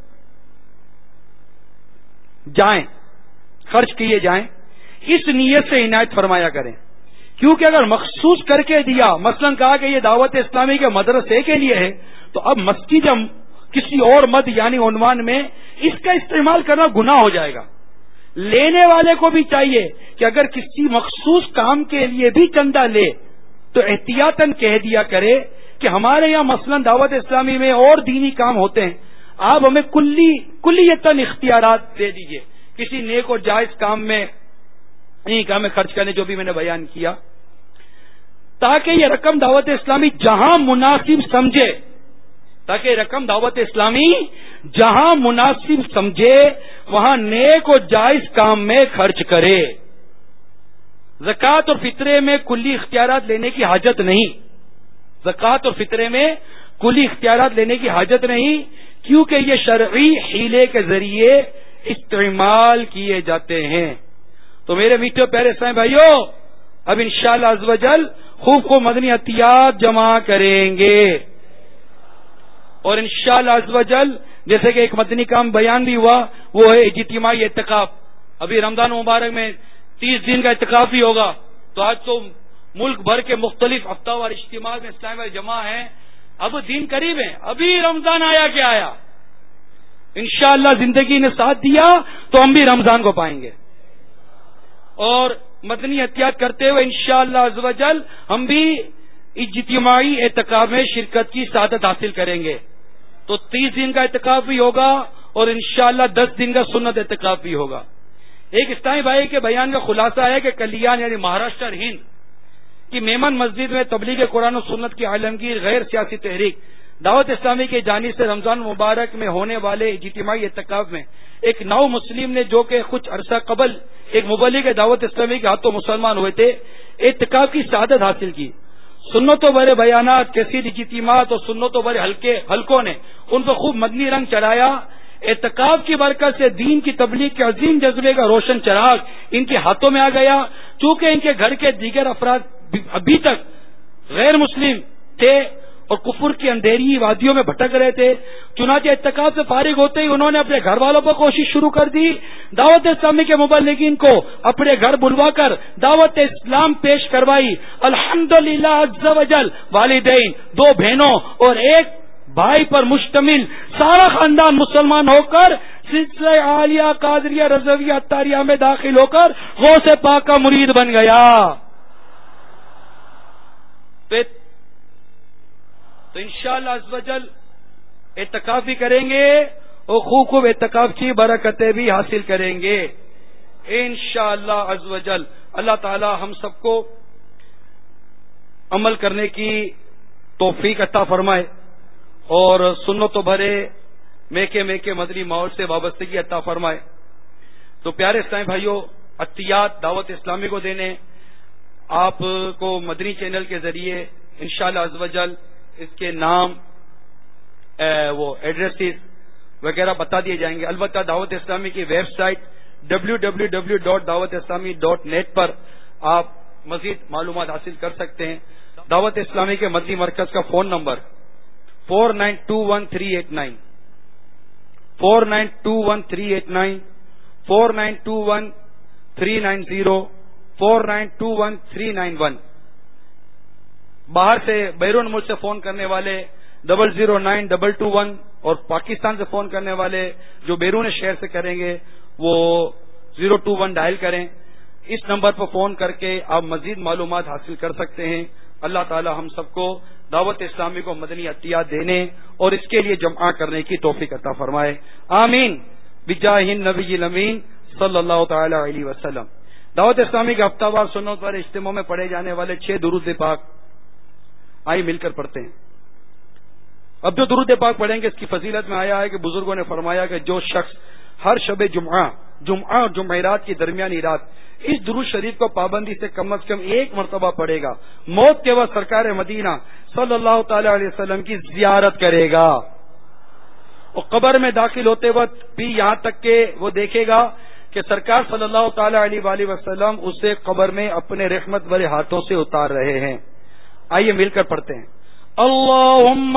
جائیں، خرچ کیے جائیں، اس نیت سے عنایت فرمایا کریں. کیونکہ اگر مخصوص کر کے دیا، مثلا کہا کہ یہ دعوت اسلامی کے مدرسے کے لیے ہے، تو اب مسجد یا کسی اور مد یعنی عنوان میں اس کا استعمال کرنا گناہ ہو جائے گا. لینے والے کو بھی چاہیے کہ اگر کسی مخصوص کام کے لیے بھی چندہ لے تو احتیاطاً کہہ دیا کرے کہ ہمارے یہاں مثلا دعوت اسلامی میں اور دینی کام ہوتے ہیں، آپ ہمیں کلی کلیتاً اختیارات دے دیجئے کسی نیک اور جائز کام میں، انہیں کام میں خرچ کرنے، جو بھی میں نے بیان کیا، تاکہ یہ رقم دعوت اسلامی جہاں مناسب سمجھے تاکہ یہ رقم دعوت اسلامی جہاں مناسب سمجھے وہاں نیک اور جائز کام میں خرچ کرے. زکوٰۃ اور فطرے میں کلی اختیارات لینے کی حاجت نہیں. زکوٰۃ اور فطرے میں کلی اختیارات لینے کی حاجت نہیں، کیونکہ یہ شرعی حیلے کے ذریعے استعمال کیے جاتے ہیں. تو میرے میٹھے پیارے اسلامی بھائیوں، اب انشاءاللہ عز و جل خوب خوب مدنی عطیات جمع کریں گے، اور انشاءاللہ عز و جل جیسے کہ ایک مدنی کام بیان بھی ہوا، وہ ہے اجتماعی اعتکاف. ابھی رمضان مبارک میں تیس دن کا اعتکاف بھی ہوگا، تو آج تو ملک بھر کے مختلف ہفتہ وار اجتماع میں اسلامی جمع ہیں. اب دن قریب ہیں، ابھی رمضان آیا کیا آیا، انشاءاللہ زندگی نے ساتھ دیا تو ہم بھی رمضان کو پائیں گے، اور مدنی احتیاط کرتے ہوئے انشاءاللہ عز و جل ہم بھی اجتماعی اعتکاف میں شرکت کی سعادت حاصل کریں گے. تو تیس دن کا اعتکاف بھی ہوگا اور انشاءاللہ دس دن کا سنت اعتکاف بھی ہوگا. ایک اسلامی بھائی کے بیان کا خلاصہ ہے کہ کلیان یعنی مہاراشٹر ہند کی میمن مسجد میں تبلیغ قرآن و سنت کی عالمگیر غیر سیاسی تحریک دعوت اسلامی کی جانب سے رمضان مبارک میں ہونے والے اجتماعی اعتکاف میں ایک نو مسلم نے، جو کہ کچھ عرصہ قبل ایک مبلغ دعوت اسلامی کے ہاتھوں مسلمان ہوئے تھے، اعتکاف کی سعادت حاصل کی. سنتوں بھرے بیانات، کثیر اجتماعات اور سنتوں بھرے حلقے حلقوں نے ان پر خوب مدنی رنگ چڑھایا. اعتکاف کی برکت سے دین کی تبلیغ کے عظیم جذبے کا روشن چراغ ان کے ہاتھوں میں آ گیا. چونکہ ان کے گھر کے دیگر افراد ابھی تک غیر مسلم تھے اور کفر کی اندھیری وادیوں میں بھٹک رہے تھے، چنانچہ اعتکاف سے فارغ ہوتے ہی انہوں نے اپنے گھر والوں پر کوشش شروع کر دی. دعوت اسلامی کے مبلغین کو اپنے گھر بلوا کر دعوت اسلام پیش کروائی. الحمدللہ عز و جل والدین، دو بہنوں اور ایک بھائی پر مشتمل سارا خاندان مسلمان ہو کر سلسلہ عالیہ قادریہ رضویہ عطاریہ میں داخل ہو کر غوث پاک کا مرید بن گیا. تو انشاءاللہ عز و جل اعتکاف بھی کریں گے اور خوب خوب اعتکاف کی برکتیں بھی حاصل کریں گے انشاءاللہ عز و جل. اللہ تعالی ہم سب کو عمل کرنے کی توفیق عطا فرمائے اور سنت و بھرے میکے میکے مدنی ماحول سے وابستگی عطا فرمائے. تو پیارے اسلامی بھائیوں، عطیات دعوت اسلامی کو دینے آپ کو مدنی چینل کے ذریعے انشاءاللہ عز و جل اس کے نام وہ ایڈریسز وغیرہ بتا دیے جائیں گے. البتہ دعوت اسلامی کی website W W W dot Dawat Islami dot net پر آپ مزید معلومات حاصل کر سکتے ہیں. دعوت اسلامی کے مدنی مرکز کا phone number four nine two one three eight nine four nine two one three eight nine four nine two one three nine zero four nine two one three nine one. باہر سے بیرون ملک سے فون کرنے والے double zero nine double two one اور پاکستان سے phone کرنے والے جو بیرون شہر سے کریں گے وہ زیرو ٹو ون ڈائل کریں. اس نمبر پر فون کر کے آپ مزید معلومات حاصل کر سکتے ہیں. اللہ تعالی ہم سب کو دعوت اسلامی کو مدنی عطیات دینے اور اس کے لیے جمع کرنے کی توفیق عطا فرمائے. آمین بجاہ النبی الامین صلی اللہ تعالی علیہ وسلم. دعوت اسلامی کے ہفتہ وار سنت پر اجتماع میں پڑھے جانے والے چھ درود پاک آئی مل کر پڑھتے ہیں. اب جو درود پاک پڑھیں گے اس کی فضیلت میں آیا ہے کہ بزرگوں نے فرمایا کہ جو شخص ہر شب جمعہ جمعہ اور جمعرات کی درمیانی رات اس درود شریف کو پابندی سے کم از کم ایک مرتبہ پڑھے گا، موت کے وقت سرکار مدینہ صلی اللہ تعالی علیہ وسلم کی زیارت کرے گا اور قبر میں داخل ہوتے وقت بھی یہاں تک کہ وہ دیکھے گا کہ سرکار صلی اللہ تعالی علیہ وآلہ وسلم اسے قبر میں اپنے رحمت بھرے ہاتھوں سے اتار رہے ہیں. آئیے مل کر پڑھتے ہیں. اللہم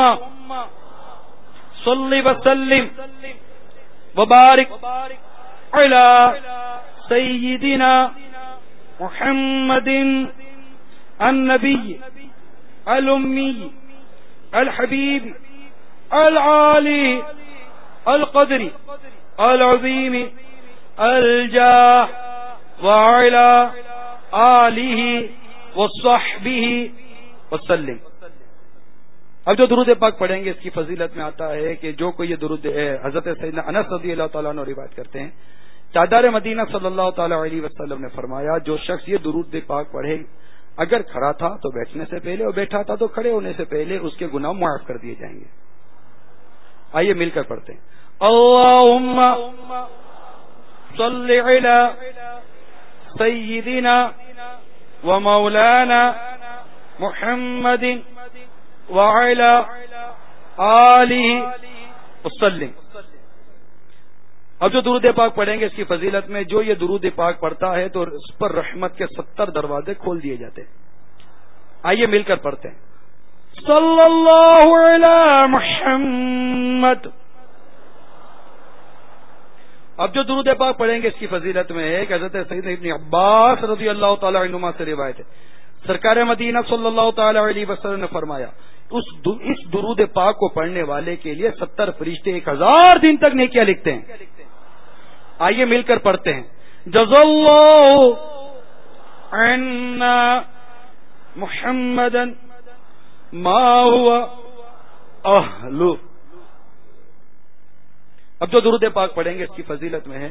صلی وسلم وبارک علی سیدنا محمد النبی الامی الحبیب العالی القدری العظیم الجاہ وعلی آلہ وصحبہ وسلم. اب جو درود پاک پڑھیں گے اس کی فضیلت میں آتا ہے کہ جو کوئی یہ درود حضرت سیدنا انس رضی اللہ تعالیٰ عنہ روایت کرتے ہیں، تاجدار مدینہ صلی اللہ تعالی علیہ وسلم نے فرمایا جو شخص یہ درود پاک پڑھے اگر کھڑا تھا تو بیٹھنے سے پہلے اور بیٹھا تھا تو کھڑے ہونے سے پہلے اس کے گناہ معاف کر دیے جائیں گے. آئیے مل کر پڑھتے ہیں. اللہم صلی علی سیدنا و مولانا محمد وعلی آلہ وسلم. اب جو درود پاک پڑھیں گے اس کی فضیلت میں جو یہ درود پاک پڑھتا ہے تو اس پر رحمت کے ستر دروازے کھول دیے جاتے ہیں. آئیے مل کر پڑھتے ہیں. صلی اللہ علی محمد. اب جو درود پاک پڑھیں گے اس کی فضیلت میں ہے کہ حضرت سیدنا ابن عباس رضی اللہ تعالی عنہما سے روایت ہے، سرکار مدینہ صلی اللہ تعالی علیہ وسلم نے فرمایا اس اس درود پاک کو پڑھنے والے کے لیے ستر فرشتے ایک ہزار دن تک نیکیاں لکھتے ہیں. آئیے مل کر پڑھتے ہیں. جزا اللہ عنا محمدا ما هو اہلو. اب جو درود پاک پڑھیں گے اس کی فضیلت میں ہے،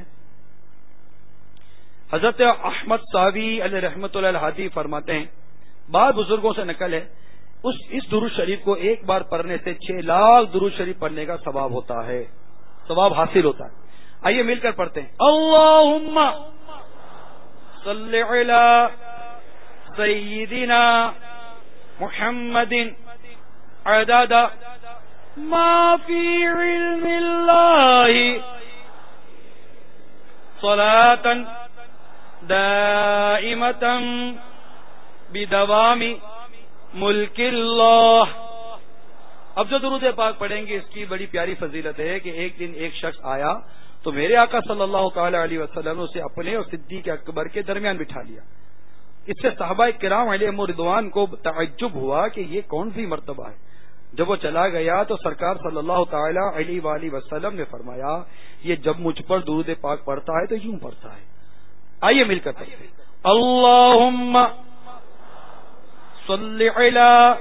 حضرت احمد صاوی علیہ رحمۃ اللہ الحادی فرماتے ہیں بعض بزرگوں سے نقل ہے اس اس درود شریف کو ایک بار پڑھنے سے چھ لاکھ درود شریف پڑھنے کا ثواب ہوتا ہے، ثواب حاصل ہوتا ہے. آئیے مل کر پڑھتے ہیں. اللہم صلی علی سیدنا محمد عدد ما فی علم اللہ صلاۃ دائمۃ بدوام ملک اللہ. اب جو درود پاک پڑھیں گے اس کی بڑی پیاری فضیلت ہے کہ ایک دن ایک شخص آیا تو میرے آقا صلی اللہ تعالی علیہ وسلم نے اسے اپنے اور صدیق اکبر کے درمیان بٹھا لیا. اس سے صحابہ کرام علیہم رضوان کو تعجب ہوا کہ یہ کون سی مرتبہ ہے. جب وہ چلا گیا تو سرکار صلی اللہ تعالی علیہ وآلہ وسلم نے فرمایا یہ جب مجھ پر درود پاک پڑھتا ہے تو یوں پڑھتا ہے. آئیے مل کر پڑھتے ہیں. اللہم صلی علی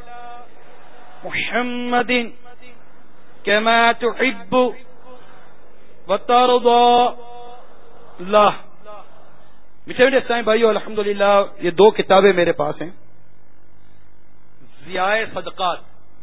محمد کما تحب وترضى لہ. میٹھے میٹھے اسلامی بھائیو، الحمدللہ یہ دو کتابیں میرے پاس ہیں. ضیاء صدقات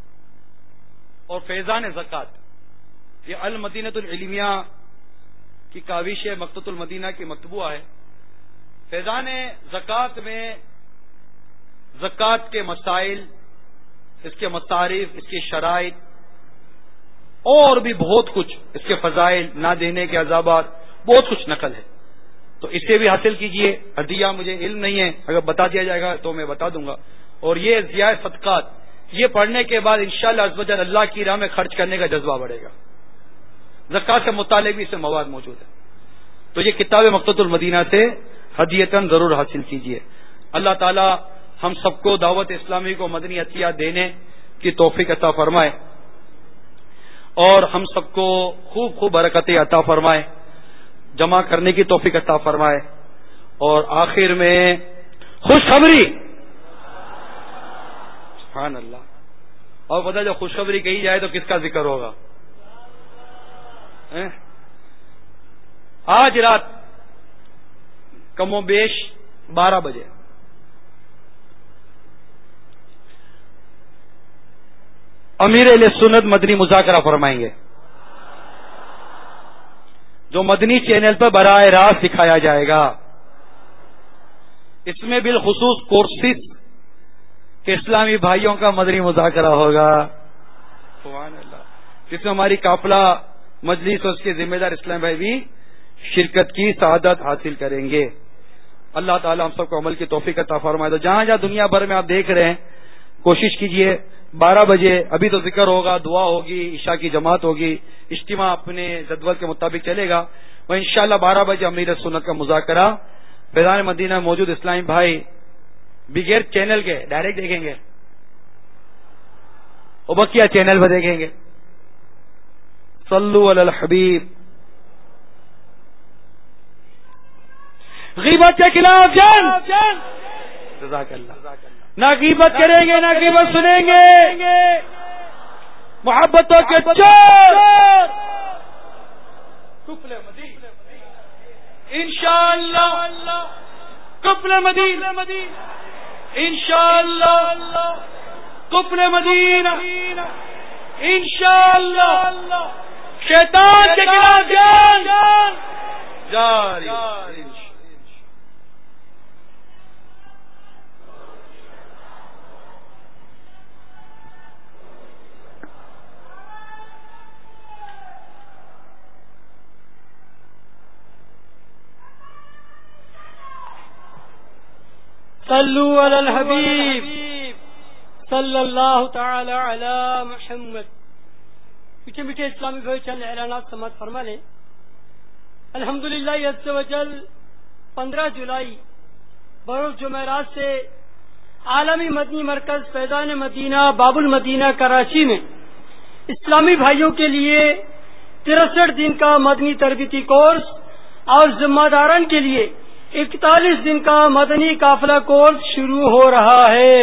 اور فیضان زکات، یہ المدینۃ العلمیہ کی کاوش مکتبۃ المدینہ کی مطبوعہ ہے۔ فیضان زکات میں زکات کے مسائل، اس کے مصارف، اس کی شرائط اور بھی بہت کچھ، اس کے فضائل، نہ دینے کے عذابات، بہت کچھ نقل ہے، تو اسے بھی حاصل کیجئے۔ ہدیہ مجھے علم نہیں ہے، اگر بتا دیا جائے گا تو میں بتا دوں گا۔ اور یہ ضیاء صدقات، یہ پڑھنے کے بعد انشاءاللہ عز و جل اللہ کی راہ میں خرچ کرنے کا جذبہ بڑھے گا۔ زکات سے متعلق بھی اس میں مواد موجود ہے، تو یہ کتاب مکتبۃ المدینہ سے ہدیتاً ضرور حاصل کیجئے۔ اللہ تعالی ہم سب کو دعوت اسلامی کو مدنی عطیہ دینے کی توفیق عطا فرمائے اور ہم سب کو خوب خوب برکتیں عطا فرمائے، جمع کرنے کی توفیق عطا فرمائے، اور آخر میں خوشخبری، سبحان اللہ، اور پتہ جو خوشخبری کہی جائے تو کس کا ذکر ہوگا؟ آج رات کم و بیش بارہ بجے امیر اہل سنت مدنی مذاکرہ فرمائیں گے، جو مدنی چینل پر براہ راست دکھایا جائے گا۔ اس میں بالخصوص کورسز کے اسلامی بھائیوں کا مدنی مذاکرہ ہوگا، سبحان اللہ، جس میں ہماری قافلہ مجلس اور اس کے ذمہ دار اسلام بھائی بھی شرکت کی سعادت حاصل کریں گے۔ اللہ تعالی ہم سب کو عمل کی توفیق عطا فرمائے۔ تو جہاں جہاں دنیا بھر میں آپ دیکھ رہے ہیں، کوشش کیجئے بارہ بجے، ابھی تو ذکر ہوگا، دعا ہوگی، عشاء کی جماعت ہوگی، اجتماع اپنے جدول کے مطابق چلے گا، وہ انشاءاللہ بارہ بجے امیر سنت کا مذاکرہ فیضان مدینہ میں موجود اسلامی بھائی بغیر چینل کے ڈائریکٹ دیکھیں گے، ابکیا چینل پر دیکھیں گے۔ صلو علی الحبیب۔ غیبت کے خلاف جنگ، جزاک اللہ۔ نہ غیبت کریں گے، نہ غیبت سنیں گے، محبتوں کے چور انشاءاللہ، کفل مدینہ انشاءاللہ، کفل مدینہ انشاءاللہ، شیطان کے خلاف جنگ جاری۔
صلو علی الحبیب صلی اللہ تعالی علی محمد۔ میٹھے میٹھے اسلامی بھائی، چند اعلانات سماعت فرما لیں۔ الحمدللہ عز و جل پندرہ جولائی بروز جمعرات سے عالمی مدنی مرکز فیضان مدینہ باب المدینہ کراچی میں اسلامی بھائیوں کے لیے ترسٹھ دن کا مدنی تربیتی کورس اور ذمہ داران کے لیے اکتالیس دن کا مدنی قافلہ کورس شروع ہو رہا ہے۔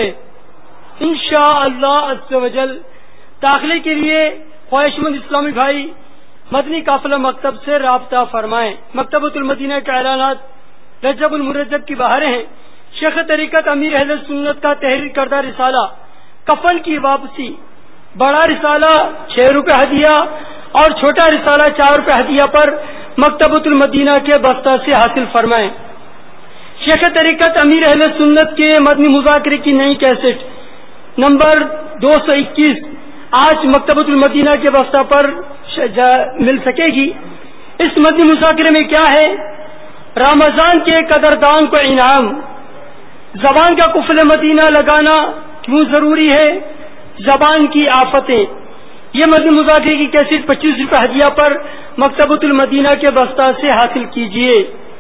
انشاءاللہ عز و جل داخلے کے لیے خواہش مند اسلامی بھائی مدنی قافلہ مکتب سے رابطہ فرمائیں۔ مکتبۃ المدینہ کے اعلانات رجب المرجب کی بہاریں ہیں۔ شیخ طریقت امیر اہل سنت کا تحریر کردہ رسالہ کفن کی واپسی، بڑا رسالہ چھ روپے ہدیہ اور چھوٹا رسالہ چار روپے ہدیہ پر مکتبۃ المدینہ کے بستہ سے حاصل فرمائیں۔ شیخ طریقت امیر اہل سنت کے مدنی مذاکرے کی نئی کیسٹ نمبر دو سو اکیس آج مکتبۃ المدینہ کے بستہ پر مل سکے گی۔ اس مدنی مذاکرے میں کیا ہے؟ رمضان کے قدردان کو انعام، زبان کا قفل مدینہ لگانا کیوں ضروری ہے، زبان کی آفتیں۔ یہ مدنی مذاکرے کی کیسٹ پچیس روپے ہدیہ پر مکتبۃ المدینہ کے بستہ سے حاصل کیجیے۔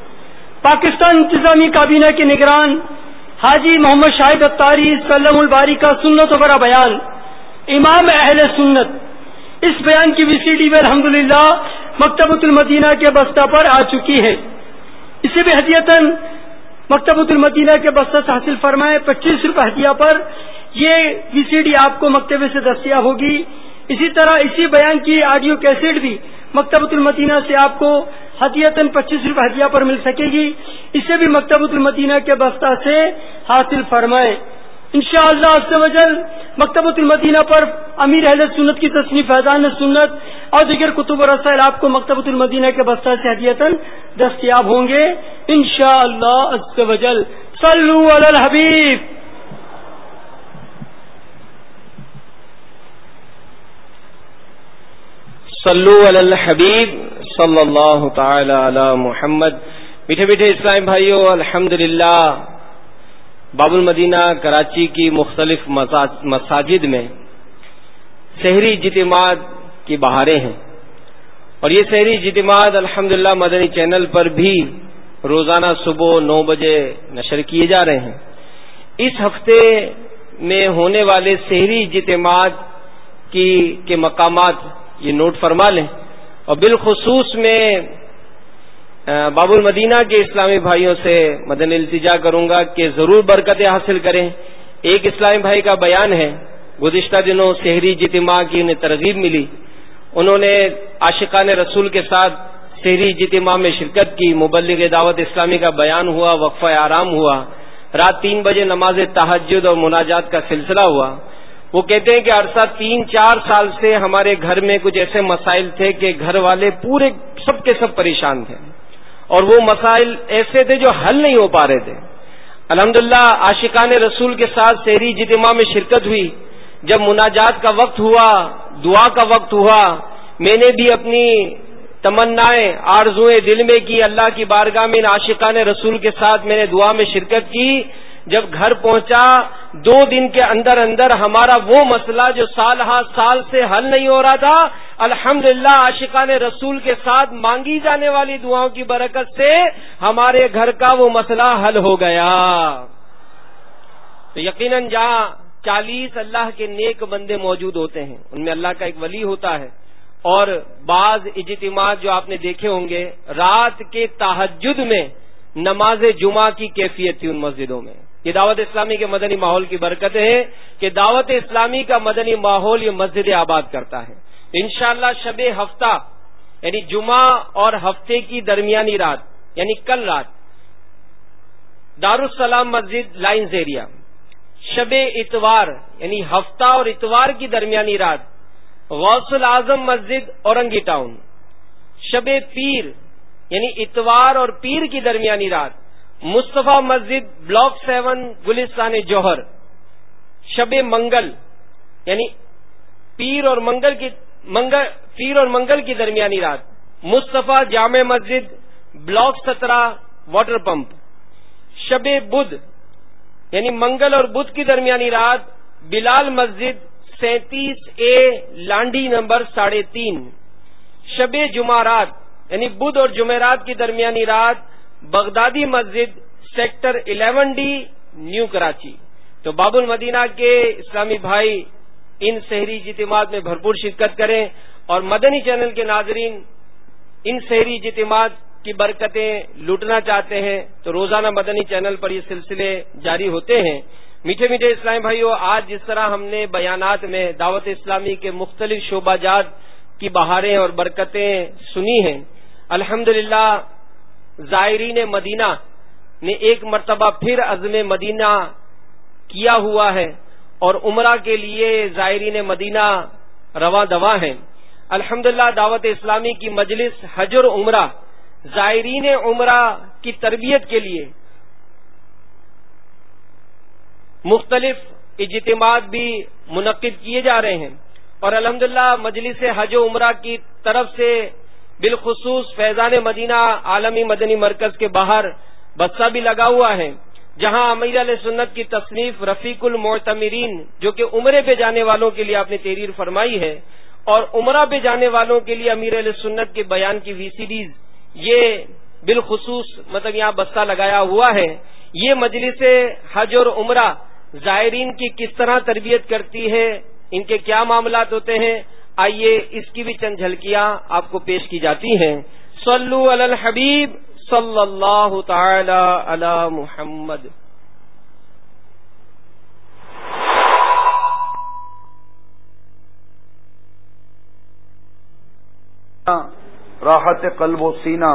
پاکستان انتظامی کابینہ کے نگران حاجی محمد شاہد اتاری سلم الباری کا سنت و برا بیان امام اہل سنت، اس بیان کی وی سی ڈی بھی الحمدللہ مکتبۃ المدینہ کے بستہ پر آ چکی ہے۔ اسے بھی ہدیتاً مکتبۃ المدینہ کے بستہ سے حاصل فرمائے۔ پچیس روپے ہدیہ پر یہ وی سی ڈی آپ کو مکتبے سے دستیاب ہوگی۔ اسی طرح اسی بیان کی آڈیو کیسٹ بھی مکتبۃ المدینہ سے آپ کو ہدیتاً پچیس روپے ہدیہ پر مل سکے گی۔ اسے بھی مکتبۃ المدینہ کے بستہ سے حاصل فرمائے۔ انشاءاللہ عز و جل مکتبۃ المدینہ پر امیر اہل سنت کی تصنیف فیضان سنت اور دیگر کتب و رسائل آپ کو مکتبۃ المدینہ کے بستہ سے ہدیۃً دستیاب ہوں گے انشاءاللہ عز و جل. صلو علی الحبیب.
صلو علی الحبیب صلی اللہ تعالی علی محمد. میٹھے میٹھے اسلام بھائیو، الحمدللہ باب المدینہ کراچی کی مختلف مساجد میں سحری اجتماعات کی بہاریں ہیں، اور یہ سحری اجتماعات الحمدللہ مدنی چینل پر بھی روزانہ صبح نو بجے نشر کیے جا رہے ہیں. اس ہفتے میں ہونے والے سحری اجتماعات کی کے مقامات یہ نوٹ فرما لیں، اور بالخصوص میں باب المدینہ کے اسلامی بھائیوں سے مدنی التجا کروں گا کہ ضرور برکتیں حاصل کریں. ایک اسلامی بھائی کا بیان ہے، گزشتہ دنوں سحری اجتماع کی انہیں ترغیب ملی، انہوں نے عاشقان رسول کے ساتھ سحری اجتماع میں شرکت کی. مبلغ دعوت اسلامی کا بیان ہوا، وقفہ آرام ہوا، رات تین بجے نماز تہجد اور مناجات کا سلسلہ ہوا. وہ کہتے ہیں کہ عرصہ تین چار سال سے ہمارے گھر میں کچھ ایسے مسائل تھے کہ گھر والے پورے سب کے سب پریشان تھے، اور وہ مسائل ایسے تھے جو حل نہیں ہو پا رہے تھے. الحمدللہ عاشقان رسول کے ساتھ سحری اجتماع میں شرکت ہوئی. جب مناجات کا وقت ہوا، دعا کا وقت ہوا، میں نے بھی اپنی تمنائیں آرزوئیں دل میں کی، اللہ کی بارگاہ میں ان عاشقان رسول کے ساتھ میں نے دعا میں شرکت کی. جب گھر پہنچا دو دن کے اندر اندر ہمارا وہ مسئلہ جو سال ہا سال سے حل نہیں ہو رہا تھا، الحمدللہ عاشقان رسول کے ساتھ مانگی جانے والی دعاؤں کی برکت سے ہمارے گھر کا وہ مسئلہ حل ہو گیا. تو یقیناً جہاں چالیس اللہ کے نیک بندے موجود ہوتے ہیں ان میں اللہ کا ایک ولی ہوتا ہے، اور بعض اجتماعات جو آپ نے دیکھے ہوں گے رات کے تہجد میں نماز جمعہ کی کیفیت تھی ان مسجدوں میں. یہ دعوت اسلامی کے مدنی ماحول کی برکت ہے کہ دعوت اسلامی کا مدنی ماحول یہ مسجد آباد کرتا ہے. انشاءاللہ شب ہفتہ یعنی جمعہ اور ہفتے کی درمیانی رات یعنی کل رات دارالسلام مسجد لائنز ایریا، شب اتوار یعنی ہفتہ اور اتوار کی درمیانی رات غوث الاعظم مسجد اورنگی ٹاؤن، شب پیر یعنی اتوار اور پیر کی درمیانی رات مصطفیٰ مسجد بلاک سیون گلستان جوہر، شب منگل یعنی پیر اور منگل کی منگل پیر اور منگل کی درمیانی رات مصطفیٰ جامع مسجد بلاک سترہ واٹر پمپ، شب بدھ یعنی منگل اور بدھ کی درمیانی رات بلال مسجد سینتیس اے لانڈی نمبر ساڑھے تین، شب جمعرات یعنی بدھ اور جمعرات کی درمیانی رات Baghdadi Masjid sector eleven D New Karachi. تو باب المدینہ کے اسلامی بھائی ان سحری اجتماعات میں بھرپور شرکت کریں، اور مدنی چینل کے ناظرین ان سحری اجتماعات کی برکتیں لوٹنا چاہتے ہیں تو روزانہ مدنی چینل پر یہ سلسلے جاری ہوتے ہیں. میٹھے میٹھے اسلامی بھائیوں، آج جس طرح ہم نے بیانات میں دعوت اسلامی کے مختلف شعبہ جات کی بہاریں اور برکتیں سنی ہیں، الحمدللہ زائرین مدینہ نے ایک مرتبہ پھر عزم مدینہ کیا ہوا ہے، اور عمرہ کے لیے زائرین مدینہ رواں دواں ہیں. الحمدللہ دعوت اسلامی کی مجلس حج اور عمرہ زائرین عمرہ کی تربیت کے لیے مختلف اجتماعات بھی منعقد کیے جا رہے ہیں، اور الحمدللہ مجلس حج و عمرہ کی طرف سے بالخصوص فیضان مدینہ عالمی مدنی مرکز کے باہر بسہ بھی لگا ہوا ہے، جہاں امیر علیہ سنت کی تصنیف رفیق المعتمرین جو کہ عمرے پہ جانے والوں کے لیے آپ نے تحریر فرمائی ہے، اور عمرہ پہ جانے والوں کے لیے امیر علیہ سنت کے بیان کی وی سی ڈیز یہ بالخصوص مطلب یہاں بسہ لگایا ہوا ہے. یہ مجلس حج اور عمرہ زائرین کی کس طرح تربیت کرتی ہے، ان کے کیا معاملات ہوتے ہیں، آئیے اس کی بھی چند جھلکیاں آپ کو پیش کی جاتی ہیں. صلو علی الحبیب صلی اللہ تعالی علی محمد.
راحت قلب و سینہ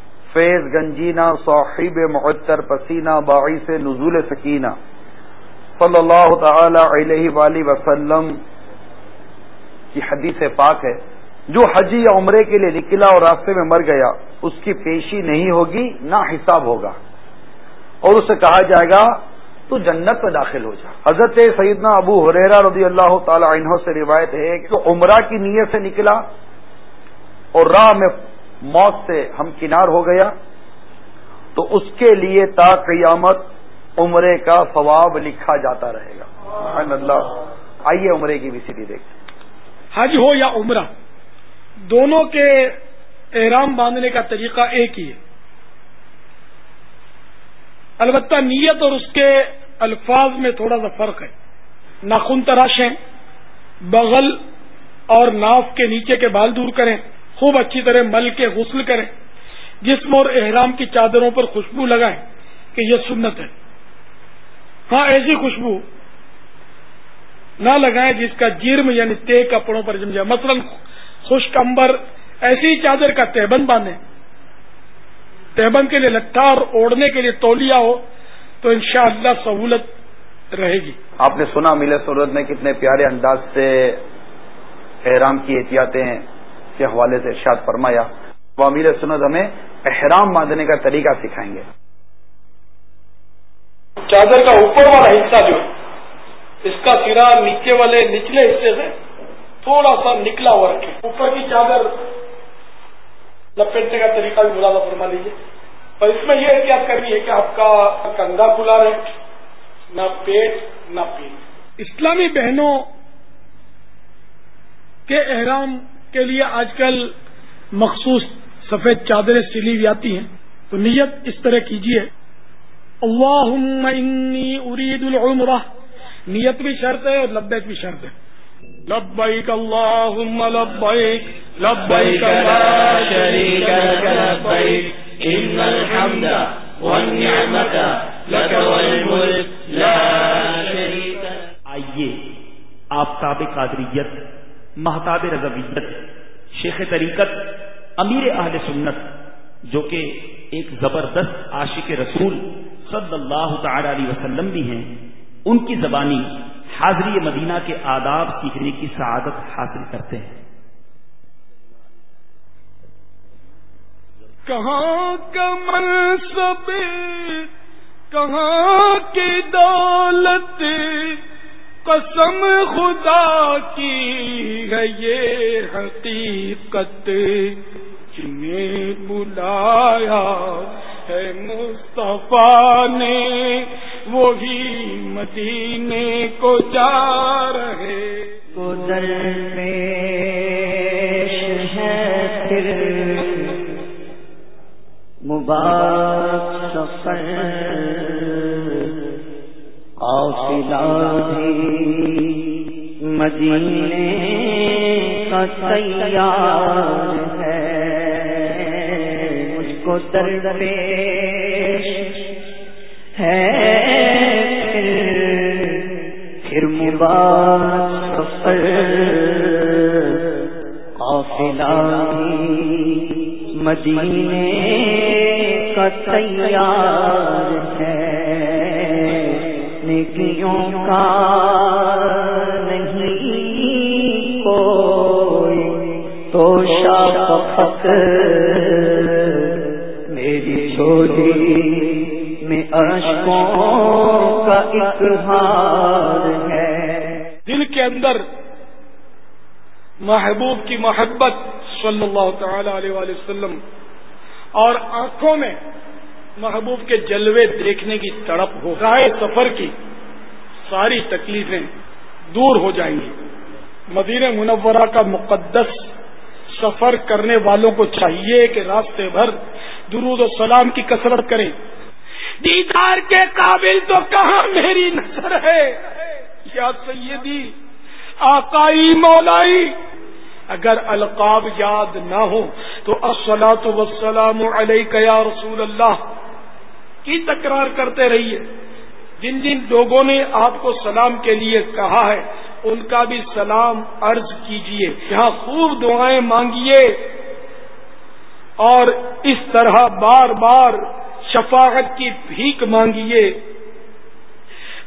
فیض گنجینہ صاحب معطر پسینہ باعث نزول سکینہ صلی اللہ تعالی علیہ وآلہ وسلم کی حدیث پاک ہے، جو حجی یا عمرے کے لیے نکلا اور راستے میں مر گیا اس کی پیشی نہیں ہوگی نہ حساب ہوگا، اور اسے کہا جائے گا تو جنت میں داخل ہو جا۔ حضرت سیدنا ابو ہریرہ رضی اللہ تعالی عنہ سے روایت ہے کہ عمرہ کی نیت سے نکلا اور راہ میں موت سے ہمکنار ہو گیا تو اس کے لیے تا قیامت عمرے کا ثواب لکھا جاتا رہے گا۔ سبحان اللہ۔ آئیے عمرے کی بھی سیدھی دیکھیں۔
حج ہو یا عمرہ، دونوں کے احرام باندھنے کا طریقہ ایک ہی ہے، البتہ نیت اور اس کے الفاظ میں تھوڑا سا فرق ہے۔ ناخن تراشیں، بغل اور ناف کے نیچے کے بال دور کریں، خوب اچھی طرح مل کے غسل کریں، جسم اور احرام کی چادروں پر خوشبو لگائیں کہ یہ سنت ہے۔ ہاں، ایسی خوشبو نہ لگائیں جس کا جرم یعنی تے کپڑوں پر جم جائے، مثلا خشک عنبر، ایسی چادر کا تہبند باندھیں، تہبند کے لیے لٹھا اور اوڑھنے کے لیے تولیہ ہو تو انشاءاللہ سہولت رہے گی۔
آپ نے سنا میلے سرود میں کتنے پیارے انداز سے احرام کی احتیاطیں کے حوالے سے ارشاد فرمایا، وہ میلے سنت ہمیں احرام باندھنے کا طریقہ سکھائیں گے۔
چادر کا اوپر والا حصہ جو ہے اس کا سرا نیچے والے نچلے حصے سے تھوڑا سا نکلا ہوا رکھے، اوپر کی چادر لپیٹنے کا طریقہ بھی ملاحظہ فرما لیجیے، اور اس میں یہ احتیاط کرنی ہے کہ آپ کا کندھا کھلا رہے، نہ پیٹ نہ پیٹ۔ اسلامی بہنوں کے احرام کے لیے آج کل مخصوص سفید چادریں سلی ہوئی آتی ہیں، تو نیت اس طرح کیجیے، اللہم انی ارید العمرہ، نیت بھی شرط ہے اور لبیک بھی شرط ہے۔ لبیک اللہم لبیک لبیک لا شریک لک لبیک ان الحمد والنعمت لک والملک لا شریک لک۔
آئیے آفتاب قادریت، مہتاب رضویت، شیخ طریقت، امیر اہل سنت، جو کہ ایک زبردست عاشق رسول صلی اللہ تعالی علیہ وسلم بھی ہیں، ان کی زبانی حاضری مدینہ کے آداب سیکھنے کی سعادت حاصل کرتے ہیں۔
کہاں کا منصب، کہاں کی دولت، قسم خدا کی ہے یہ حقیقت، جنہیں بلایا ہے مصطفیٰ نے وہی مدینے کو جا رہے۔
گزر پیش ہے پھر مبارک سفر، قافلہ بھی مدینے کا تیار ہے، مجھ کو درپیش ہے پھر مبارک سفر، قافلہ بھی مدینے کا تیار ہے، نیکیوں کا نہیں کوئی تو شفقت میری جھولی میں اشکوں کا اظہار ہے۔
دل کے اندر محبوب کی محبت صلی اللہ تعالی علیہ وآلہ وسلم اور آنکھوں میں محبوب کے جلوے دیکھنے کی تڑپ ہو، راہ سفر کی ساری تکلیفیں دور ہو جائیں گی۔ مدینہ منورہ کا مقدس سفر کرنے والوں کو چاہیے کہ راستے بھر درود و سلام کی کثرت کریں۔ دیدار کے قابل تو کہاں میری نظر ہے یا سیدی آقائی مولائی، اگر القاب یاد نہ ہو تو الصلاۃ والسلام علیک یا رسول اللہ کی تکرار کرتے رہیے۔ جن جن لوگوں نے آپ کو سلام کے لیے کہا ہے ان کا بھی سلام عرض کیجیے، یہاں خوب دعائیں مانگیے اور اس طرح بار بار شفاعت کی بھیک مانگیے۔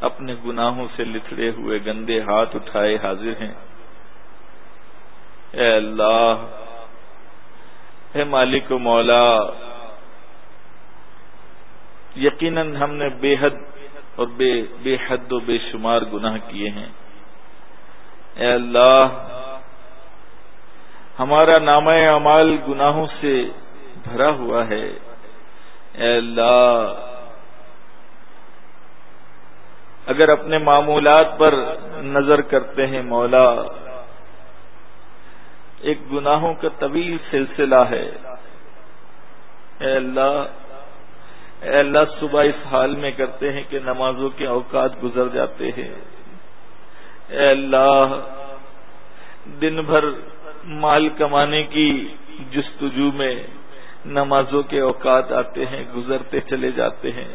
اپنے گناہوں سے لتھڑے ہوئے گندے ہاتھ اٹھائے حاضر ہیں۔ اے اللہ، اے مالک و مولا، یقیناً ہم نے بے حد اور بے بے حد و بے شمار گناہ کیے ہیں۔ اے اللہ، ہمارا نامہ اعمال گناہوں سے بھرا ہوا ہے۔ اے اللہ، اگر اپنے معمولات پر نظر کرتے ہیں مولا، ایک گناہوں کا طویل سلسلہ ہے۔ اے اللہ اے اللہ صبح اس حال میں کرتے ہیں کہ نمازوں کے اوقات گزر جاتے ہیں۔ اے اللہ، دن بھر مال کمانے کی جستجو میں نمازوں کے اوقات آتے ہیں، گزرتے چلے جاتے ہیں۔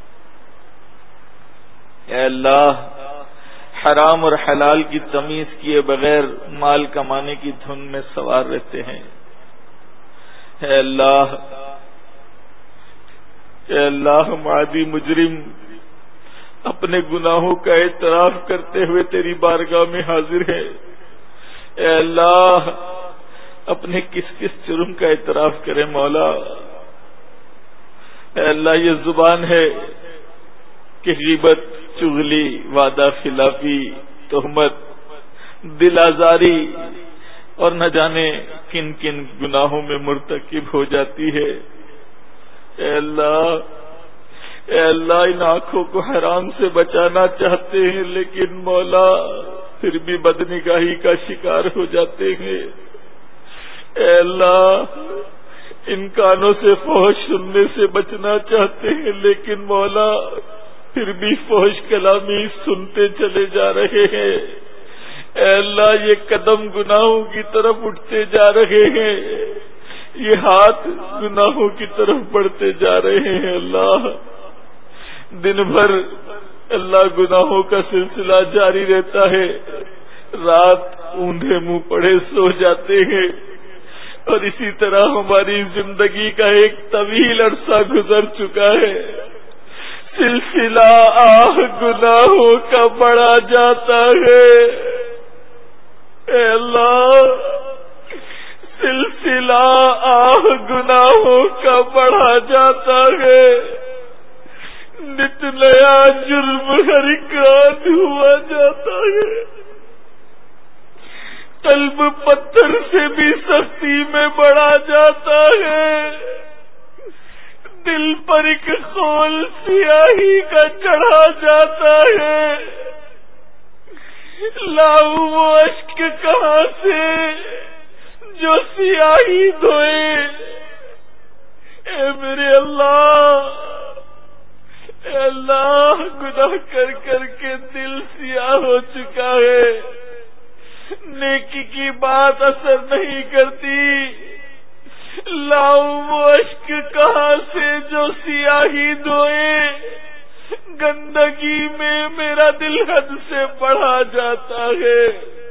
اے اللہ، حرام اور حلال کی تمیز کیے بغیر مال کمانے کی دھن میں سوار رہتے ہیں۔ اے اللہ اے اللہ ہم عادی مجرم اپنے گناہوں کا اعتراف کرتے ہوئے تیری بارگاہ میں حاضر ہیں۔ اے اللہ، اپنے کس کس جرم کا اعتراف کرے مولا۔ اے اللہ، یہ زبان ہے کہ غیبت، چغلی، وعدہ خلافی، تہمت، دل آزاری اور نہ جانے کن کن گناہوں میں مرتکب ہو جاتی ہے۔ اے اللہ اے اللہ ان آنکھوں کو حرام سے بچانا چاہتے ہیں، لیکن مولا پھر بھی بدنگاہی کا شکار ہو جاتے ہیں۔ اے اللہ ان کانوں سے فحش سننے سے بچنا چاہتے ہیں، لیکن مولا پھر بھی فحش کلامی سنتے چلے جا رہے ہیں۔ اے اللہ یہ قدم گناہوں کی طرف اٹھتے جا رہے ہیں، یہ ہاتھ گناہوں کی طرف بڑھتے جا رہے ہیں۔ اللہ دن بھر اللہ گناہوں کا سلسلہ جاری رہتا ہے، رات اوندھے منہ پڑے سو جاتے ہیں، اور اسی طرح ہماری زندگی کا ایک طویل عرصہ گزر چکا ہے۔ سلسلہ آہ گناہوں کا بڑھا جاتا ہے۔ اے اللہ سلسلہ آہ گناہوں کا بڑھا جاتا ہے، نت نیا جرم ہر کان ہوا جاتا ہے، قلب پتھر سے بھی سختی میں بڑھا جاتا ہے، دل پر ایک خول سیاہی کا چڑھا جاتا ہے، لاؤ وہ اشک کہاں سے جو سیاہی دھوئے۔ اے میرے اللہ اے اللہ گناہ کر کر کے دل سیاہ ہو چکا ہے، نیکی کی بات اثر نہیں کرتی، لاؤ وہ اشک کہاں سے جو سیاہی دھوئے، گندگی میں میرا دل حد سے بڑھا جاتا ہے۔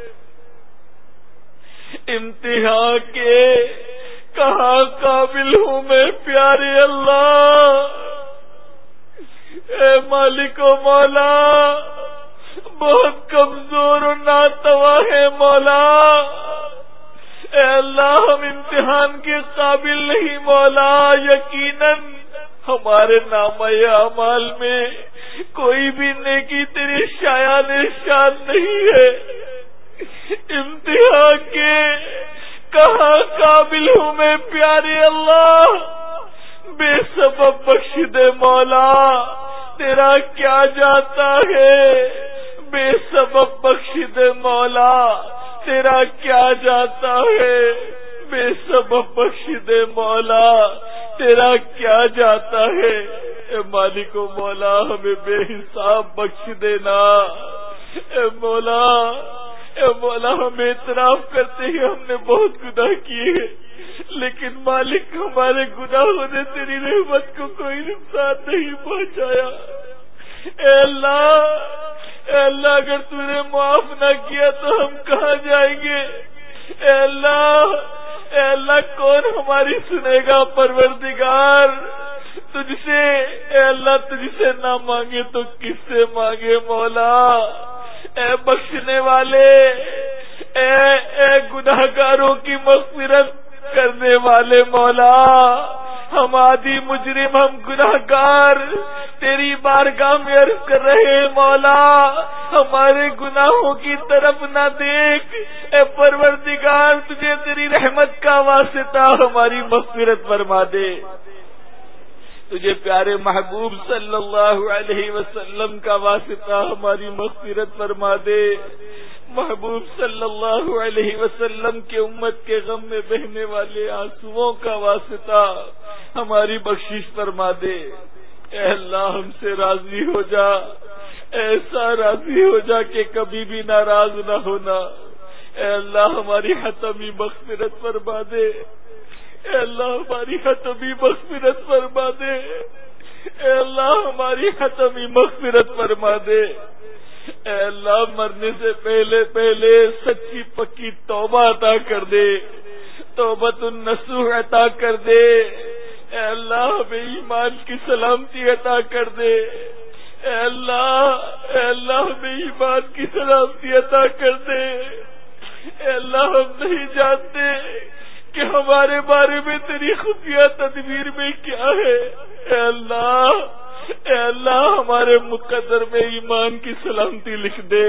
امتحان کے کہاں قابل ہوں میں پیارے اللہ، اے مالک و مولا بہت کمزور و ناتوا ہے مولا۔ اے اللہ ہم امتحان کے قابل نہیں مولا، یقیناً ہمارے نامہ اعمال میں کوئی بھی نیکی تیری شایان شان نہیں ہے۔ امتحان کے کہاں قابل ہوں میں پیارے اللہ، بے سبب بخش دے مولا، تیرا کیا جاتا ہے، بے سبب بخش دے مولا، تیرا کیا جاتا ہے، بے سبب بخش دے مولا، تیرا کیا جاتا ہے۔ اے مالک و مولا ہمیں بے حساب بخش دینا۔ اے مولا اے مولا ہم اعتراف کرتے ہیں ہم نے بہت گناہ کیے ہیں، لیکن مالک ہمارے گناہوں نے تیری رحمت کو کوئی نقصان نہیں پہنچایا۔ اے اللہ اے اللہ اگر تو نے معاف نہ کیا تو ہم کہاں جائیں گے؟ اے اللہ اے اللہ کون ہماری سنے گا؟ پروردگار تجھ سے اے اللہ تجھ سے نہ مانگے تو کس سے مانگے مولا؟ اے بخشنے والے، اے اے گناہگاروں کی مغفرت کرنے والے مولا، ہم عادی مجرم، ہم گناہگار تیری بارگاہ میں عرض کر رہے ہیں مولا، ہمارے گناہوں کی طرف نہ دیکھ، اے پروردگار تجھے تیری رحمت کا واسطہ ہماری مغفرت فرما دے، تجھے پیارے محبوب صلی اللہ علیہ وسلم کا واسطہ ہماری مغفرت فرما دے، محبوب صلی اللہ علیہ وسلم کے امت کے غم میں بہنے والے آنسوؤں کا واسطہ ہماری بخشش فرما دے، اے اللہ ہم سے راضی ہو جا، ایسا راضی ہو جا کہ کبھی بھی ناراض نہ ہونا، اے اللہ ہماری حتمی مغفرت فرما دے، اے اللہ ہماری حتمی مغفرت فرما دے، اے اللہ ہماری حتمی مغفرت فرما دے، اے اللہ مرنے سے پہلے پہلے سچی پکی توبہ عطا کر دے، توبۃ النصوح عطا کر دے، اے اللہ ہمیں ایمان کی سلامتی عطا کر دے، اے اللہ اے اللہ ہمیں ایمان کی سلامتی عطا کر دے، اے اللہ ہم نہیں جانتے کہ ہمارے بارے میں تیری خفیہ تدبیر میں کیا ہے، اے اللہ اے اللہ ہمارے مقدر میں ایمان کی سلامتی لکھ دے،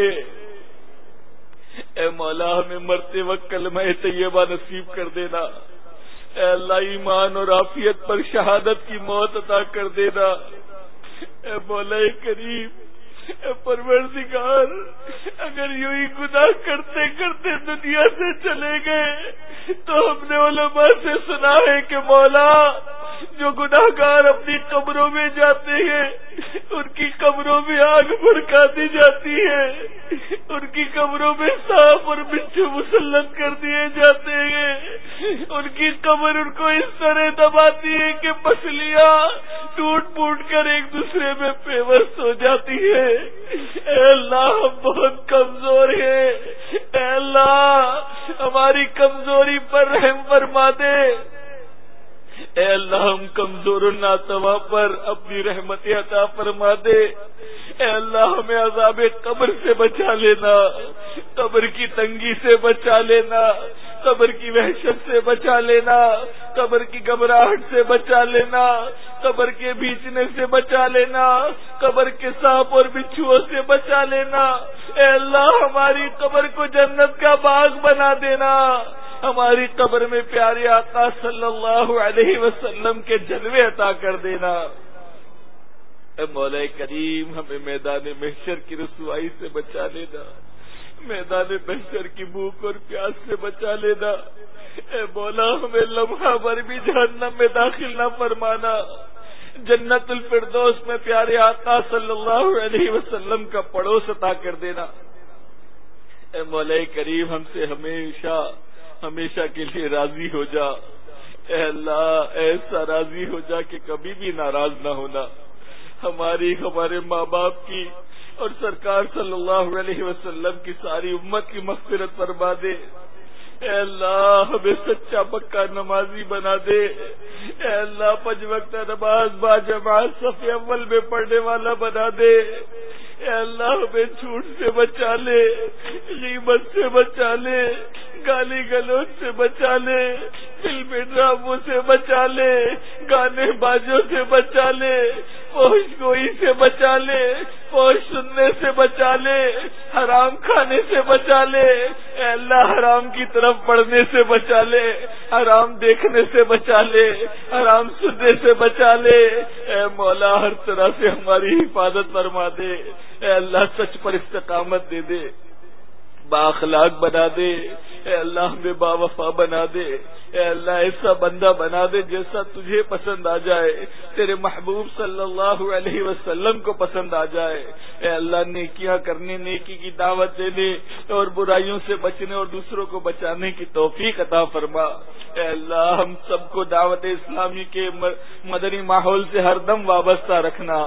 اے مولا ہمیں مرتے وقت کلمہ طیبہ نصیب کر دینا، اے اللہ ایمان اور عافیت پر شہادت کی موت عطا کر دینا، اے مولا کریم، اے پروردگار اگر یوں ہی گناہ کرتے کرتے دنیا سے چلے گئے تو ہم نے علماء سے سنا ہے کہ مولا جو گناہگار اپنی قبروں میں جاتے ہیں ان کی قبروں میں آگ بھڑکا دی جاتی ہے، ان کی قبروں میں سانپ اور بچھو مسلط کر دیے جاتے ہیں، ان کی قبر ان کو اس طرح دباتی ہے کہ پسلیاں ٹوٹ پھوٹ کر ایک دوسرے میں پیوست ہو جاتی ہے، اے اللہ ہم بہت کمزور ہیں، اے اللہ ہماری کمزوری پر رحم فرما دے، اے اللہ ہم کمزور و ناتواں پر اپنی رحمت عطا فرما دے، اے اللہ ہمیں عذاب قبر سے بچا لینا، قبر کی تنگی سے بچا لینا، قبر کی وحشت سے بچا لینا، قبر کی گھبراہٹ سے بچا لینا، قبر کے بیچنے سے بچا لینا، قبر کے سانپ اور بچھوؤں سے بچا لینا، اے اللہ ہماری قبر کو جنت کا باغ بنا دینا، ہماری قبر میں پیارے آقا صلی اللہ علیہ وسلم کے جلوے عطا کر دینا، اے مولا کریم ہمیں میدان محشر کی رسوائی سے بچا لینا، میدان محشر کی بھوک اور پیاس سے بچا لینا، اے مولا ہمیں لمحہ بھر بھی جہنم میں داخل نہ فرمانا، جنت الفردوس میں پیارے آقا صلی اللہ علیہ وسلم کا پڑوس عطا کر دینا، اے مولا کریم ہم سے ہمیشہ ہمیشہ کے لیے راضی ہو جا، اے اللہ ایسا راضی ہو جا کہ کبھی بھی ناراض نہ ہونا، ہماری ہمارے ماں باپ کی اور سرکار صلی اللہ علیہ وسلم کی ساری امت کی مغفرت فرما دے، اے اللہ ہمیں سچا پکا نمازی بنا دے، اے اللہ پنج وقت نماز با جماعت صف اول میں پڑھنے والا بنا دے، اے اللہ ہمیں جھوٹ سے بچا لے، غیبت سے بچا لے، گالی گلوچ سے بچا لے، فلمی ڈراموں سے بچا لے، گانے بازوں سے بچا لے، فحش گوئی سے بچا لے، فحش سننے سے بچا لے، حرام کھانے سے بچا لے، اے اللہ حرام کی طرف پڑھنے سے بچا لے، حرام دیکھنے سے بچا لے، حرام سننے سے بچا لے، اے مولا ہر طرح سے ہماری حفاظت فرما دے، اے اللہ سچ پر استقامت دے دے، با اخلاق بنا دے، اے اللہ ہمیں با وفا بنا دے، اے اللہ ایسا بندہ بنا دے جیسا تجھے پسند آ جائے، تیرے محبوب صلی اللہ علیہ وسلم کو پسند آ جائے، اے اللہ نیکیاں کرنے، نیکی کی دعوت دینے اور برائیوں سے بچنے اور دوسروں کو بچانے کی توفیق عطا فرما، اے اللہ ہم سب کو دعوت اسلامی کے مدنی ماحول سے ہر دم وابستہ رکھنا،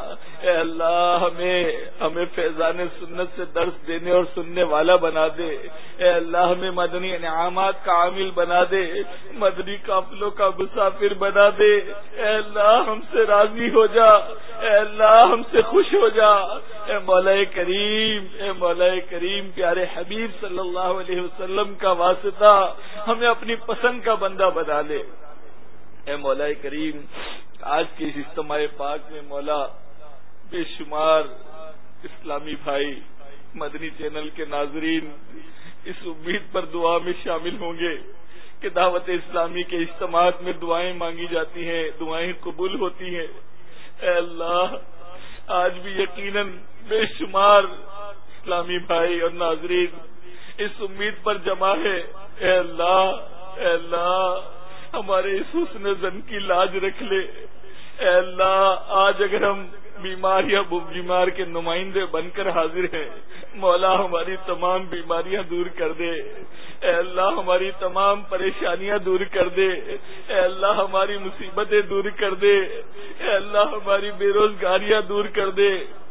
اے اللہ ہمیں ہمیں فیضان سنت سے درس دینے اور سننے والا بنا دے. اے اللہ ہمیں مدنی انعامات کا عامل بنا دے, مدنی قافلوں کا مسافر بنا دے. اے اللہ ہم سے راضی ہو جا, اے اللہ ہم سے خوش ہو جا. اے مولا کریم, اے مولا کریم, پیارے حبیب صلی اللہ علیہ وسلم کا واسطہ ہمیں اپنی پسند کا بندہ بنا لے. اے مولا کریم, آج کے اس اجتماع پاک میں مولا بے شمار اسلامی بھائی, مدنی چینل کے ناظرین اس امید پر دعا میں شامل ہوں گے کہ دعوت اسلامی کے اجتماعات میں دعائیں مانگی جاتی ہیں, دعائیں قبول ہوتی ہیں. اے اللہ آج بھی یقیناً بے شمار اسلامی بھائی اور ناظرین اس امید پر جمع ہے. اے اللہ, اے اللہ ہمارے اس حسن زن کی لاج رکھ لے. اے اللہ آج اگر ہم بیمار یا بیمار کے نمائندے بن کر حاضر ہیں, مولا ہماری تمام بیماریاں دور کر دے. اے اللہ ہماری تمام پریشانیاں دور کر دے. اے اللہ ہماری مصیبتیں دور کر دے. اے اللہ ہماری بے روزگاریاں دور کر دے.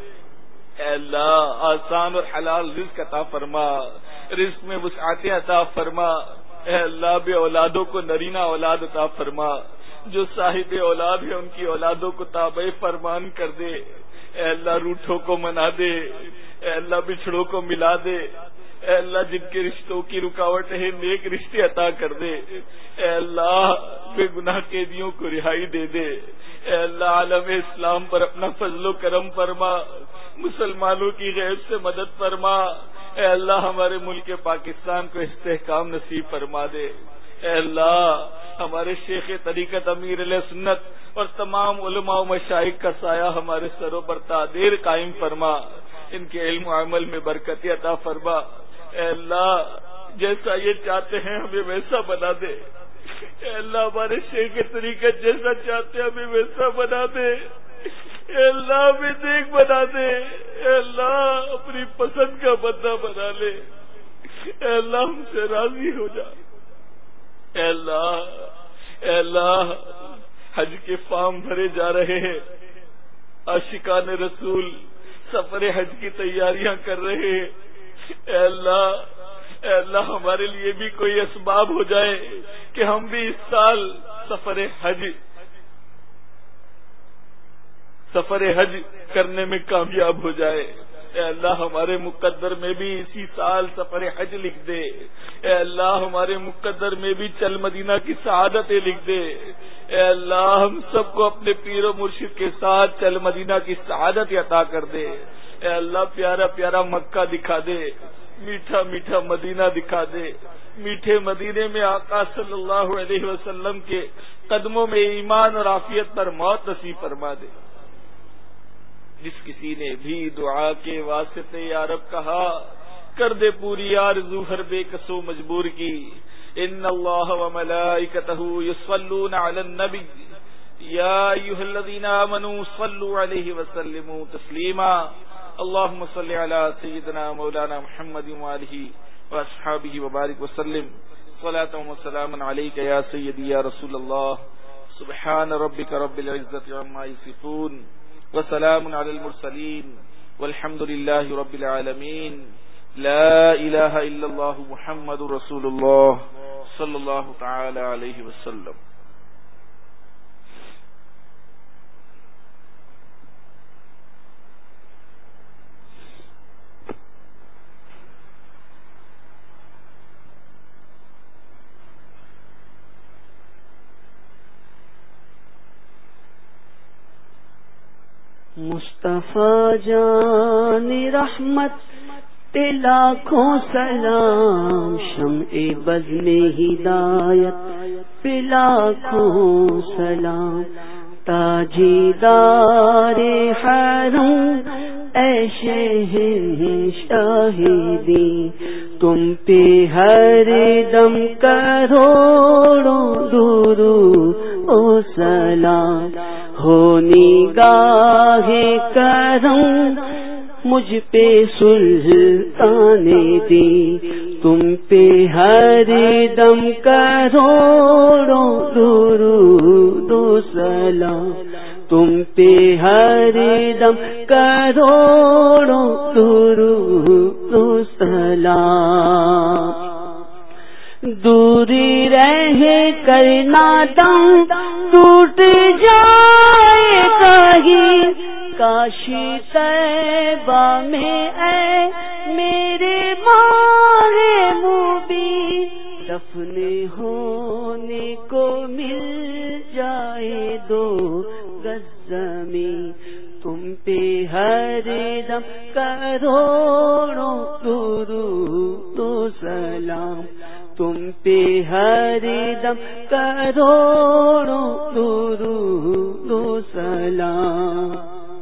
اے اللہ آسان اور حلال رزق عطا فرما, رزق میں وسعت عطا فرما. اے اللہ بے اولادوں کو نرینہ اولاد عطا فرما, جو صاحب اولاد ہے ان کی اولادوں کو تابع فرمان کر دے. اے اللہ روٹھوں کو منا دے. اے اللہ بچھڑوں کو ملا دے. اے اللہ جن کے رشتوں کی رکاوٹ ہے نیک رشتے عطا کر دے. اے اللہ بے گناہ قیدیوں کو رہائی دے دے. اے اللہ عالم اسلام پر اپنا فضل و کرم فرما, مسلمانوں کی غیب سے مدد فرما. اے اللہ ہمارے ملک پاکستان کو استحکام نصیب فرما دے. اے اللہ ہمارے شیخ طریقت امیر علیہ سنت اور تمام علماء و مشائخ کا سایہ ہمارے سروں پر تادیر قائم فرما, ان کے علم و عمل میں برکت عطا فرما. اے اللہ جیسا یہ چاہتے ہیں ہمیں ویسا بنا دے. اے اللہ ہمارے شیخ طریقت جیسا چاہتے ہیں ہمیں ویسا بنا دے. اے اللہ ہمیں نیک بنا دے. اے اللہ اپنی پسند کا بندہ بنا لے. اے اللہ ہم سے راضی ہو جا. اے اللہ, اے اللہ حج کے فارم بھرے جا رہے ہیں, عاشقان رسول سفر حج کی تیاریاں کر رہے ہیں. اے اللہ, اے اللہ ہمارے لیے بھی کوئی اسباب ہو جائے کہ ہم بھی اس سال سفر حج سفر حج کرنے میں کامیاب ہو جائے. اے اللہ ہمارے مقدر میں بھی اسی سال سفر حج لکھ دے. اے اللہ ہمارے مقدر میں بھی چل مدینہ کی سعادتیں لکھ دے. اے اللہ ہم سب کو اپنے پیر و مرشد کے ساتھ چل مدینہ کی سعادت عطا کر دے. اے اللہ پیارا پیارا مکہ دکھا دے, میٹھا میٹھا مدینہ دکھا دے. میٹھے مدینے میں آقا صلی اللہ علیہ وسلم کے قدموں میں ایمان اور عافیت پر موت نصیب فرما دے. جس کسی نے بھی دعا کے واسطے یا رب کہا, کر دے پوری آرزو ہر بے کسو مجبور کی. ان اللہ و ملائکتہ یصلون علی النبی یا ایھا الذین آمنوا صلوا علیہ وسلموا تسلیما. اللهم صل علی سیدنا مولانا محمد وآلہ واصحابہ وبارک وسلم. صلاۃ و سلام علیک یا سیدی یا رسول اللہ. سبحان ربک رب العزۃ عما یصفون وسلام علی المرسلین والحمد للہ رب العالمین. لا الہ الا اللہ محمد رسول اللہ صلی اللہ تعالی علیہ وسلم.
مصطفیٰ جان رحمت لاکھوں سلام, شمع بزم ہدایت پہ لاکھوں سلام. تاجدار حرم اے شاہدی, تم پہ ہر دم کروڑوں درود و سلام. ہو نگاہ کرم مجھ پہ سلطان دی, تم پہ ہر دم کروڑوں درود و سلام. تم پہ ہر دم کروڑوں درود و سلام. دوری رہ کر نہ دم ٹوٹ جائے کہیں، کاشی طیبہ میں اے میرے ماہ مبین دفن ہونے کو مل جائے دو گز زمین. تم پہ ہر دم کروڑوں درود و سلام. تم پہ ہر دم کروڑوں درود و سلام.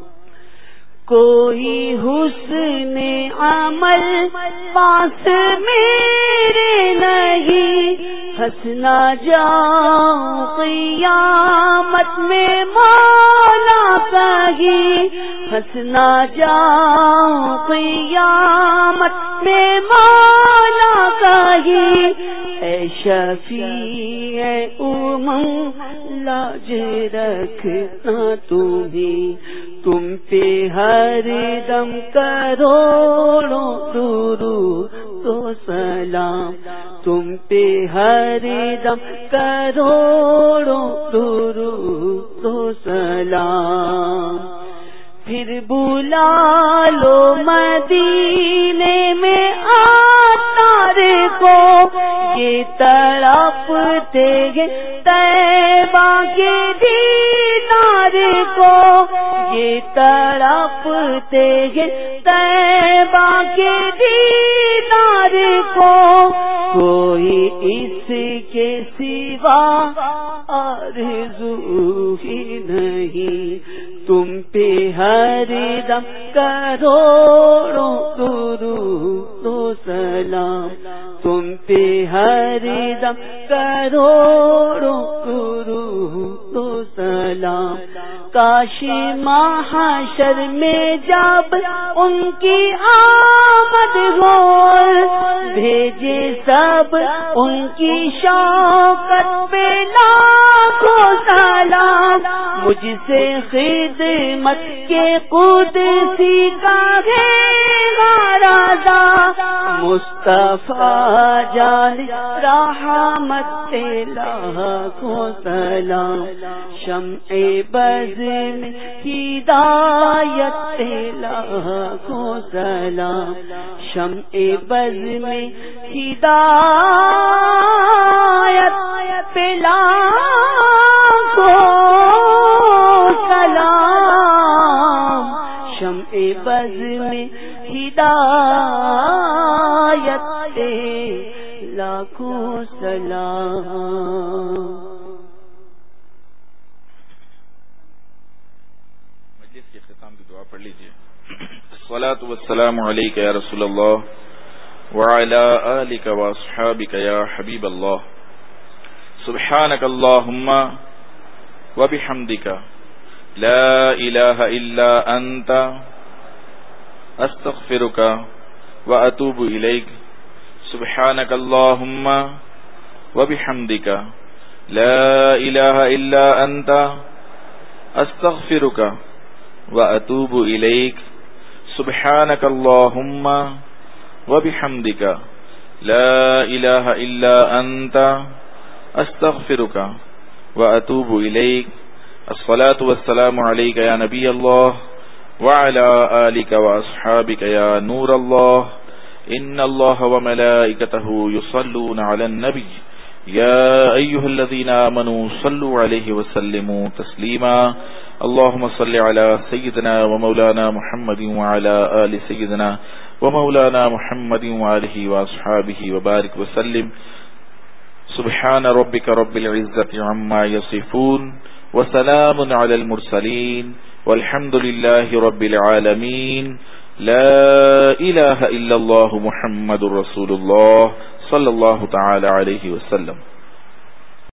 کوئی حسن عمل پاس میرے نہیں، ہنسنا جاؤں قیامت میں مولا کہیں، ہنسنا جاؤں قیامت میں مولا کہیں. اے شفیع امم لاج رکھنا تمہیں، تم پہ ہر دم کروڑوں درود و سلام. تم پہ ہر دم کروڑوں درود و سلام. پھر بلا لو مدینے میں آتار کو، یہ تڑپتے ہیں طیبہ کے دیدار کو، یہ تڑپتے ہیں طیبہ کے دیدار کو. کوئی اس کے سوا آرزو ہی نہیں. تم پہ ہر دم کروڑوں درود و سلام. تم پہ ہر دم کروڑوں درود و سلام. کاش محشر میں جب ان کی آمد ہو، بھیجے سب ان کی شوکت پہ لاکھوں سلام. مجھ سے خدمت کے قدسی کا ہے غرضا، مصطفیٰ جان رحمت لاکھوں سلام. شمع بز میں ہدایت لاکھوں سلام. شمع بز میں ہدایت پہ لاکھوں سلام. شمع بز میں ہدایت پہ لاکھوں سلام.
مجلس کے اختتام کی دعا پڑھ لیجیے. الصلاۃ والسلام علیک یا رسول اللہ وعلی آلک واصحابک یا حبیب اللہ. سبحانک اللہم وبحمدک لا الہ الا انت استغفرک واتوب الیک. سبحانک اللہم وبحمدک لا الہ الا انت استغفرک واتوب الیک. سبحانک اللہم وبحمدک لا الہ الا انت استغفرک واتوب الیک. الصلاة والسلام علیک یا نبی اللہ وعلی آلک واصحابک یا نور اللہ. ان اللہ وملائکتہ یصلون علی النبی یا ایہا الذین آمنوا صلوا علیہ وسلموا تسلیما. اللهم صل على سيدنا ومولانا محمد وعلى آل سيدنا ومولانا محمد وآله وأصحابه وبارك وسلم. سبحان ربك رب العزة عما يصفون وسلام على المرسلين والحمد لله رب العالمين. لا إله إلا الله محمد رسول الله صلى الله تعالى عليه وسلم.